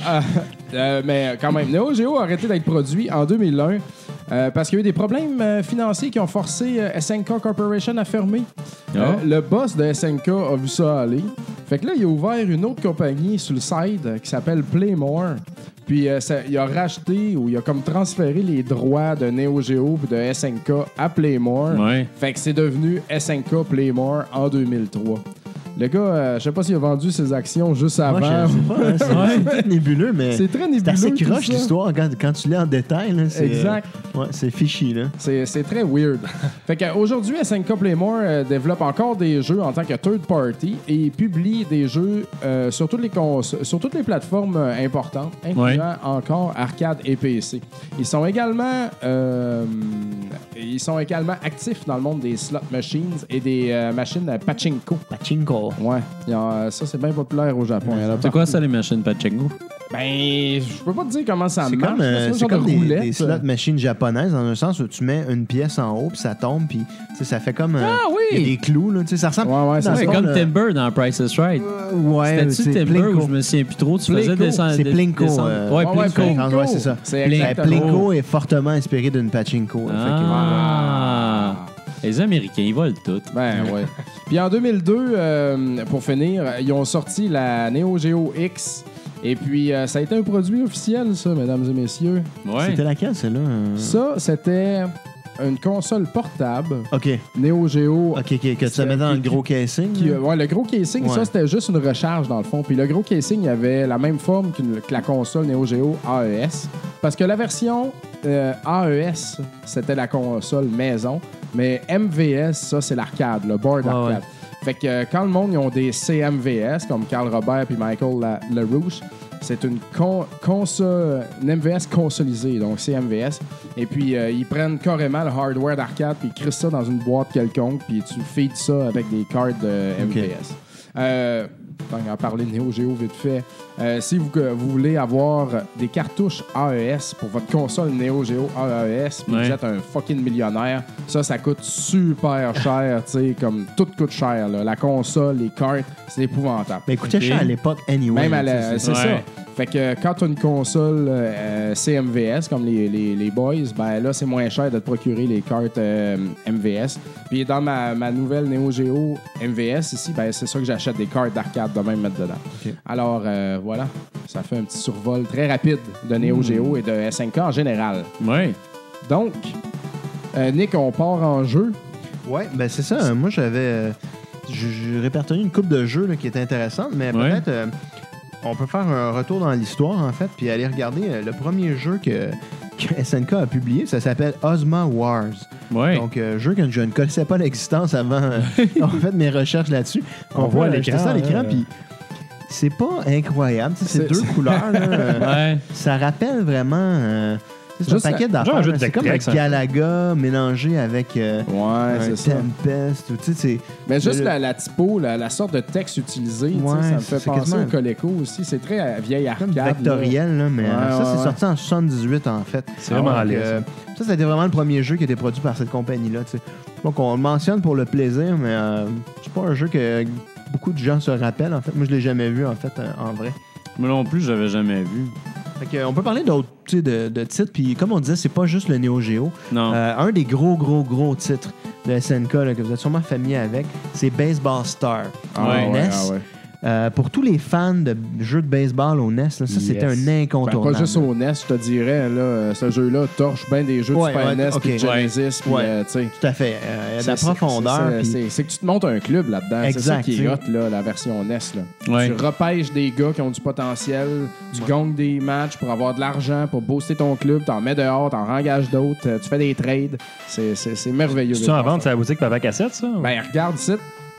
mais quand même, Neo Geo a arrêté d'être produit en 2001 parce qu'il y a eu des problèmes financiers qui ont forcé SNK Corporation à fermer. Le boss de SNK a vu ça aller. Fait que là, il a ouvert une autre compagnie sur le side qui s'appelle Playmore. Puis il a racheté ou il a comme transféré les droits de Neo Geo et de SNK à Playmore. Ouais. Fait que c'est devenu SNK Playmore en 2003. Le gars, je sais pas s'il a vendu ses actions juste avant. Moi, je sais pas, hein, c'est peut-être nébuleux, mais C'est très nébuleux. c'est assez tout croche ça. l'histoire quand tu lis en détail. Là, c'est, Exact. Ouais, c'est fichi, là. C'est très weird. Fait qu'aujourd'hui, SNK Playmore développe encore des jeux en tant que third party et publie des jeux sur toutes les plateformes importantes, incluant encore arcade et PC. Ils sont également actifs dans le monde des slot machines et des machines pachinko. Pachinko. Ouais, ça c'est bien populaire au Japon. Il y en a C'est partout. quoi ça, les machines Pachinko? Ben, je peux pas te dire comment ça C'est marche. comme, là. une c'est sorte comme de roulette. des slot machines japonaises, dans un sens où tu mets une pièce en haut, puis ça tombe, puis tu sais, ça fait comme... Ah oui! Il y a des clous, là, tu sais, ça ressemble... Ouais, dans c'est le Ouais, fond, comme Timber dans Price is Right. Ouais, C'était-tu c'est Timber Plinko. ou je me souviens plus trop? Tu faisais Plinko. descendre. C'est Plinko. Ouais, Ouais, Plinko. Ouais, c'est ça. C'est Ben, exactement. Plinko est fortement inspiré d'une pachinko. là, fait que- Ah. Les Américains, ils volent tout. Ben ouais. Puis en 2002, pour finir, ils ont sorti la Neo Geo X. Et puis, ça a été un produit officiel, ça, mesdames et messieurs. Ouais. C'était laquelle, celle-là? Ça, c'était une console portable OK. Neo Geo. OK, que tu mettais dans le gros casing. Qui, là. ouais, le gros casing, Ouais. ça, c'était juste une recharge, dans le fond. Puis le gros casing, il avait la même forme que la console Neo Geo AES. Parce que la version AES, c'était la console maison. Mais MVS, ça, c'est l'arcade, le board Ouais, arcade. ouais. Fait que quand le monde, ils ont des CMVS, comme Carl Robert et Michael LaRouche, c'est une MVS consolisée, donc CMVS. Et puis, ils prennent carrément le hardware d'arcade, puis ils crissent ça dans une boîte quelconque, puis tu feeds ça avec des cartes MVS. Tant qu'à parler de Neo Geo vite fait, si vous voulez avoir des cartouches AES pour votre console Neo Geo AES, puis Ouais. vous êtes un fucking millionnaire, ça coûte super cher, tu sais, comme tout coûte cher, là. La console, les cartes, c'est épouvantable. Mais écoutez, OK. cher à l'époque, anyway. Même à tu sais, la, c'est Ouais. ça. Fait que quand tu as une console CMVS, comme les boys, ben là, c'est moins cher de te procurer les cartes MVS. Puis dans ma nouvelle Neo Geo MVS ici, ben c'est ça que j'achète des cartes d'arcade de même mettre dedans. OK. Alors, voilà, ça fait un petit survol très rapide de Neo Geo et de SNK en général. Ouais. Donc, Nick, on part en jeu. Ouais, ben c'est ça. Moi, j'avais... j'ai répertorié une coupe de jeux là, qui était intéressante, mais Ouais. peut-être... on peut faire un retour dans l'histoire, en fait, puis aller regarder le premier jeu que SNK a publié. Ça s'appelle Ozma Wars. Ouais. Donc, jeu que je ne connaissais pas l'existence avant en fait mes recherches là-dessus. On voit l'écran, j'étais ça à l'écran, là. puis c'est pas incroyable. Tu sais, c'est C'est- deux couleurs. Là, Ouais. ça rappelle vraiment... c'est un Juste paquet genre un d'affaires. jeu là. de C'est comme un Vectrex, un Galaga mélangé avec Ouais, un c'est ça. Tempest. Ou, tu sais, c'est... Mais juste Le- la typo, la sorte de texte utilisé, tu sais, Ouais, ça me fait c'est penser quasiment- au Coleco aussi. C'est très vieille comme arcade. vectoriel, là, mais Ouais, ça, ouais, c'est ouais. sorti en 78, en fait. C'est vraiment Donc, laid, ça a été vraiment le premier jeu qui a été produit par cette compagnie-là. Tu sais. Donc, on le mentionne pour le plaisir, mais c'est pas un jeu que beaucoup de gens se rappellent, en fait. Moi, je l'ai jamais vu, en fait, en vrai. Moi non plus, j'avais jamais vu. Fait que, on peut parler d'autres tu sais, de titres, puis comme on disait, c'est pas juste le Neo Geo. Non. Un des gros titres de SNK là, que vous êtes sûrement familier avec, c'est Baseball Star. Ah Ouais. ouais, NES. ah ouais. Pour tous les fans de jeux de baseball au NES, là, ça, c'était Yes. un Ben, incontournable. pas juste au NES, je te dirais, là, ce jeu-là torche bien des jeux Ouais, de Super ouais, NES ok. puis de Genesis. Puis, Ouais. tu sais, Tout à fait. Il y a de la c'est- profondeur. c'est- puis- C'est que tu te montes un club là-dedans. C'est ça Exact, qui tu est sais. hot, là, la version NES. Là. Ouais. Tu repêches des gars qui ont du potentiel, tu gagnes des matchs pour avoir de l'argent, pour booster ton club, t'en mets dehors, t'en rengages d'autres, tu fais des trades. C'est merveilleux. Tu en vente à la boutique Papa Cassette, ça? Ben, regarde ici.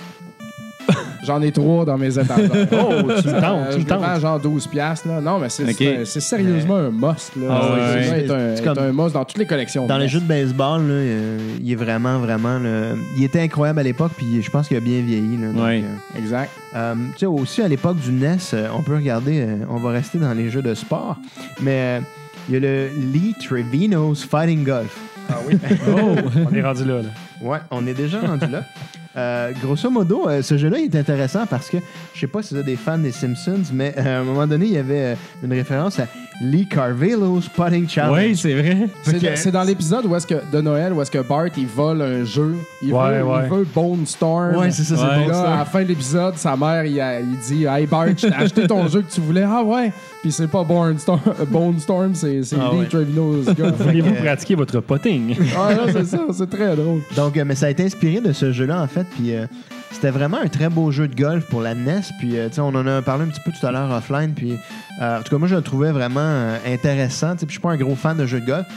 J'en ai 3 dans mes étagères. Oh, tu me tentes, tu Je me le vends tentes. genre 12$. Là. Non, mais c'est Ok. c'est sérieusement un must. Là. Ah ouais, C'est ouais. est C'est comme- un must dans toutes les collections. Dans de les NES. jeux de baseball, là, il est vraiment. Il était incroyable à l'époque, puis je pense qu'il a bien vieilli. Là, donc, Ouais. Exact. tu sais, aussi à l'époque du NES, on peut regarder, on va rester dans les jeux de sport, mais il y a le Lee Trevino's Fighting Golf. Ah oui. Oh, on est rendu là. Ouais, on est déjà rendu là. Grosso modo, ce jeu-là il est intéressant parce que je sais pas si vous êtes des fans des Simpsons, mais à un moment donné, il y avait une référence à Lee Carvalho's Putting Challenge. Oui, c'est vrai. C'est dans l'épisode de Noël où est-ce que Bart il vole un jeu. Il veut Bone Storm. Ouais, c'est ça, c'est Ouais. bon. Là, à la fin de l'épisode, sa mère, il dit Hey Bart, je t'ai acheté ton jeu que tu voulais. Ah ouais. Puis c'est pas Bone Storm, c'est Ah Lee ouais. Trevino's golf. Voulez-vous pratiquer votre potting? Ah là, c'est ça, c'est très drôle. Donc, mais ça a été inspiré de ce jeu-là, en fait. Puis c'était vraiment un très beau jeu de golf pour la NES. Puis, tu sais, on en a parlé un petit peu tout à l'heure offline. Puis, en tout cas, moi, je le trouvais vraiment intéressant. Tu sais, puis je suis pas un gros fan de jeux de golf.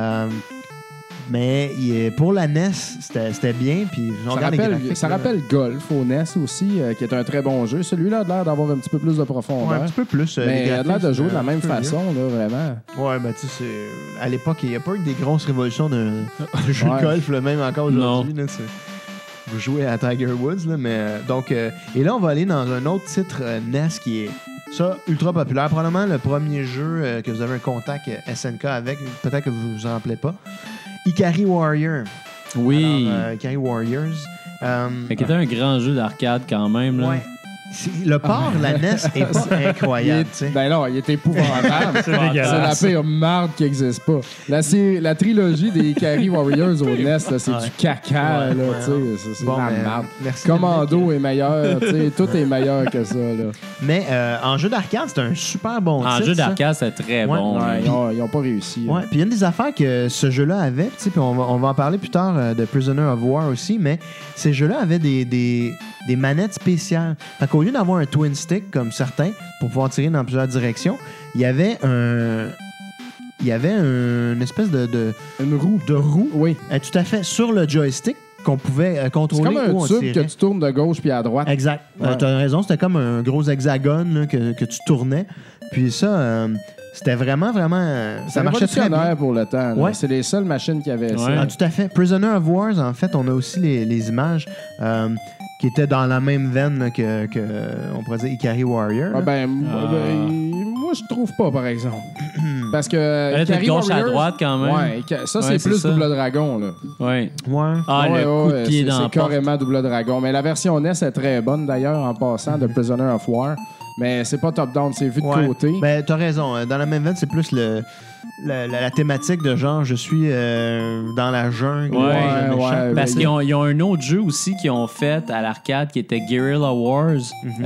Mais pour la NES, c'était bien. Puis, je Ça regarde les rappelle, graphiques, ça là. rappelle Golf au NES aussi, qui est un très bon jeu. Celui-là a l'air d'avoir un petit peu plus de Ouais, profondeur. un petit peu plus. les mais il a l'air de graphiques, jouer de la un même peu mieux. façon, là, vraiment. Ouais, ben tu sais, à l'époque, il n'y a pas eu des grosses révolutions de jeux Ouais. de golf, là, même encore aujourd'hui. Là, vous jouez à Tiger Woods, là, mais donc... et là, on va aller dans un autre titre NES qui est Ça, ultra populaire. Probablement le premier jeu que vous avez un contact SNK avec, peut-être que vous vous en rappelez pas. Ikari Warrior. Oui. Alors, Ikari Warriors. Qui était un grand jeu d'arcade quand même. Là. Ouais. Le port, la NES, est pas incroyable. tu sais. Ben non, il est épouvantable. C'est dégueulasse. C'est la pire marde qui n'existe pas. La trilogie des Ikari Warriors au NES, là, c'est du caca. Ouais, là, ouais, tu sais, c'est Bon, de la mais, marde. merci, Commando est meilleur. Tu sais, tout est meilleur que ça. Là. Mais en jeu d'arcade, c'est un super bon En titre. jeu ça. d'arcade, c'était très Ouais. bon. Ouais, là. ils n'ont pas réussi. Ouais, puis il y a une des affaires que ce jeu-là avait, tu sais, puis on va en parler plus tard de Prisoner of War aussi, mais ces jeux-là avaient des manettes spéciales. Fait qu'au lieu d'avoir un twin stick comme certains pour pouvoir tirer dans plusieurs directions, il y avait une espèce de Une roue. roue, Oui. tout à fait sur le joystick qu'on pouvait C'est contrôler comme où on un tube que tirait. tu tournes de gauche puis à droite. Exact. Ouais. Tu as raison, c'était comme un gros hexagone là, que tu tournais. Puis ça, c'était vraiment, Ça ça marchait très bien. révolutionnaire pour le temps. là. Ouais. C'est les seules machines qui avaient ça. Ouais. Ah, tout à fait. Prisoner of Wars, en fait, on a aussi les images qui étaient dans la même veine là, que on pourrait dire Ikari Warrior. Ah là. ben, moi, je trouve pas, par exemple. Parce que. Elle était de Ikari gauche à Warriors- droite quand même. Ouais, ça, Ouais, c'est c'est plus ça. Double Dragon, là. Ouais. Ouais. Ah, Ouais, le coup ouais, de pied dans la c'est porte. carrément Double Dragon. Mais la version NES est très bonne, d'ailleurs, en passant, de Prisoner of War. Mais c'est pas top-down, c'est vu de Ouais. côté. Ben, t'as raison. Dans la même veine, c'est plus la thématique de genre, je suis dans la jungle. Ouais, je m'échappe. ouais, Parce ben, qu'ils ont un autre jeu aussi qu'ils ont fait à l'arcade qui était Guerrilla Wars.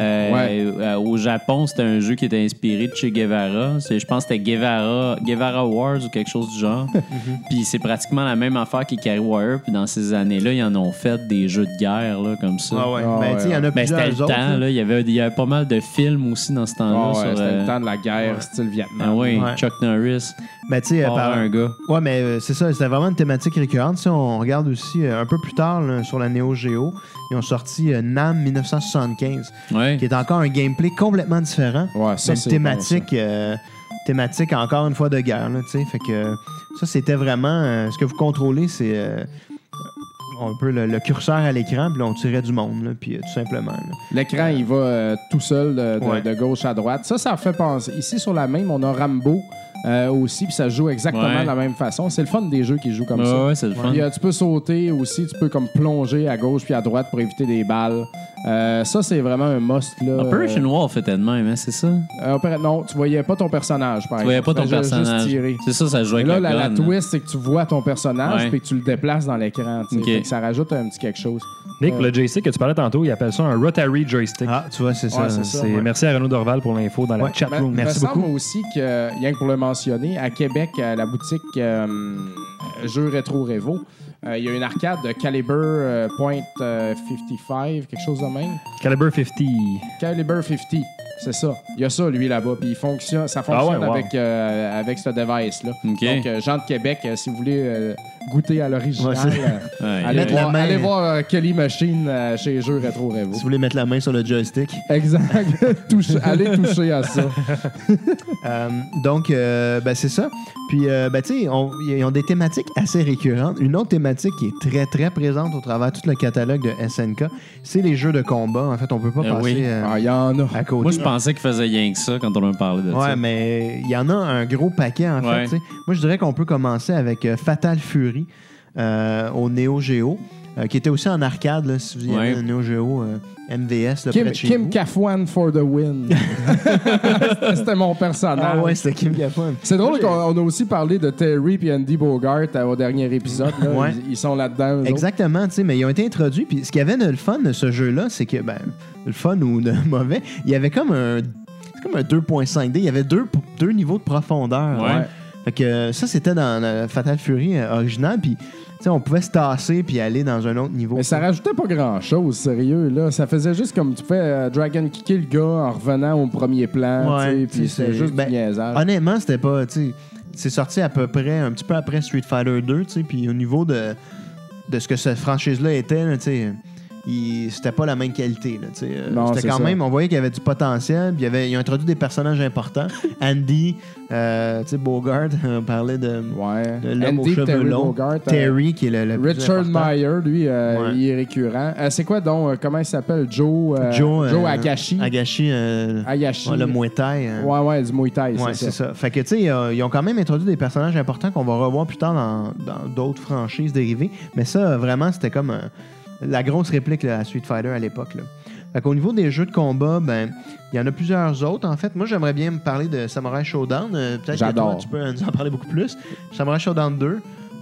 Au Japon, c'était un jeu qui était inspiré de Che Guevara. Je pense que c'était Guevara Wars ou quelque chose du genre. Puis c'est pratiquement la même affaire qu'Ikari Warrior. Puis dans ces années-là, ils en ont fait des jeux de guerre là, comme ça. Ah ouais. Ah Ben, tu sais, il y en a Ben, c'était plusieurs le autres. temps. là. Là. Il y avait pas mal de films aussi dans ce temps-là. Ah ouais, sur, c'était le temps de la guerre, ouais. style Vietnam. Ah oui, Ouais. Chuck Norris. Ben, tu sais, Part par un gars. Ouais, mais c'est ça, c'était vraiment une thématique récurrente. Si on regarde aussi un peu plus tard là, sur la Neo Geo, ils ont sorti NAM 1975, Ouais. qui est encore un gameplay complètement différent. Ouais, ça, mais c'est thématique, thématique encore une fois de guerre. Là, tu sais. Fait que ça, c'était vraiment. Ce que vous contrôlez, c'est un peu le curseur à l'écran, puis là, on tirait du monde, là, puis tout simplement. là. L'écran, il va tout seul Ouais. de gauche à droite. Ça fait penser. Ici, sur la même, on a Rambo aussi, puis ça joue exactement Ouais. de la même façon. C'est le fun des jeux qui jouent comme ça. Ouais, c'est le fun. Puis, tu peux sauter aussi, tu peux comme plonger à gauche puis à droite pour éviter des balles. Ça, c'est vraiment un must. Là. Operation Wolf était de même, hein, c'est ça? Non, tu voyais pas ton personnage, par Tu voyais pas exemple. ton Tu faisais personnage. Juste tirer. C'est ça, ça jouait Et avec là, la gun. twist, c'est que tu vois ton personnage Ouais. puis que tu le déplaces dans l'écran. tu sais. Ok. Fait que ça rajoute un petit quelque chose. Nick, le joystick que tu parlais tantôt, il appelle ça un rotary joystick. Ah, tu vois, c'est ça. Ouais, c'est ça. Merci à Renaud Dorval pour l'info dans la Ouais. chat room. Merci Il me semble beaucoup. aussi que, rien que pour le mentionner, à Québec, à la boutique Jeux Rétro Révo, il y a une arcade de Caliber .55, quelque chose de même. Caliber 50. Caliber 50, c'est ça. Il y a ça, lui, là-bas. Puis ça fonctionne ouais, wow. avec ce device-là. OK. Donc, gens de Québec, si vous voulez goûter à l'original, Ouais, c'est- Ouais, allez, Mettre la voir, main- allez voir Kelly Machine chez Jeux Rétro Révo. Si vous voulez mettre la main sur le joystick. Exact. Allez toucher à ça. Donc, ben, c'est ça. Puis, ben, tu sais, ils ont des thématiques assez récurrentes. Une autre thématique qui est très, très présente au travers de tout le catalogue de SNK, c'est les jeux de combat. En fait, on peut pas passer oui. Ah, il y en a. à côté. Moi, je pensais qu'il faisait rien que ça quand on a parlé de ça. Ouais, mais il y en a un gros paquet, en Ouais. fait. tu sais. Moi, je dirais qu'on peut commencer avec Fatal Fury au Neo Geo, qui était aussi en arcade, là, si vous y avez Ouais. un Neo Geo MVS là, près de chez Kim vous. Kafwan for the win. C'était mon personnage. Ah ouais, c'était Kim Kafwan. C'est drôle qu'on a aussi parlé de Terry et Andy Bogart au dernier épisode. Là. Ouais. Ils sont là-dedans. eux autres. Exactement, tu sais, mais ils ont été introduits. Puis ce qu'il y avait de le fun de ce jeu-là, c'est que, ben, le fun ou de mauvais, il y avait comme un 2.5D. Il y avait deux niveaux de profondeur. Ouais. Fait que ça, c'était dans le Fatal Fury original. Puis, tu sais, on pouvait se tasser puis aller dans un autre niveau. Mais ça rajoutait pas grand-chose, sérieux. Là. Ça faisait juste comme tu fais Dragon kicker le gars en revenant au premier plan. Ouais, tu sais, tu sais, puis c'était juste ben, du niaisage. Honnêtement, c'était pas, tu sais, c'est sorti à peu près un petit peu après Street Fighter 2, tu sais, puis au niveau de ce que cette franchise-là était, là, tu sais, c'était pas la même qualité. Là, Non, c'était c'est quand ça. même, on voyait qu'il y avait du potentiel. Puis ils ont introduit des personnages importants. Andy, Bogart, on parlait de l'homme aux Andy, cheveux Terry longs. Bogart, Terry, qui est le plus Richard important. Meyer, lui, il est récurrent. C'est quoi donc, comment il s'appelle? Joe Agashi. Agashi, Agashi. le Muay Thai. Ouais, du Muay Thai, Ouais, c'est ça. Fait que, tu sais, ils ont quand même introduit des personnages importants qu'on va revoir plus tard dans d'autres franchises dérivées. Mais ça, vraiment, c'était comme la grosse réplique là, à Street Fighter à l'époque. Là. Fait qu'au niveau des jeux de combat, ben, il y en a plusieurs autres. En fait, moi, j'aimerais bien me parler de Samurai Showdown. Peut-être que toi, tu peux nous en parler beaucoup plus. Samurai Showdown 2.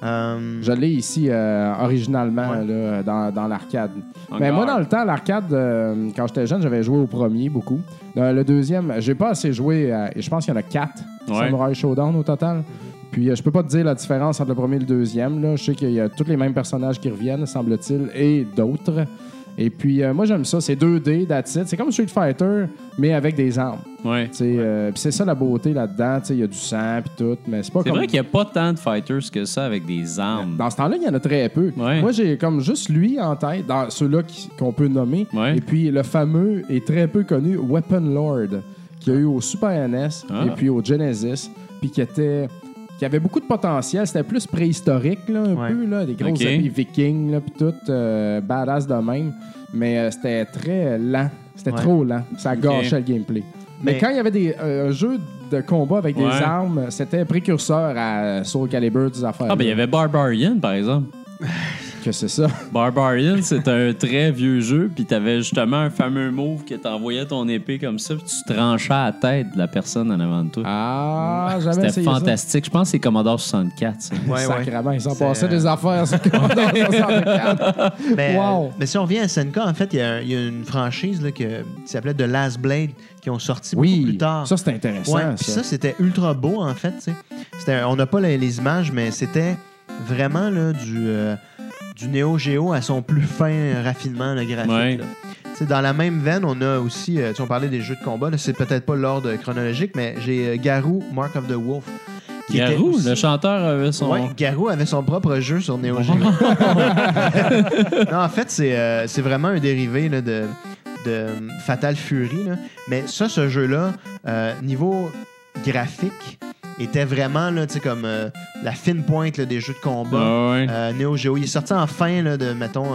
Je l'ai ici originalement là, dans l'arcade. Mais moi, dans le temps, l'arcade, quand j'étais jeune, j'avais joué au premier beaucoup. Le deuxième, j'ai pas assez joué. Je pense qu'il y en a 4 Samurai Showdown au total. Puis je peux pas te dire la différence entre le premier et le deuxième. Là. Je sais qu'il y a tous les mêmes personnages qui reviennent, semble-t-il, et d'autres. Et puis moi, j'aime ça. C'est 2D, that's it. C'est comme Street Fighter, mais avec des armes. Ouais. Puis c'est ça la beauté là-dedans. Il y a du sang puis tout, mais c'est pas C'est comme... vrai qu'il n'y a pas tant de fighters que ça avec des armes. Dans ce temps-là, il y en a très peu. Ouais. Moi, j'ai comme juste lui en tête, dans ceux-là qu'on peut nommer. Ouais. Et puis le fameux et très peu connu Weapon Lord, qu'il y a eu au Super NES et puis au Genesis, puis qui avait beaucoup de potentiel. C'était plus préhistorique, là, un peu, là, des grosses habits vikings, là, puis tout, badass de même. Mais c'était très lent. C'était trop lent. Ça gâchait le gameplay. Mais quand il y avait un jeu de combat avec des armes, c'était précurseur à Soul Calibur, des affaires. Ah, ben il y avait Barbarian, par exemple. Que c'est ça. Barbarian, c'est un très vieux jeu, puis t'avais justement un fameux move que t'envoyais ton épée comme ça, puis tu tranchais à la tête de la personne en avant de toi. Ah, j'avais C'était essayé fantastique. Je pense que c'est Commodore 64, ça. Ouais, Sacrément, ils s'en passaient des affaires sur Commodore 64. Mais si on revient à SNK, en fait, il y a une franchise là, qui s'appelait The Last Blade qui ont sorti beaucoup plus tard. Ça, c'était intéressant. Ouais, puis ça, c'était ultra beau, en fait. On n'a pas les images, mais c'était vraiment là, du Neo Geo à son plus fin raffinement graphique. Ouais. Là. Dans la même veine, on a aussi, on parlait des jeux de combat, là, c'est peut-être pas l'ordre chronologique, mais j'ai Garou, Mark of the Wolf. Garou, le chanteur avait son... Oui, Garou avait son propre jeu sur Neo Geo. Non, en fait, c'est vraiment un dérivé là, de Fatal Fury. Là. Mais ça, ce jeu-là, niveau graphique, était vraiment là, comme la fine pointe là, des jeux de combat. Neo Geo. Il est sorti en fin là, de, mettons,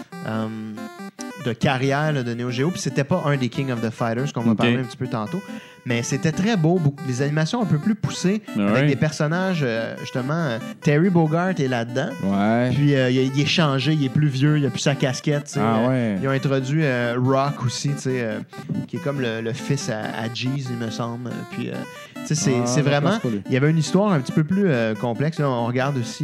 de carrière là, de Neo Geo. Puis c'était pas un des King of the Fighters qu'on va parler un petit peu tantôt. Mais c'était très beau. Les animations un peu plus poussées avec des personnages, justement. Terry Bogart est là-dedans. Ouais. Puis il est changé, il est plus vieux, il a plus sa casquette. Ouais. Ils ont introduit Rock aussi, qui est comme le fils à Jeez, il me semble. Puis c'est vraiment... Il y avait une histoire un petit peu plus complexe. Là, on regarde aussi...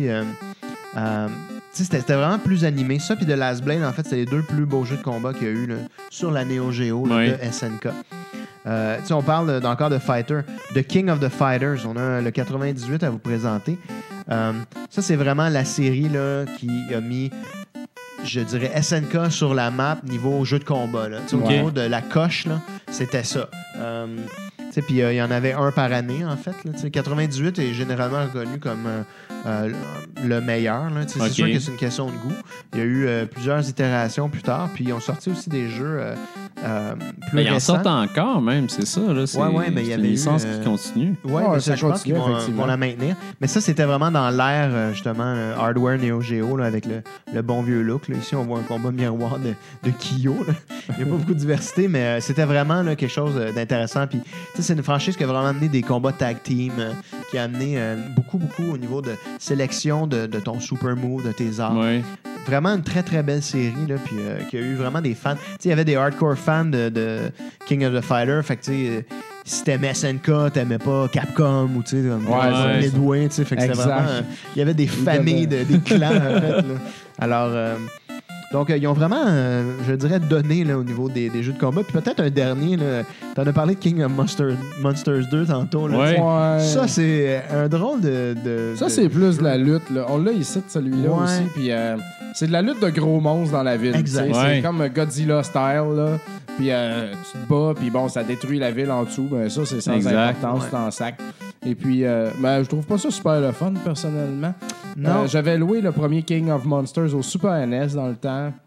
c'était vraiment plus animé. Ça, puis The Last Blade, en fait, c'est les deux plus beaux jeux de combat qu'il y a eu là, sur la Neo Geo là, de SNK. On parle encore de Fighter. The King of the Fighters. On a le 98 à vous présenter. Ça, c'est vraiment la série là, qui a mis, je dirais, SNK sur la map niveau jeu de combat. Là. Au niveau de la coche, là, c'était ça. Puis il y en avait un par année, en fait. Là, 98 est généralement reconnu comme le meilleur. Là, c'est sûr que c'est une question de goût. Il y a eu plusieurs itérations plus tard, puis ils ont sorti aussi des jeux plus récents. Ils en sortent encore, même, c'est ça. Là, mais il y avait une licence qui continue. Oui, ça je pense qu'ils vont la maintenir. Mais ça, c'était vraiment dans l'ère, justement, hardware Neo Geo, là, avec le bon vieux look. Là. Ici, on voit un combat miroir de Kyo. Là. Il n'y a pas beaucoup de diversité, mais c'était vraiment là, quelque chose d'intéressant. Puis, c'est une franchise qui a vraiment amené des combats tag team, qui a amené beaucoup au niveau de sélection de ton super move, de tes armes. Ouais. Vraiment une très, très belle série, là, puis qui a eu vraiment des fans. Il y avait des hardcore fans de King of the Fighter. Fait que, si t'aimais SNK, t'aimais pas Capcom ou Midway. Fait que c'était vraiment... Il y avait des familles, des clans, en fait. Là. Alors... donc, ils ont vraiment, je dirais, donné là, au niveau des jeux de combat. Puis peut-être un dernier, t'en as parlé de King of Monsters 2 tantôt. Là, ça, c'est un drôle de ça, c'est plus de la lutte. Là. On l'a ici, celui-là aussi. Puis c'est de la lutte de gros monstres dans la ville. Exact. C'est comme Godzilla style. Là. Puis tu te bats, puis bon, ça détruit la ville en dessous. Ben, ça, c'est sans importance, c'est en sac. Et puis, je trouve pas ça super le fun, personnellement. Non. J'avais loué le premier King of Monsters au Super NES dans le temps.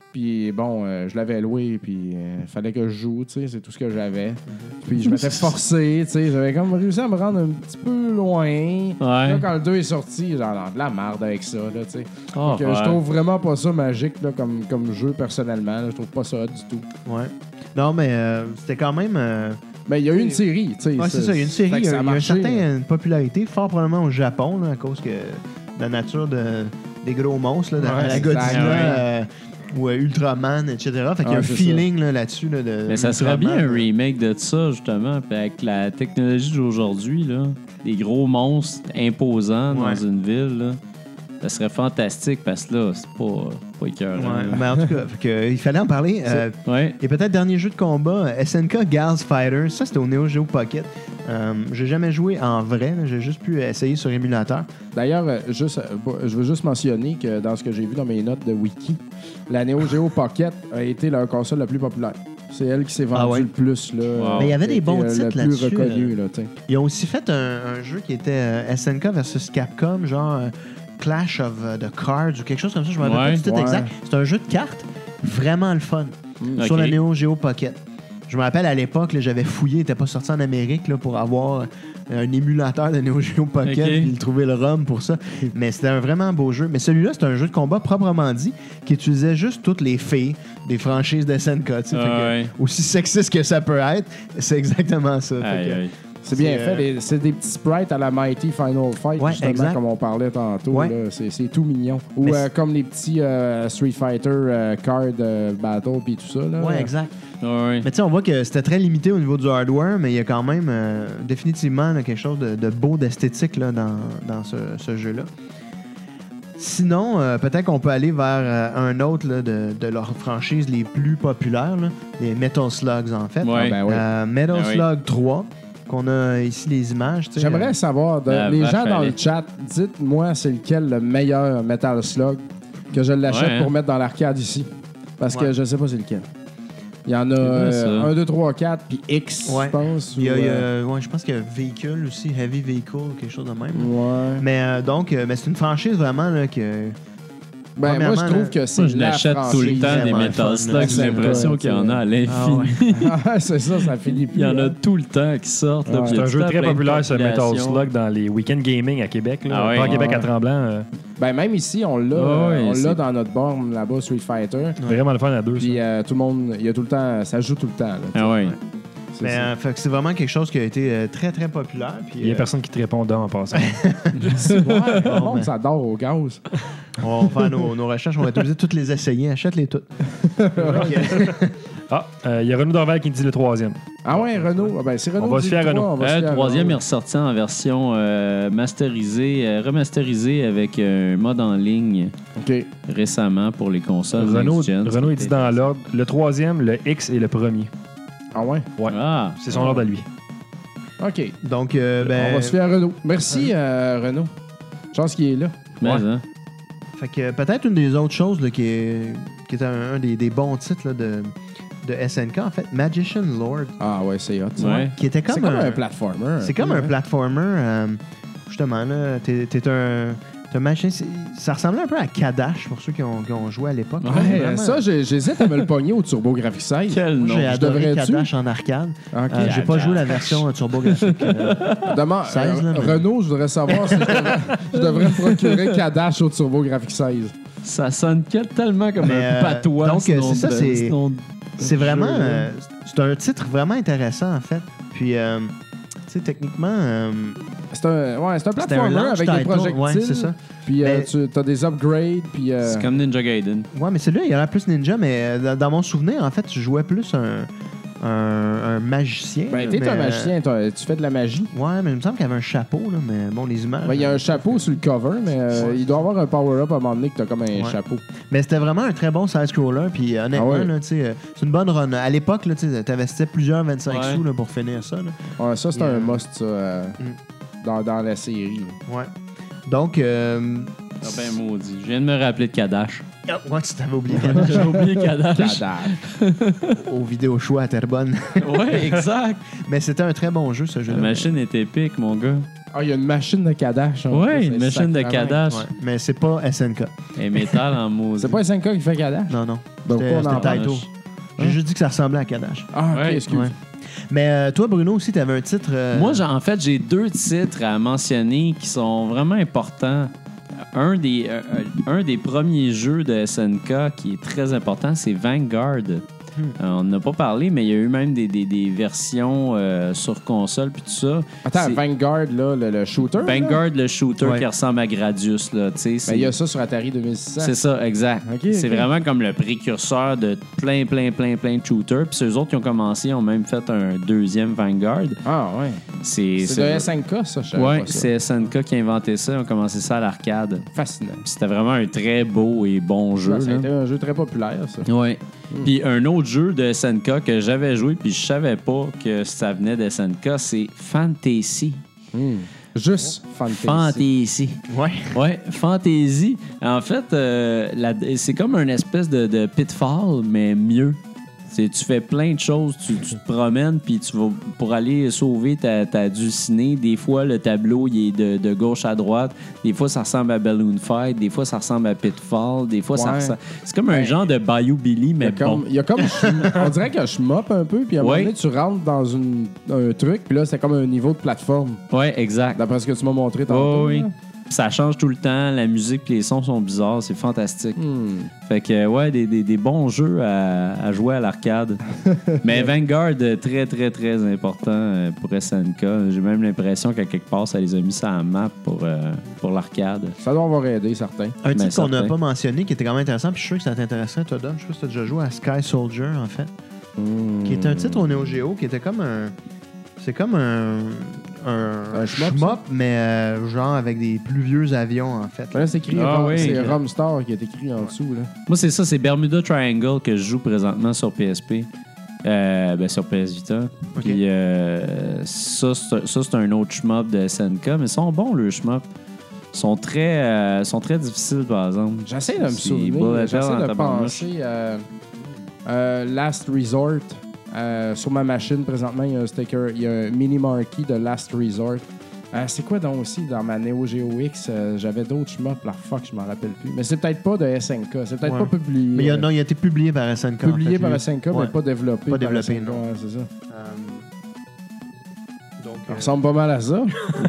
Puis bon, je l'avais loué, puis fallait que je joue, tu sais, c'est tout ce que j'avais. Puis je m'étais forcé, tu sais, j'avais comme réussi à me rendre un petit peu loin. Là, quand le 2 est sorti, j'en ai de la marde avec ça, là, tu sais. Oh, Donc, je trouve vraiment pas ça magique, là, comme jeu, personnellement. Là, je trouve pas ça du tout. Ouais. Non, mais c'était quand même... Ben, il y a eu une série, tu sais. Ouais, c'est ça. Il y a une série. Fait Il que y ça a a une marché, certaine popularité, fort probablement au Japon, là, à cause que de la nature des gros monstres, là, Ouais, la c'est Godzilla clair, ou Ultraman, etc. Fait qu'il y a un c'est feeling là-dessus. Là, Mais ça serait bien Ultraman, un remake de ça, justement. Puis avec la technologie d'aujourd'hui, là, des gros monstres imposants dans Ouais. une ville, là, ça serait fantastique parce que là, c'est pas écœurant. Ouais, là. mais en tout cas, fait que, il fallait en parler. Ouais. Et peut-être dernier jeu de combat, SNK Gals Fighter. Ça, c'était au Neo Geo Pocket. J'ai jamais joué en vrai. Là. J'ai juste pu essayer sur émulateur. D'ailleurs, je veux juste mentionner que dans ce que j'ai vu dans mes notes de wiki, la Neo Geo Pocket a été leur console la plus populaire. C'est elle qui s'est vendue Ah ouais? le plus. Là, Wow. Mais il y avait qui a des bons été, titres le plus là-dessus, reconnu. Là, tu sais. Ils ont aussi fait un jeu qui était SNK versus Capcom, genre Clash of the Cards ou quelque chose comme ça. Je me rappelle pas Ouais. du titre Ouais. exact. C'est un jeu de cartes vraiment le fun sur Ok. la Neo Geo Pocket. Je me rappelle à l'époque, là, j'avais fouillé, il n'était pas sorti en Amérique là, pour avoir un émulateur de Neo Geo Pocket Ok. puis trouver le ROM pour ça. Mais c'était un vraiment beau jeu. Mais celui-là, c'est un jeu de combat proprement dit qui utilisait juste toutes les filles des franchises de SNK. tu sais. Fait que, Ouais. aussi sexiste que ça peut être, c'est exactement ça. Fait Aïe, que- aïe. C'est bien C'est, fait. C'est des petits sprites à la Mighty Final Fight, Ouais, justement, exact. comme on parlait tantôt. Ouais. là. C'est tout mignon. Ou Mais comme les petits Street Fighter card battle puis tout ça. Là. Ouais, exact. Ouais. Mais tu sais, on voit que c'était très limité au niveau du hardware, mais il y a quand même définitivement là, quelque chose de beau, d'esthétique là, dans ce jeu-là. Sinon, peut-être qu'on peut aller vers un autre là, de leurs franchises les plus populaires, là, les Metal Slugs en fait. Ouais. Ben oui. Metal Ben oui. Slug 3, qu'on a ici les images. tu sais, J'aimerais savoir, La les vache gens dans à le lait. chat, dites-moi c'est lequel le meilleur Metal Slug que je l'achète Ouais, hein. pour mettre dans l'arcade ici. Parce que Ouais. je sais pas c'est lequel. Il y en a vrai, ça. 1, 2, 3, 4, puis X, Ouais. je pense. il y a, ou, ouais, je pense qu'il y a Vehicle aussi, Heavy Vehicle, quelque chose de même. ouais. Mais donc, mais c'est une franchise vraiment là, que. Ben, moi, je Premièrement, trouve que c'est Moi, je la l'achète tout le franchise. temps, des vraiment Metal fun, Slugs. là. J'ai l'impression qu'il y en a à l'infini. Ah ouais. Ah, c'est ça, ça finit plus. Il y en a hein. tout le temps qui sortent. là, Ouais. puis il y C'est a un tout jeu le temps très plein de populaire, ce Metal compilations. Slug, dans les week-end gaming à Québec. Là. Ah ouais. Pas à Québec, Ouais. à Tremblant. Ben, même ici, on l'a Ah ouais, on l'a c'est- dans notre borne là-bas, Street Fighter. Vraiment le fun à deux. ça. Puis tout le monde, il y a tout le temps, ça joue tout le temps. Là, Ah ouais. C'est Mais ça. fait que c'est vraiment quelque chose qui a été très, très populaire. Puis, Il y a personne qui te répond d'homme en passant. Ouais, le monde s'adore au gaz. on va faire nos recherches, on va être obligé de toutes les essayer. Achète-les toutes. Ah, il y a Renaud Dorval qui dit le troisième. Ah ouais, Renault. Ah ben, c'est Renault. On va dit se fier à le Renault. trois, on va se Le fier à troisième est Renault. ressorti en version remasterisée avec un mode en ligne OK. récemment pour les consoles Renaud, next-gen. Renaud il dit dans l'ordre le troisième, le X et le premier. Ah ouais? Ouais. Ah, C'est son ordre à lui. OK. Donc, On va se fier à Renault. Merci, Renaud. Chance qu'il est là. mais, Ouais. hein. fait que peut-être une des autres choses là, qui est un des bons titres là, de SNK, en fait, Magician Lord, Ah ouais, c'est hot. ça. Ouais. qui était C'est comme comme un platformer. C'est comme un peu, hein. platformer. Justement, là, t'es un machin. Ça ressemblait un peu à Kadash pour ceux qui ont joué à l'époque. Ouais, Vraiment. ça, j'hésite à me le pogner au Turbo Graphics 16. Quel Moi, nom. j'ai adoré devrais-tu? Kadash en arcade. OK. J'ai pas joué la version Turbo Graphique. Demande, 16, là, mais- Renault, je voudrais savoir si je devrais me procurer Kadash au Turbo Graphics 16. Ça sonne tellement comme Mais, un patois. donc, ce nom c'est ça, de- c'est- ce nom de- C'est vraiment. jeu, là. C'est un titre vraiment intéressant, en fait. Puis, tu sais, techniquement. C'est un C'était un platformer launch avec des title. projectiles. Ouais, c'est ça. Puis Mais- tu as des upgrades. Puis, C'est comme Ninja Gaiden. Ouais, mais celui-là, il a l'air plus ninja, mais dans mon souvenir, en fait, tu jouais plus un magicien. ben, là, t'es mais- un magicien, tu fais de la magie. Ouais, mais il me semble qu'il y avait un chapeau, là, mais bon, les images. Ben, il y a un chapeau sur le cover, mais Ouais. il doit avoir un power-up à un moment donné que t'as comme un Ouais. chapeau. Mais c'était vraiment un très bon side-scroller. Puis honnêtement, Ah ouais? là, tu sais, c'est une bonne run. À l'époque, là, tu investais plusieurs 25 Ouais. sous là, pour finir ça. Là. Ouais, ça, c'est Yeah. un must ça, dans la série. Ouais. Donc, Ah ben maudit. Je viens de me rappeler de Kadash. ouais, tu t'avais oublié J'ai oublié Kadash. Kadash. au vidéo choix à Terrebonne. Ouais, exact. Mais c'était un très bon jeu, ce La jeu-là. machine est épique, mon gars. Ah, il y a une machine de Kadash. Ouais, une machine de Kadash. Ouais, mais c'est pas SNK. Et métal en maudit. C'est pas SNK qui fait Kadash? Non, non. Donc, C'était on en c'était Taito. parle. J'ai juste dit que ça ressemblait à Kadash. Ah, ok, Ouais, excuse. Ouais. Mais toi, Bruno, aussi, t'avais un titre... Moi, en fait, j'ai 2 titres à mentionner qui sont vraiment importants. Un des premiers jeux de SNK qui est très important, c'est Vanguard. On n'a pas parlé, mais il y a eu même des versions sur console puis tout ça. Attends, C'est Vanguard, là, le shooter? Vanguard, le shooter Ouais. qui ressemble à Gradius. Là, Ben, il y a ça sur Atari 2600. c'est ça, exact. Ok, c'est ok. vraiment comme le précurseur de plein de shooters. Puis ceux autres qui ont commencé ont même fait un deuxième Vanguard. Ah, ouais. C'est C'est de SNK, ça, je savais Ouais, pas ça. c'est SNK qui a inventé ça. Ils ont commencé ça à l'arcade. Fascinant. Puis c'était vraiment un très beau et bon jeu. Ça a là. été un jeu très populaire, ça. Ouais. Puis un autre jeu de SNK que j'avais joué, puis je savais pas que ça venait de SNK, c'est Fantasy. Juste Fantasy. Fantasy. Ouais. Ouais, Fantasy. En fait, c'est comme une espèce de Pitfall, mais mieux. Tu fais plein de choses, tu te promènes, puis tu vas pour aller sauver ta dulcinée. Des fois, le tableau il est de gauche à droite. Des fois, ça ressemble à Balloon Fight. Des fois, ça ressemble à Pitfall. Des fois, ça Ouais. ressemble... C'est comme un genre de Bayou Billy, mais bon. Il y a comme on dirait que je moppe un peu, puis à un moment Ouais. donné, tu rentres dans un truc, puis là, c'est comme un niveau de plateforme, Ouais, exact. d'après ce que tu m'as montré tantôt. Oh, oui. là. Puis ça change tout le temps. La musique et les sons sont bizarres. C'est fantastique. Fait que, ouais, des bons jeux à jouer à l'arcade. Mais Vanguard, très, très, très important pour SNK. J'ai même l'impression qu'à quelque part, ça les a mis sur la map pour l'arcade. Ça doit avoir aidé, certains. Un titre qu'on n'a certain. pas mentionné, qui était quand même intéressant, puis je suis sûr que ça t'intéresserait, toi, Dom. Je sais pas si tu as déjà joué à Sky Soldier, en fait. Qui est un titre au Neo Geo, qui était comme un... C'est comme un shmup, shmup, mais genre avec des plus vieux avions, en fait. Là, c'est écrit, Ah oui. c'est Romstar qui est écrit en dessous. Là. Moi, c'est ça. C'est Bermuda Triangle que je joue présentement sur PSP. Sur PS Vita. Ok. Puis ça, c'est un autre shmup de SNK. Mais ils sont bons, le shmup. Ils sont très difficiles, par exemple. J'essaie de me C'est souvenir, bullet j'essaie hell en de tabarnouche. penser Last Resort. Sur ma machine, présentement, il y a un sticker, il y a un mini marquee de Last Resort. C'est quoi donc aussi dans ma Neo Geo X? J'avais d'autres shmups, là, fuck, je m'en rappelle plus. Mais c'est peut-être pas de SNK, c'est peut-être Ouais. pas publié. Mais il a été publié par SNK. publié en fait, par lui. SNK, Ouais. mais pas développé. Pas par développé, SNK, non. ouais, c'est ça. Donc, Ça ressemble pas mal à ça.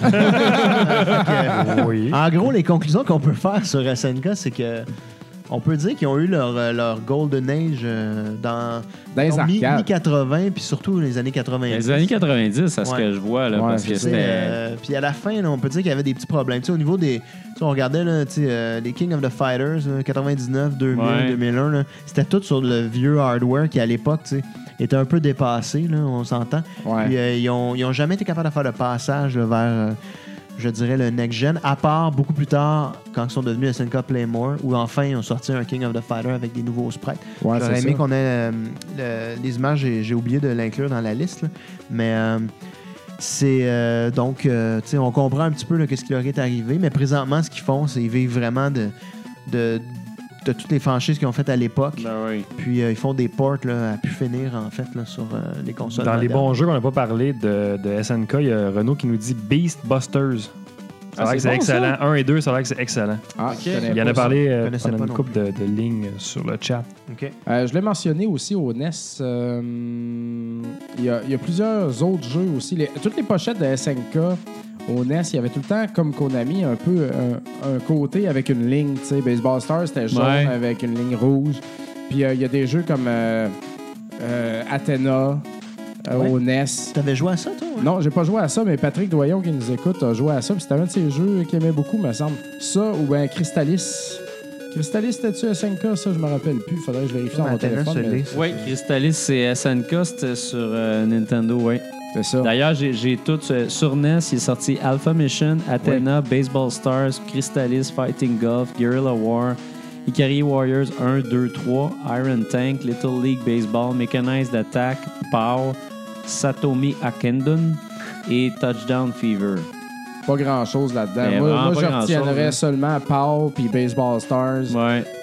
Oui. en gros, les conclusions qu'on peut faire sur SNK, c'est que on peut dire qu'ils ont eu leur Golden Age dans les arcades. mi-80, puis surtout les années 90. Les années 90, c'est ce Ouais. que je vois, là, Ouais, parce c'est que Tu sais, c'était... puis à la fin, là, on peut dire qu'il y avait des petits problèmes. Tu sais, au niveau des... tu sais, on regardait là, tu sais, les King of the Fighters, 99, 2000, Ouais. 2001, là, c'était tout sur le vieux hardware qui, à l'époque, tu sais, était un peu dépassé, là, on s'entend. Ouais. Puis ils ont jamais été capables de faire le passage là, vers, je dirais, le next-gen, à part beaucoup plus tard, quand ils sont devenus SNK Playmore, où enfin, ils ont sorti un King of the Fighter avec des nouveaux sprites. Ouais, J'aurais c'est aimé ça. qu'on ait les images, j'ai oublié de l'inclure dans la liste, là. Mais c'est donc, tu sais, on comprend un petit peu là, qu'est-ce qui leur est arrivé, mais présentement, ce qu'ils font, c'est qu'ils vivent vraiment de toutes les franchises qu'ils ont faites à l'époque. Ben oui. Puis ils font des ports là, à pu finir, en fait, là, sur les consoles. Dans les modernes. bons jeux qu'on n'a pas parlé de SNK, il y a Renault qui nous dit Beast Busters. Ça a l'air que c'est bon, excellent. 1 et 2, ça a l'air que c'est excellent. Ah, je connais Il y en pas a parlé Je connaissais pendant pas une non couple de lignes sur le chat. OK. Je l'ai mentionné aussi au NES. Il y a plusieurs autres jeux aussi. Toutes les pochettes de SNK au NES, il y avait tout le temps, comme Konami, un peu un côté avec une ligne. Tu sais, Baseball Stars, c'était jaune Ouais. avec une ligne rouge. Puis il y a des jeux comme Athena Ouais. au NES. T'avais joué à ça, toi? Ouais? Non, j'ai pas joué à ça, mais Patrick Doyon qui nous écoute a joué à ça. Puis c'était un de ses jeux qu'il aimait beaucoup, me semble. Ça ou bien Crystallis. Crystallis, c'était-tu SNK? Ça, je me rappelle plus. Faudrait que je vérifie dans mon Athena, téléphone. je mais l'ai. Oui, Crystallis, c'est SNK, c'était sur Nintendo, oui. C'est ça. D'ailleurs, j'ai tout sur NES, il est sorti Alpha Mission, Athena, Baseball Stars, Crystallis, Fighting Golf, Guerrilla War, Ikari Warriors 1, 2, 3, Iron Tank, Little League Baseball, Mechanized Attack, POW, Satomi Akendon et Touchdown Fever. Pas grand-chose là-dedans. Mais Moi, vraiment je pas grand-chose, retiendrais hein. seulement POW puis Baseball Stars. Ouais.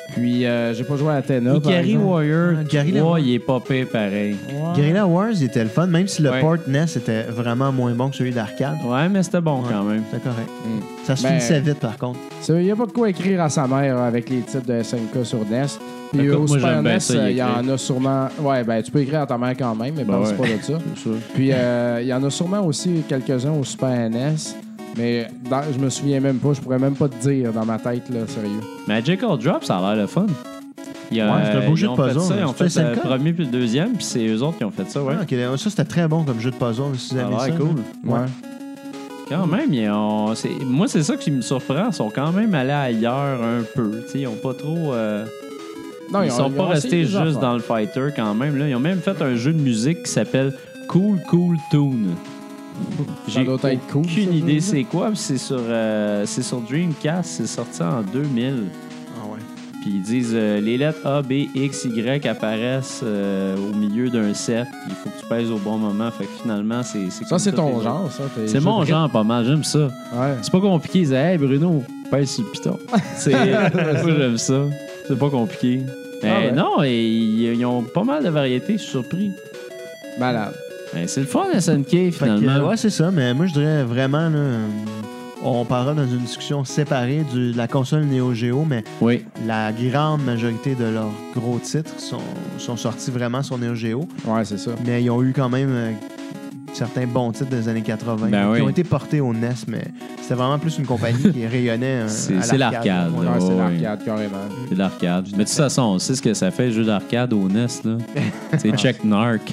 Puis, j'ai pas joué à Athena. par Ikari exemple. Warrior Guerrilla 3, Warrior. il est pas pire pareil. Ouais. Guerrilla Wars, il était le fun, même si le Ouais. port NES était vraiment moins bon que celui d'arcade. Ouais, mais c'était bon quand même. C'était correct. Mm. Ça se Ben, finissait vite, par contre. Il n'y a pas de quoi écrire à sa mère avec les titres de SNK sur NES. Puis Écoute, au moi, Super j'aime bien NES, ça, y il y écrire. en a sûrement... Ouais, ben tu peux écrire à ta mère quand même, mais Ben pense ouais. pas de ça. C'est sûr. Puis il y en a sûrement aussi quelques-uns au Super NES, mais je me souviens même pas, je pourrais même pas te dire dans ma tête, là, sérieux. Magical Drop, ça a l'air le fun. Ouais, c'est un beau jeu ils de ont fait puzzle, ça, ils hein. ont C'est fait le SNK? premier puis le deuxième, puis c'est eux autres qui ont fait ça, ouais. Ah, ok, ça, c'était très bon comme jeu de puzzle, si vous Ça a aimez l'air ça. cool. Ouais. Quand même, moi, c'est ça qui me surprend. Ils sont quand même allés ailleurs un peu. T'sais, ils ont pas trop. Non, ils sont pas ont restés essayé des juste affaires. dans le fighter quand même. Là. Ils ont même fait un jeu de musique qui s'appelle Cool Tune. Ça doit être cool. Aucune ça, idée ça. c'est quoi. Puis c'est sur Dreamcast. C'est sorti en 2000. Ah ouais. Puis ils disent les lettres A, B, X, Y apparaissent au milieu d'un set. Il faut que tu pèses au bon moment. Fait que finalement, c'est Ça, comme c'est tous ton les genre, autres. ça. C'est mon genre pas mal. J'aime ça. Ouais. C'est pas compliqué. Ils disent hey Bruno, pèse sur le piton. Moi, j'aime ça. C'est pas compliqué. Mais Ah ouais. non, ils ont pas mal de variétés. Je suis surpris. Malade. Ben, c'est le fun, SNK, Fait que, finalement. ouais, c'est ça, mais moi, je dirais vraiment, là, on parlera dans une discussion séparée de la console Neo Geo, mais Oui. la grande majorité de leurs gros titres sont sortis vraiment sur Neo Geo, Ouais, c'est ça. mais ils ont eu quand même certains bons titres des années 80 Ben qui oui. ont été portés au NES, mais c'était vraiment plus une compagnie qui rayonnait C'est l'arcade, Ouais. là. Ouais, c'est ouais. l'arcade, carrément. C'est de l'arcade. Mais de toute façon, on sait ce que ça fait, le jeu d'arcade au NES, là. C'est Check Narc.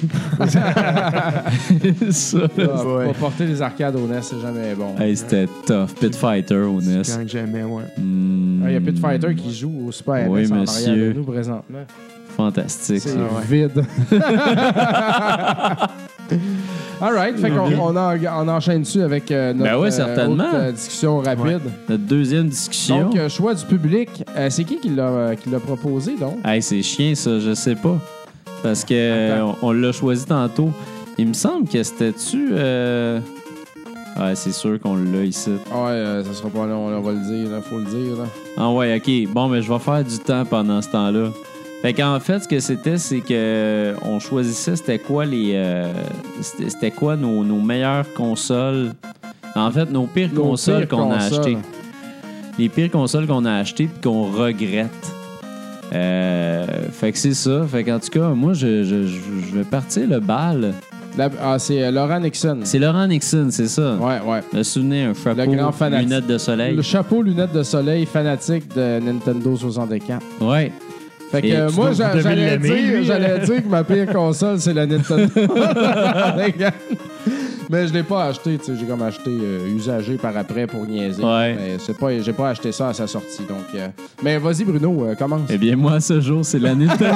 ça. Ouais. Pas porter des arcades au NES, c'est jamais bon. Hey, c'était tough. Pit Fighter au NES. Quand que j'aimais, ouais. Il y a Pit Fighter qui joue au Super Oui, NES en monsieur. arrière de nous présentement. Fantastique. C'est ça. vide. All right, fait qu'on on enchaîne dessus avec notre Ben oui, certainement. autre, discussion rapide. Notre deuxième discussion. Donc, choix du public. C'est qui l'a proposé, donc? Hey, c'est chiant, ça, je sais pas. Parce que Attends. on l'a choisi tantôt. Il me semble que c'était-tu. Ouais, c'est sûr qu'on l'a ici. Ouais, ça sera pas long, on va le dire, là, faut le dire. Là. Ah ouais, ok. Bon, mais je vais faire du temps pendant ce temps-là. Fait qu'en fait, ce que c'était, c'est que on choisissait c'était quoi c'était quoi nos meilleures consoles. En fait, nos pires Nos consoles pires qu'on a consoles. achetées. Les pires consoles qu'on a achetées puis qu'on regrette. Fait que c'est ça. Fait qu'en tout cas, moi, je vais partir le bal. C'est Laurent Nixon. C'est Laurent Nixon, c'est ça. Ouais, ouais. Le souvenir, un chapeau, Le grand fanatique. lunettes de soleil. Le chapeau, lunettes de soleil, fanatique de Nintendo 64. Ouais. Fait que Et moi, vous devez l'aimer, lui. j'allais dire que ma pire console, c'est la Nintendo 64. Mais je l'ai pas acheté, tu sais, j'ai comme acheté usagé par après pour niaiser. Ouais. Mais j'ai pas acheté ça à sa sortie. Donc, mais vas-y, Bruno, commence. Eh bien, moi, à ce jour, c'est la Nintendo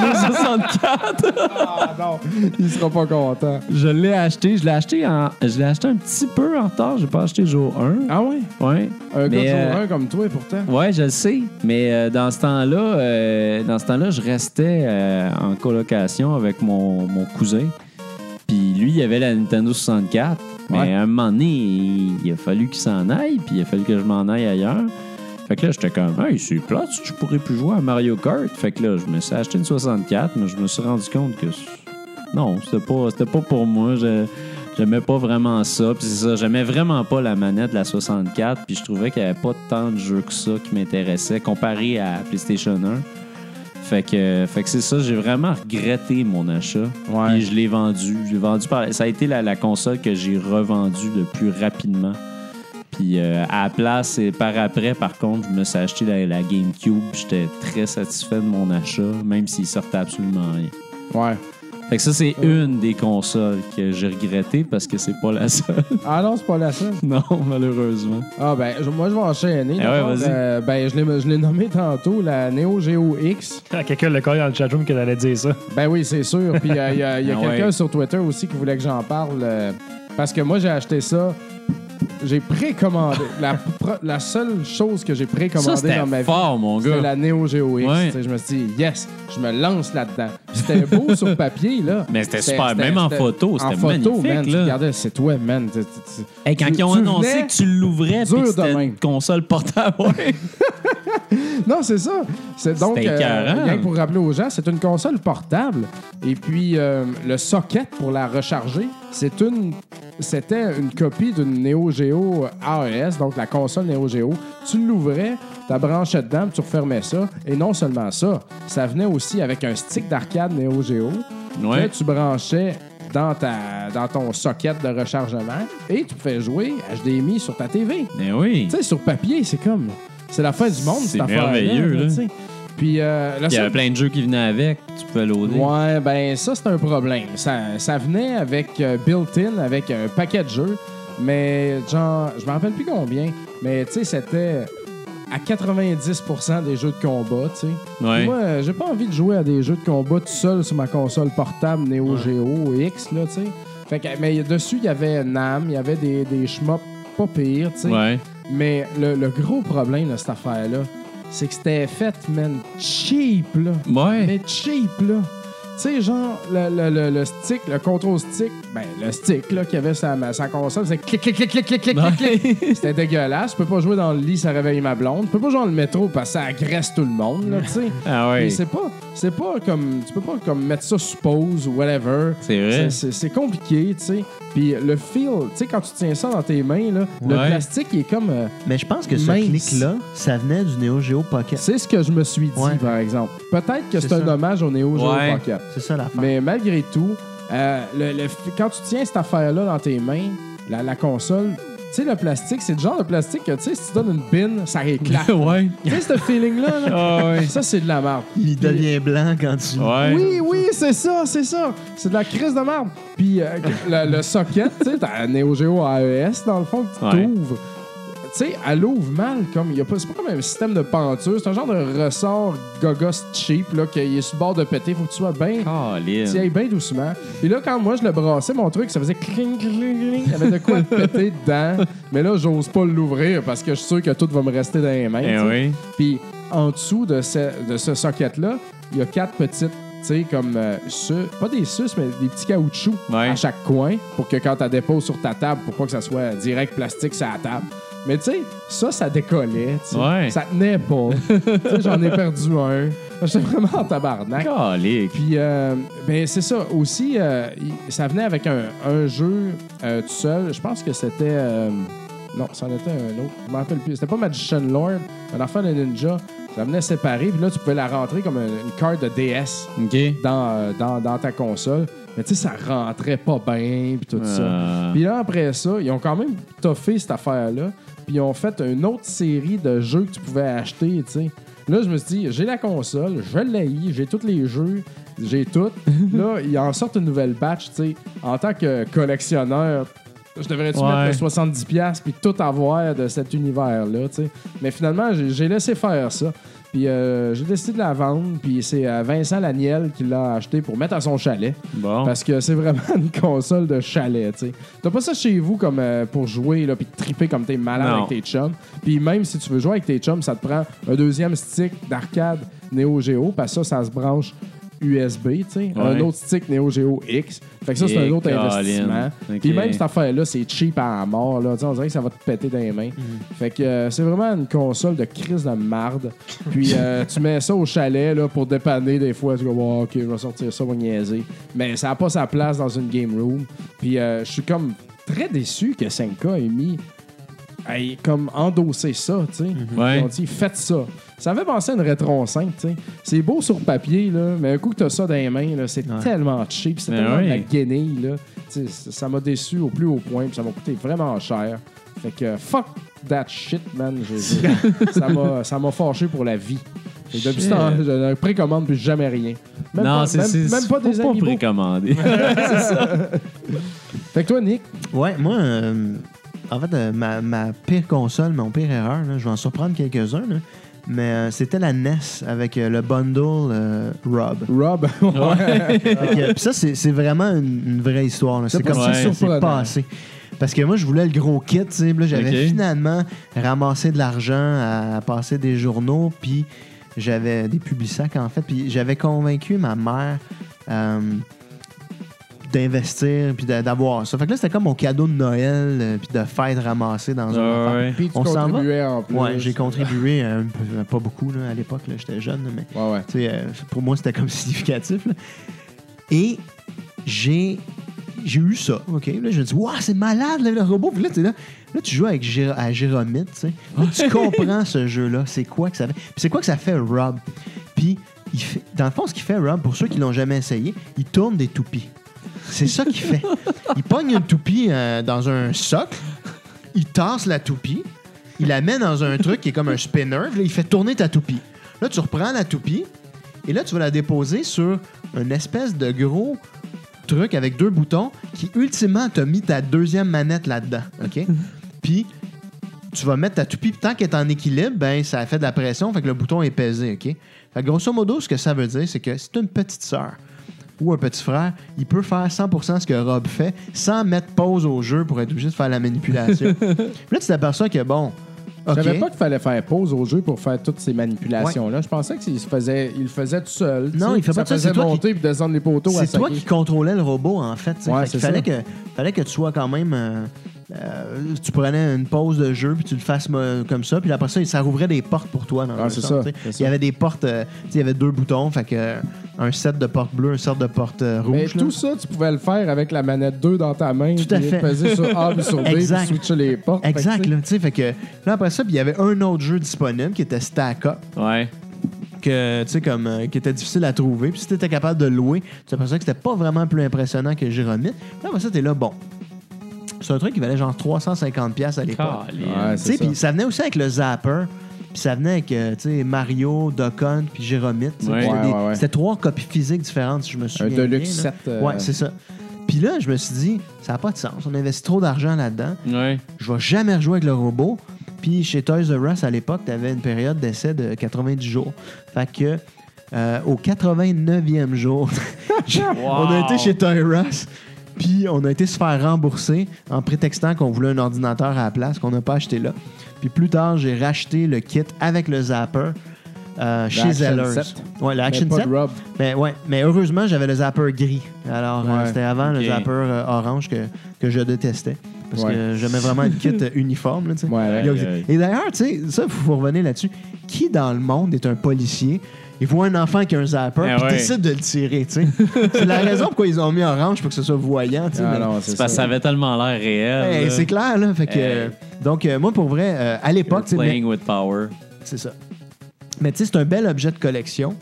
64. Ah non, il sera pas content. Je l'ai acheté un petit peu en retard. J'ai pas acheté jour 1. Ah ouais? Ouais. Un Mais, gars de jour 1 comme toi, pourtant. Ouais, je le sais. Mais dans ce temps-là, je restais en colocation avec mon cousin. Puis lui, il avait la Nintendo 64. Mais Ouais. à un moment donné, il a fallu qu'il s'en aille. Puis il a fallu que je m'en aille ailleurs. Fait que là, j'étais comme, hey, c'est plate, je pourrais plus jouer à Mario Kart. Fait que là, je me suis acheté une 64, mais je me suis rendu compte que non, c'était pas pour moi. J'aimais pas vraiment ça. Puis c'est ça, j'aimais vraiment pas la manette de la 64. Puis je trouvais qu'il y avait pas tant de jeux que ça qui m'intéressaient comparé à PlayStation 1. Fait que c'est ça, j'ai vraiment regretté mon achat. Ouais. Puis je l'ai vendu. Ça a été la console que j'ai revendue le plus rapidement. Puis à la place, et par après, par contre, je me suis acheté la GameCube. J'étais très satisfait de mon achat, même s'il sortait absolument rien. Ouais. Fait que ça, c'est une des consoles que j'ai regretté parce que c'est pas la seule. Ah non, c'est pas la seule. Non, malheureusement. Ah ben, moi, je vais enchaîner. Eh ouais, D'abord, vas-y. ben, je l'ai nommé tantôt, la Neo Geo X. Ah, quelqu'un le colle dans le chatroom qui allait dire ça. Ben oui, c'est sûr. Puis il y a Ah quelqu'un ouais. sur Twitter aussi qui voulait que j'en parle. Parce que moi, j'ai acheté ça. J'ai précommandé. La seule chose que j'ai Ça, précommandée c'était dans ma vie, fort, mon c'était gars. la Neo Geo X. Ouais. Tu sais, je me suis dit, yes, je me lance là-dedans. Puis c'était beau sur papier, là. Mais c'était super. Même en photo, c'était en photo, magnifique, man, tu là. regardais, c'est toi, man. Hey, quand Tu- ils ont tu annoncé venais que tu l'ouvrais dur puis que de c'était même. une console portable, ouais. Non, c'est ça. C'est donc, C'était écœurant. rien que pour rappeler aux gens, c'est une console portable. Et puis, le socket pour la recharger, c'était une copie d'une Neo Geo AES, donc la console Neo Geo. Tu l'ouvrais, tu la branchais dedans, puis tu refermais ça. Et non seulement ça, ça venait aussi avec un stick d'arcade Neo Geo que tu branchais dans ton socket de rechargement et tu pouvais jouer HDMI sur ta TV. Mais oui. Tu sais, sur papier, c'est la fin du monde, C'est cette affaire-là. merveilleux, là. Tu sais. Puis, Il y avait plein de jeux qui venaient avec, tu pouvais loader. Ouais, ben ça, c'est un problème. Ça venait avec built-in, avec un paquet de jeux, mais genre, je me rappelle plus combien, mais tu sais, c'était à 90% des jeux de combat, tu sais. Ouais. Puis moi, j'ai pas envie de jouer à des jeux de combat tout seul sur ma console portable Neo Geo X, là, tu sais. Fait que, mais dessus, il y avait NAM, il y avait des shmups pas pires, tu sais. Ouais. Mais le gros problème de cette affaire-là, c'est que c'était fait, man, cheap, là. Ouais. Mais cheap, là. Tu sais, genre, le stick, le control stick, ben, le stick, là, qu'il y avait sa console, c'est clic, clic, clic, clic, clic, clic, clic, clic. C'était dégueulasse. Je peux pas jouer dans le lit, ça réveille ma blonde. Je peux pas jouer dans le métro parce que ça agresse tout le monde, là, tu sais. Ah ouais. Mais c'est pas comme... Tu peux pas comme mettre ça sur pause ou whatever. C'est vrai. C'est compliqué, tu sais. Puis le feel, tu sais, quand tu tiens ça dans tes mains, là, le Ouais. plastique, il est comme... Mais je pense que ce mince. clic-là, ça venait du Neo Geo Pocket. c'est ce que je me suis dit, Ouais. par exemple. Peut-être que c'est C'est un ça. hommage au Neo Geo Ouais. Pocket. C'est ça l'affaire. Mais malgré tout, quand tu tiens cette affaire-là dans tes mains, la console, tu sais, le plastique, c'est le genre de plastique que, tu sais, si tu donnes une bine, ça éclate. Ouais. Tu sais, ce feeling-là, là, Ah ouais. ça, c'est de la merde. Il devient blanc quand tu... Ouais. Oui, c'est ça. C'est de la crise de merde. Puis le socket, tu sais, t'as un Neo Geo AES, dans le fond, que tu Ouais. t'ouvres. Tu sais, elle ouvre mal, comme c'est pas comme un système de penture, c'est un genre de ressort gogos cheap, là, qu'il est sur le bord de péter. Faut que tu sois bien. Colin. Tu ailles bien doucement. Puis là, quand moi, je le brassais, mon truc, ça faisait cling, cling, cling. Il y avait de quoi de péter dedans. Mais là, j'ose pas l'ouvrir parce que je suis sûr que tout va me rester dans les mains. Eh tu sais. oui. Puis en dessous de ce socket-là, il y a 4 petites, tu sais, comme pas des suces, mais des petits caoutchoucs Ouais. à chaque coin pour que quand tu déposes sur ta table, pour pas que ça soit direct plastique sur la table. Mais tu sais, ça décollait. Tu sais. Ouais. Ça tenait pas. Tu sais, j'en ai perdu un. J'étais vraiment en tabarnak. Calique. Puis, ben c'est ça. Aussi, ça venait avec un jeu tout seul. Je pense que c'était... non, ça en était un autre. Je m'en rappelle plus. C'était pas Magician Lord, un enfant de ninja. Ça venait séparé. Puis là, tu pouvais la rentrer comme une carte de DS OK. dans ta console. Mais tu sais, ça rentrait pas bien, puis tout ça. Puis là, après ça, ils ont quand même toffé cette affaire-là. Puis ils ont fait une autre série de jeux que tu pouvais acheter, tu sais. Là, je me suis dit, j'ai la console, je l'ai, j'ai tous les jeux, j'ai tout. Là, ils en sortent une nouvelle batch, tu sais. En tant que collectionneur, je devrais-tu mettre le 70$ puis tout avoir de cet univers-là, tu sais. Mais finalement, j'ai laissé faire ça. Puis j'ai décidé de la vendre, puis c'est Vincent Laniel qui l'a acheté pour mettre à son chalet. Bon. Parce que c'est vraiment une console de chalet, tu sais. T'as pas ça chez vous comme pour jouer, là, puis triper comme t'es malade Non. avec tes chums. Puis même si tu veux jouer avec tes chums, ça te prend un deuxième stick d'arcade Neo Geo, parce que ça se branche USB, tu sais. Un Ouais. autre stick Neo Geo X. Fait que ça, c'est un autre Colin. investissement. Ok. Puis même cette affaire-là, c'est cheap à la mort, là. Tu sais, on dirait que ça va te péter dans les mains. Fait que c'est vraiment une console de crise de marde. Puis tu mets ça au chalet, là, pour dépanner des fois. Tu dis, oh, OK, je vais sortir ça, on va niaiser. Mais ça n'a pas sa place dans une game room. Puis je suis comme très déçu que 5K ait mis... ait comme endossé ça, tu sais. Ouais. Ils ont dit, faites ça. Ça avait pensé à une Retron 5, tu sais. C'est beau sur papier, là, mais un coup que t'as ça dans les mains, là, c'est tellement cheap, c'est Ben tellement de la oui. guenille, là. Tu sais, ça m'a déçu au plus haut point, puis ça m'a coûté vraiment cher. Fait que fuck that shit, man. Ça m'a fâché pour la vie. Et depuis ce temps, je précommande plus jamais rien. Même Non, pas, c'est même pas des faut pas amiibo. précommander. Fait que toi, Nick, Ouais, moi, en fait, ma pire console, mon pire erreur, là, je vais en surprendre quelques-uns, là, mais c'était la NES avec le bundle Rob. Rob, ouais. Puis ça, c'est vraiment une vraie histoire. là. C'est pas comme si ça que c'est surprenant. passé. Parce que moi, je voulais le gros kit. Tu sais, puis là, j'avais Ok. finalement ramassé de l'argent à passer des journaux, puis j'avais des publisacs, en fait. Puis j'avais convaincu ma mère d'investir puis d'avoir ça. Fait que là, c'était comme mon cadeau de Noël puis de fête ramassé dans un affaire. Ouais. Puis tu On s'en va? contribuais en plus. Ouais, j'ai contribué pas beaucoup là, à l'époque. Là, j'étais jeune, mais Ouais. tu sais, pour moi, c'était comme significatif. Là. Et j'ai eu ça. OK? Là, je me dis, waouh, c'est malade, là, le robot. Puis là, tu joues avec à Jéromite. Tu sais. Là, tu comprends ce jeu-là. C'est quoi que ça fait? Puis c'est quoi que ça fait, Rob? Puis, dans le fond, ce qu'il fait, Rob, pour ceux qui l'ont jamais essayé, il tourne des toupies. C'est ça qu'il fait. Il pogne une toupie dans un socle, il tasse la toupie, il la met dans un truc qui est comme un spinner, là, il fait tourner ta toupie. Là, tu reprends la toupie et là, tu vas la déposer sur une espèce de gros truc avec 2 boutons qui, ultimement, t'a mis ta deuxième manette là-dedans. OK? Puis, tu vas mettre ta toupie, tant qu'elle est en équilibre, ben ça fait de la pression, fait que le bouton est pesé. OK? Fait que grosso modo, ce que ça veut dire, c'est que si tu as une petite sœur ou un petit frère, il peut faire 100% ce que Rob fait sans mettre pause au jeu pour être obligé de faire la manipulation. Puis là, tu t'aperçois que, bon, Je OK. savais pas qu'il fallait faire pause au jeu pour faire toutes ces manipulations-là. Je pensais qu'il le faisait tout seul. Non, il fait pas ça. ça, faisait c'est toi monter puis descendre les poteaux à C'est toi saquer. qui contrôlais le robot, en fait. Tu sais. Ouais, Fait qu'il c'est fallait que tu sois quand même... tu prenais une pause de jeu, puis tu le fasses comme ça, puis après ça, ça rouvrait des portes pour toi. Dans le c'est sens, ça, tu sais. c'est ça. Il y avait des portes... tu sais, il y avait 2 boutons, fait que un set de portes bleues, un set de portes Mais rouges. là. tout ça, tu pouvais le faire avec la manette 2 dans ta main. Tout à puis fait. peser sur A puis sur B puis Exact. switcher les portes. Exact, Fait que, là, tu sais, fait que là, après ça, puis il y avait un autre jeu disponible qui était Stack Up, Ouais. que, tu sais, comme, qui était difficile à trouver. Puis si tu étais capable de le louer, tu t'aperçois que c'était pas vraiment plus impressionnant que Jéromite. Puis après ça, t'es là, bon. C'est un truc qui valait genre 350$ à l'époque. Calé. Ouais, Tu c'est sais, ça. puis ça venait aussi avec le Zapper. Puis ça venait avec, tu sais, Mario, Duck Hunt, puis Jéromite. tu sais. Ouais. C'était Ouais. C'était 3 copies physiques différentes, si je me Un souviens Deluxe bien, 7. là. Ouais, c'est ça. Puis là, je me suis dit, ça n'a pas de sens. On investit trop d'argent là-dedans. Ouais. Je vais jamais rejouer avec le robot. Puis chez Toys R Us, à l'époque, tu avais une période d'essai de 90 jours. Fait que au 89e jour, on a été chez Toys R Us. Puis on a été se faire rembourser en prétextant qu'on voulait un ordinateur à la place qu'on n'a pas acheté là. Puis plus tard, j'ai racheté le kit avec le Zapper chez Action Zellers. 7. Ouais, l'Action pas 7. de Rob. Mais heureusement, j'avais le Zapper gris. Alors, Ouais. c'était avant le Ok. Zapper orange que je détestais. Parce Ouais. que j'aimais vraiment le kit uniforme. Là, tu sais. Ouais, ouais. Et d'ailleurs, tu sais, ça, il faut revenir là-dessus. Qui dans le monde est un policier? Il voit un enfant qui a un zapper Ah puis ouais. décide de le tirer, tu sais. C'est la raison pourquoi ils ont mis orange pour que ce soit voyant, tu sais. Ah mais- non, C'est c'est parce que ça ça. avait tellement l'air réel. Hey, là. c'est clair, là. Fait que, Hey. donc, moi, pour vrai, à l'époque, tu sais, Playing with power. c'est ça. Mais tu sais, c'est un bel objet de collection.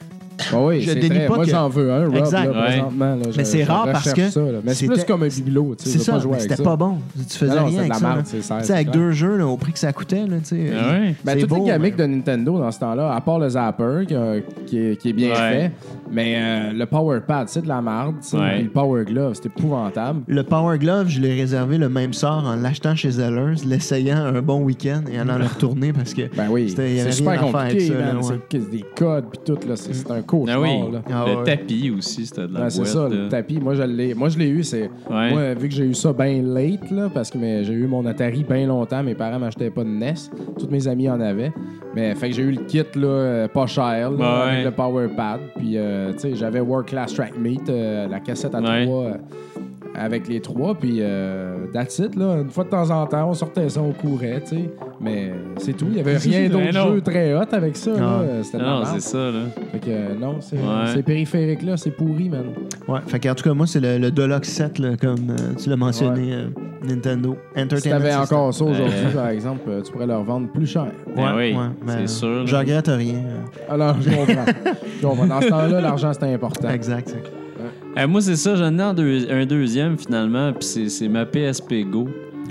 Ah oui, Je c'est dénie très... pas Moi, que- j'en veux un, Rob, Exact. là, Ouais. présentement. Là, Mais c'est rare parce que ça, là. Mais c'est plus c'était- comme un bibelot. Tu sais, C'est je veux ça, pas jouer mais avec c'était ça. pas bon. Tu faisais Non, rien c'est de avec la ça. merde, là. c'est Tu ça, sais, avec c'est 2 jeux, là, au prix que ça coûtait, là, tu sais. Ah ouais. Ben, c'est toutes beau, les gamiques mais- de Nintendo dans ce temps-là, à part le Zapper qui est bien Ouais. fait, mais le Power Pad, c'est de la merde. tu sais, Ouais. puis le Power Glove, c'est épouvantable. Le Power Glove, je l'ai réservé le même sort en l'achetant chez Zellers, l'essayant un bon week-end et en allant le retourner parce que Ben oui, il y avait c'est rien super à faire avec compliqué, ça. là, man. ouais. C'est des codes puis tout, là. C'est un cauchemar, Ah oui. là. Ah Le ouais. tapis aussi, c'était de la Ouais, boîte. c'est ça, là. le tapis. Moi, je l'ai eu. Ouais. Moi, vu que j'ai eu ça bien late, là, parce que j'ai eu mon Atari bien longtemps, mes parents m'achetaient pas de NES. Tous mes amis en avaient. Mais fait que j'ai eu le kit là, pas cher, là, Ouais. avec le Power Pad. Puis, tu sais, j'avais World Class Track Meet, la cassette à Ouais. 3 avec les 3. Puis, that's it, là. Une fois de temps en temps, on sortait ça, on courait, tu sais. Mais c'est tout. Il y avait rien d'autre Mais non. jeu très hot avec ça, là. Ah. C'était de la Non, merde. c'est ça, là. Fait que, non, Ouais. ces périphériques-là, c'est pourri, man. Ouais, fait qu'en tout cas, moi, c'est le Deluxe 7, là, comme tu l'as mentionné, Nintendo Entertainment Si t'avais System. encore ça aujourd'hui, Ouais. par exemple, tu pourrais leur vendre plus cher. Ben oui, mais, c'est sûr, Je là. regrette rien. Alors, je comprends. Je comprends. Dans ce temps-là, l'argent, c'était important. Exact. Moi, c'est ça, j'en ai un deuxième finalement, puis c'est ma PSP Go.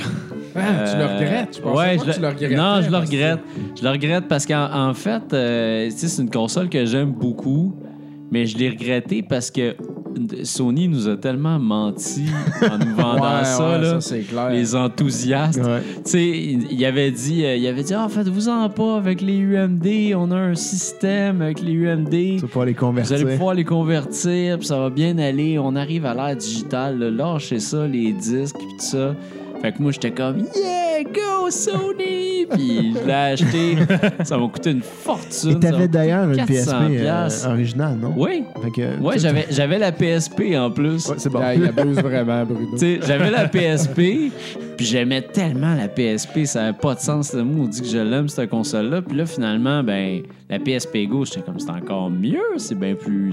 Ah, tu le regrettes? Je pensais Ouais, pas que tu le regrettais. non, je le parce que- regrette. Je le regrette parce qu'en fait, tu sais, c'est une console que j'aime beaucoup, mais je l'ai regretté parce que Sony nous a tellement menti en nous vendant Ouais, ça, ouais, là. ça, c'est clair. Les enthousiastes. Ouais. Tu sais, il avait dit, faites-vous-en pas avec les UMD, on a un système avec les UMD. Tu vas pouvoir les Vous convertir. allez pouvoir les convertir, puis ça va bien aller. On arrive à l'ère digitale. Là. Lâchez ça, les disques, puis tout ça. Fait que moi, j'étais comme, yeah, go Sony! Puis je l'ai acheté. Ça m'a coûté une fortune. Et t'avais d'ailleurs une 400 PSP piastres. originale, non? Oui. Fait que, Ouais, j'avais la PSP en plus. Ouais, c'est bon. Il abuse vraiment, Bruno. Tu sais, j'avais la PSP, puis j'aimais tellement la PSP, ça n'avait pas de sens. Moi, on dit que je l'aime, cette console-là. Puis là, finalement, ben, la PSP Go, j'étais comme, c'est encore mieux. C'est bien plus...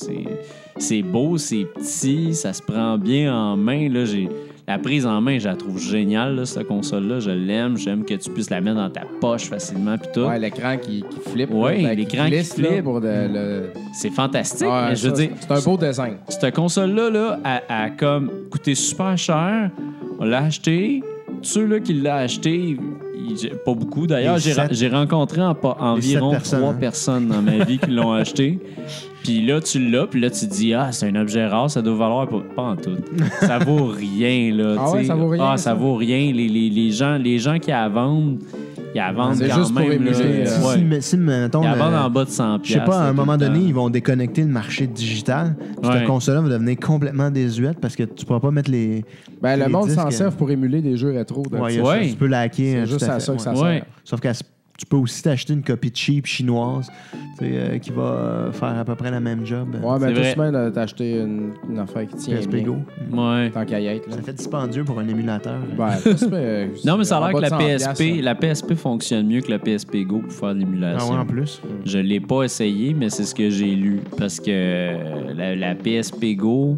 C'est beau, c'est petit, ça se prend bien en main. Là, la prise en main, je la trouve géniale, là, cette console-là. Je l'aime. J'aime que tu puisses la mettre dans ta poche facilement, puis tout. Ouais, l'écran qui flippe. Ouais, là, l'écran qui glisse, là, flippe. pour C'est fantastique. Ouais, mais je veux ça, dire, c'est un beau design. cette console-là, là, a comme coûté super cher. On l'a acheté. Ceux-là qui l'ont acheté, pas beaucoup. D'ailleurs, j'ai rencontré environ 3 personnes dans ma vie qui l'ont acheté. Puis là, tu l'as, puis là, tu te dis, c'est un objet rare, ça doit valoir pas en tout. Ça vaut rien, là. Ah ouais, ça vaut rien, ça vaut rien. Les gens qui la vendent, ils la vendent C'est quand juste pour même. Là, émuler, Si, mettons, ils la vendent en bas de 100$. je sais pas, à un tout moment le donné, temps. ils vont déconnecter le marché digital. Puis Ouais. cette console-là va devenir complètement désuète parce que tu pourras pas mettre les. Ben, le les monde s'en disques, sert pour émuler des jeux rétro. Ouais, Ouais. tu peux la hacker. C'est juste tout à fait, ça que ça ouais. sert. Ouais. Sauf que tu peux aussi t'acheter une copie cheap chinoise qui va faire à peu près la même job. Ouais, C'est ben, tout vrai. semaine, t'as acheté une affaire qui tient PSP bien. Go. Ouais. Tant qu'à y être, là. Ça fait dispendieux pour un émulateur. Ben, Non, mais ça a en l'air bas que de la 100$, PSP, là. la PSP fonctionne mieux que la PSP Go pour faire de Ah l'émulation. ouais, en plus. Je l'ai pas essayé, mais c'est ce que j'ai lu. Parce que la PSP Go,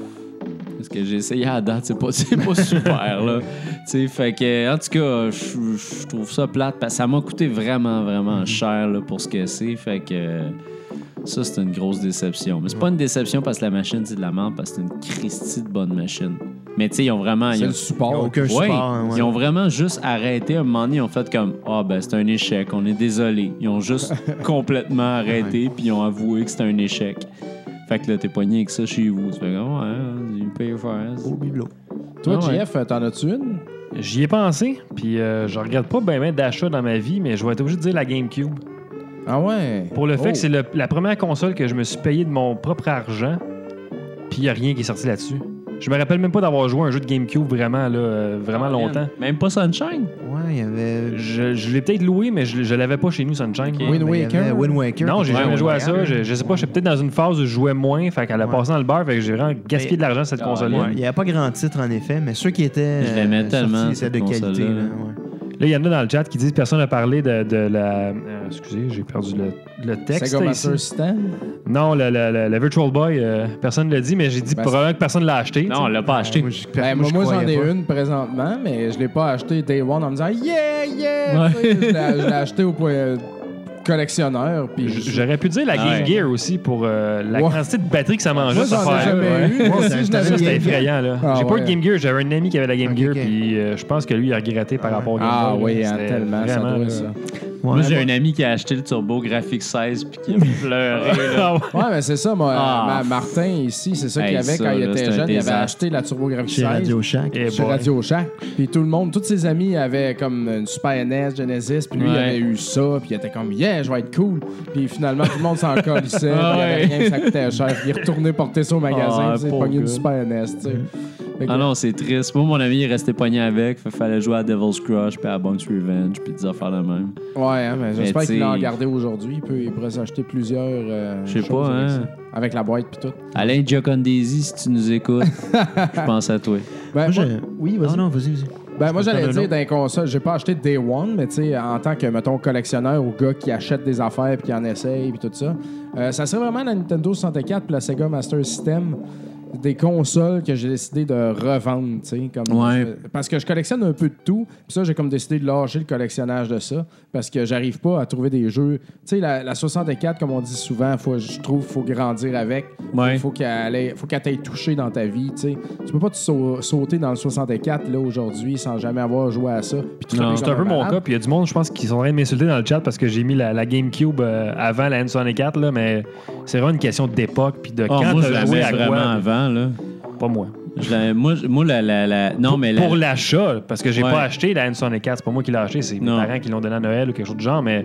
ce que j'ai essayé à date, c'est pas super, là. T'sais, fait que, en tout cas, je trouve ça plate parce que ça m'a coûté vraiment, vraiment cher là, pour ce que c'est. Fait que ça, c'est une grosse déception. Mais c'est pas une déception parce que la machine, c'est de la merde, parce que c'est une Christie de bonne machine. Mais tu sais, ils ont vraiment... C'est ils ont- le Il n'y a support. aucun Ouais, support. Hein, ouais. ils ont vraiment juste arrêté. À un moment donné, ils ont fait comme ben c'est un échec, on est désolé. Ils ont juste complètement arrêté, puis ils ont avoué que c'était un échec. Fait que là, t'es pogné avec ça chez vous. Tu fais comme, ouais, ils payent faire. Au bibelot. Toi, Ah ouais. Jeff, t'en as-tu une? J'y ai pensé, puis je regarde pas bien d'achat dans ma vie, mais je vais être obligé de dire la GameCube. Ah ouais? Pour le fait Oh. que c'est la première console que je me suis payé de mon propre argent, puis il n'y a rien qui est sorti là-dessus. Je me rappelle même pas d'avoir joué à un jeu de GameCube vraiment, là, vraiment longtemps. Même pas Sunshine. Ouais, il y avait. Je l'ai peut-être loué, mais je l'avais pas chez nous, Sunshine. Ok. Wind Ben, il y avait Waker? Wind Waker. Non, j'ai Ouais, jamais ouais, joué à ouais. ça. Je sais pas, j'étais peut-être dans une phase où je jouais moins, fait qu'elle a Ouais. passé dans le beurre, fait que j'ai vraiment gaspillé de l'argent sur cette Ah, console-là. Ouais, il n'y avait pas grand titre, en effet, mais ceux qui étaient. Je l'aimais tellement, sortis, cette c'était de qualité. console-là. Là, ouais. Là, il y en a dans le chat qui disent que personne n'a parlé de la. Excusez, j'ai perdu le texte. Sega ici. Master System? Non, le Virtual Boy, personne ne l'a dit, mais j'ai dit Ben, probablement que personne ne l'a acheté. Non, on l'a pas acheté. Moi, Ben, je moi j'en croyais ai pas. une présentement, mais je l'ai pas acheté Day One en me disant yeah! Ouais. Tu sais, je l'ai acheté au point collectionneur. Puis J'aurais pu dire la Game Ouais. Gear aussi pour la Ouais. quantité de batterie que ça mangeait, Moi, cette j'en ai affaire-là. jamais Ouais. eu. Moi aussi, je t'as- l'avais Ça, c'était Game Gear. effrayant, là. Ah, J'ai pas ouais. eu de Game Gear, j'avais un ami qui avait la Game Ok, Gear, ok. puis je pense que lui, il a regretté par rapport au Game Ah Boy, là. oui, hein, C'était tellement, ça vraiment, doit là. ça. Moi, Ouais, j'ai moi- un ami qui a acheté le Turbo Graphics 16 puis qui a pleuré. là. Ah ouais. Ouais, mais c'est ça, moi, Ah. Martin ici, c'est ça qu'il Hey, avait ça, quand il là, était c'est un jeune. Il avait désastre. acheté la TurboGrafx Chez 16 Radio Shack. Eh sur boy. Radio Shack. Puis tout le monde, tous ses amis avaient comme une Super NES, Genesis, puis lui, il Ouais. avait eu ça, puis il était comme, yeah, je vais être cool. Puis finalement, tout le monde s'en colissait, puis Ah il y avait ouais. rien, ça coûtait cher. Puis il est retourné porter ça au magasin, Ah, puis il s'est pauvre pogné une gars. Super NES, tu sais. Fait que- Ah non, c'est triste. Moi, mon ami, il est resté pogné avec. Il fallait jouer à Devil's Crush puis à Bonk's Revenge puis des affaires de même. Ouais, hein, mais j'espère Mais qu'il l'a t'sais- gardé aujourd'hui. Il pourrait s'acheter plusieurs. Je sais choses pas, avec hein. ça. Avec la boîte puis tout. Alain Giocondesi, si tu nous écoutes, je pense à toi. Ben, Moi, moi, Oui, vas-y. Non, vas-y. ben, moi, j'allais t'en dire donne dans les consoles, j'ai pas acheté Day One, mais tu sais, en tant que, mettons, collectionneur ou gars qui achète des affaires puis qui en essaye puis tout ça, ça serait vraiment la Nintendo 64 puis la Sega Master System. Des consoles que j'ai décidé de revendre, tu sais, comme Ouais. parce que je collectionne un peu de tout, puis ça j'ai comme décidé de lâcher le collectionnage de ça parce que j'arrive pas à trouver des jeux, tu sais la 64 comme on dit souvent, je trouve faut grandir avec, Ouais. faut qu'elle t'aille touché dans ta vie, tu sais. Tu peux pas te sauter dans le 64 là aujourd'hui sans jamais avoir joué à ça. Puis tu Non. fais C'est un peu comme mon malade. cas, puis il y a du monde, je pense, qui sont en train de m'insulter dans le chat parce que j'ai mis la GameCube avant la N64, là, mais c'est vraiment une question d'époque, puis de Ah, quand moi, je t'as la joué mets à vraiment quoi. avant. Là. Pas moi. Moi, non, mais Pour l'achat, parce que j'ai Ouais. pas acheté la N64, c'est pas moi qui l'ai acheté, c'est mes Non. parents qui l'ont donné à Noël ou quelque chose du genre, mais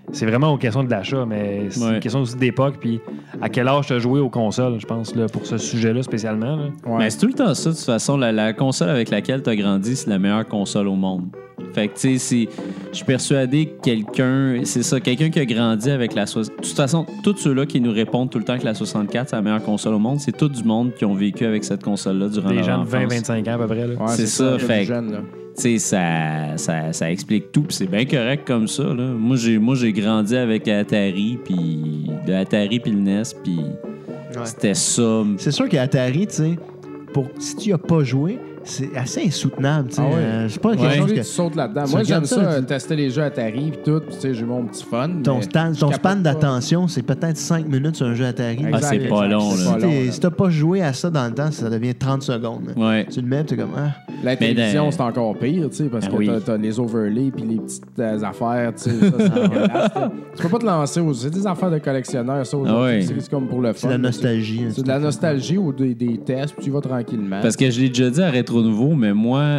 c'est vraiment une question de l'achat, mais c'est une question aussi d'époque. Puis à quel âge tu as joué aux consoles, je pense, là, pour ce sujet-là spécialement. Là. Ouais. Mais c'est tout le temps ça, de toute façon. La console avec laquelle tu as grandi, c'est la meilleure console au monde. Fait que, tu sais, je suis persuadé que quelqu'un qui a grandi avec la 64. De toute façon, tous ceux-là qui nous répondent tout le temps que la 64, c'est la meilleure console au monde, c'est tout du monde qui ont vécu avec cette console-là durant Des leur gens de enfance. 20-25 ans à peu près. Là. Ouais, c'est ça, fait fait que jeune, là. Tu sais, ça explique tout, puis c'est bien correct comme ça. Là. Moi, j'ai grandi avec Atari, puis le NES, puis c'était ça. C'est sûr qu'Atari, tu sais, si tu n'y as pas joué, c'est assez insoutenable. Tu sais. Ah ouais. C'est pas quelque chose Tu que... sautes là-dedans. Tu Moi, j'aime regardes ça, ça, tu- tester les jeux Atari puis tout. Tu sais, j'ai mon petit fun. Ton mais span je capote pas. d'attention, c'est peut-être 5 minutes sur un jeu Atari. Exact, c'est pas exact. long, C'est là. pas long, là. Si t'as pas joué à ça dans le temps, ça devient 30 secondes. là. Ouais. Tu le mets, t'es comme... Ah. La Mais télévision, dans- c'est encore pire, tu sais, parce Ah que oui. t'as les overlays puis les petites affaires, tu sais. Ça, c'est dégueulasse, là. Tu peux pas te lancer aux... C'est des affaires de collectionneurs, ça, aujourd'hui. Ah ouais. C'est comme pour le fun. C'est la là, nostalgie. C'est de la nostalgie ou des tests, puis tu y vas tranquillement. Parce que je l'ai déjà dit à Rétro Nouveau, mais moi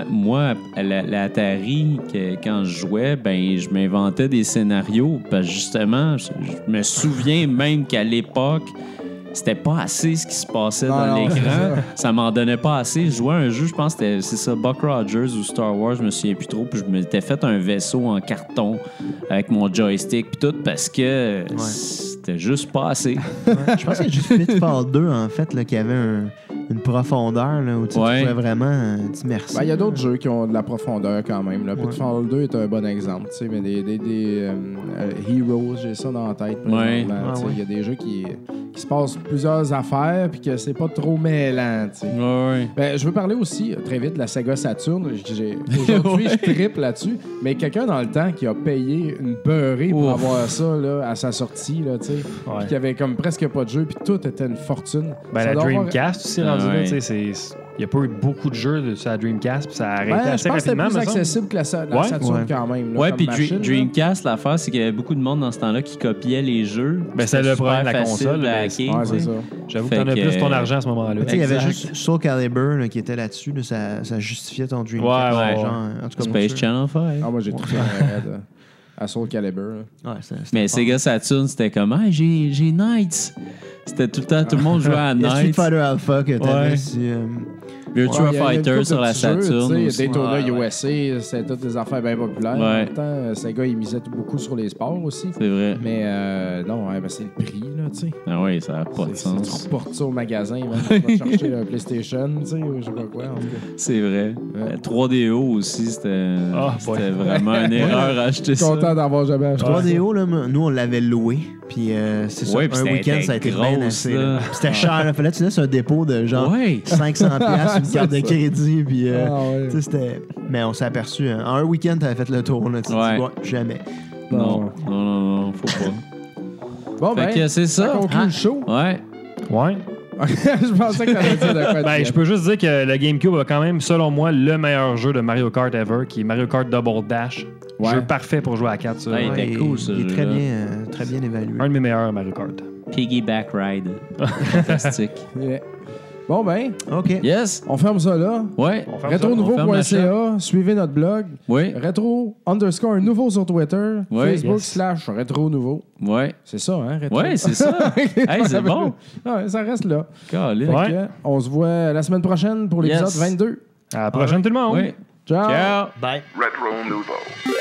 la Atari, quand je jouais, ben je m'inventais des scénarios. Parce que justement, je me souviens même qu'à l'époque, c'était pas assez ce qui se passait dans non, l'écran. Ça m'en donnait pas assez. Je jouais à un jeu, je pense que c'est ça, Buck Rogers ou Star Wars, je me souviens plus trop. Puis je m'étais fait un vaisseau en carton avec mon joystick puis tout parce que c'était juste pas assez. Je pense qu'il y a juste Pitfall 2, en fait, là, qui avait une profondeur là, où tu Ouais. pouvais vraiment t'immerser. Ben, il y a d'autres jeux qui ont de la profondeur quand même. Là. Pitfall 2 est un bon exemple. Tu sais, mais des Heroes, j'ai ça dans la tête. Ouais. présentement, tu sais. Ah ouais. Il y a des jeux qui se passent plusieurs affaires puis que c'est pas trop mêlant. Tu sais. Ouais. Ben, je veux parler aussi très vite de la Sega Saturn. Aujourd'hui, je triple là-dessus. Mais quelqu'un dans le temps qui a payé une beurrée pour Ouf. avoir ça là, à sa sortie, là, tu sais, Ouais. puis qui avait comme presque pas de jeu, puis tout était une fortune. Ben, Ça la doit avoir- Dreamcast aussi, rendu Ah ouais. là, tu sais, il n'y a pas eu beaucoup de jeux sur la Dreamcast, puis ça a arrêté Ben, je assez pense que c'était rapidement. plus me semble. accessible que la Ouais. Saturn Ouais. quand même. Là, Ouais, comme puis machine, là. Dreamcast, l'affaire, c'est qu'il y avait beaucoup de monde dans ce temps-là qui copiait les jeux. Ben, c'est le Super problème de la facile console, à mais hacker, Ouais, tu c'est sais. ça. J'avoue que Fait t'en as que- plus ton argent à ce moment-là. Tu sais, il y avait Exact. juste Soul Calibur là, qui était là-dessus. Là, ça justifiait ton Dreamcast. Ouais. Genre, en tout cas, moi, Space je- Channel 5. Ah, moi, j'ai tout fait à Soul Calibur. là. Ouais, c'était Mais fort. Sega Saturn, c'était comme, ah, j'ai Knights. C'était tout le temps, tout le monde jouait à Il y a Street Knights. Fighter Alpha que t'avais Ouais. aussi. Virtua Ouais, il y a une Fighter couple sur de la petits jeux, Saturn. tu sais, aussi. Daytona Ouais, ouais. USA, c'était toutes des affaires bien populaires. En Ouais. même temps, Sega, ils misaient beaucoup sur les sports aussi. C'est vrai. Mais non, ouais, ben, c'est le prix, là, tu sais. Ah oui, ça n'a pas de Tu sens. reportes ça au magasin, man, tu vas chercher un PlayStation, tu sais, ou je sais pas quoi, en tout cas. C'est vrai. 3DO aussi, c'était Ah, c'était vraiment une erreur à acheter ça. Content d'avoir jamais acheté. 3DO, là, nous, on l'avait loué. Puis c'est ça, Ouais, puis un c'était- week-end, ça a été bien grosse, assez. là. là. Puis c'était cher. Là. Fallait que tu laisses un dépôt de genre Ouais. 500$, une carte de crédit. Puis, Ah, ouais. tu sais, c'était... Mais on s'est aperçu. En un week-end, t'avais fait le tour. Là. Tu te Ouais. dis, ouais, jamais. Non, non, faut pas. Bon, ben, Fait que c'est ça ça. conclut le show. Ouais. Ouais. Je pensais que t'allais dire de quoi. Ben, je peux juste dire que le GameCube a quand même, selon moi, le meilleur jeu de Mario Kart ever, qui est Mario Kart Double Dash. Ouais. Jeu parfait pour jouer à 4, ça. Ouais, il était cool, ce Il est jeu-là. très bien évalué. Un de mes meilleurs Mario Kart. Piggyback Ride. Fantastique. Yeah. Bon, ben, OK. Yes. on ferme ça là. Ouais. On ferme ça. Retronouveau.ca, suivez notre blog. Oui. Rétro_nouveau sur Twitter. Ouais. Facebook Yes. /Rétro-nouveau. Ouais. C'est ça, hein, Rétro? Ouais, c'est ça. Hey, c'est bon. Ouais, ça reste là. Calé. Fait Ouais. que, on se voit la semaine prochaine pour l'épisode Yes. 22. À la prochaine, tout le monde. Oui. Ciao! Ciao. Bye. Retro Nouveau.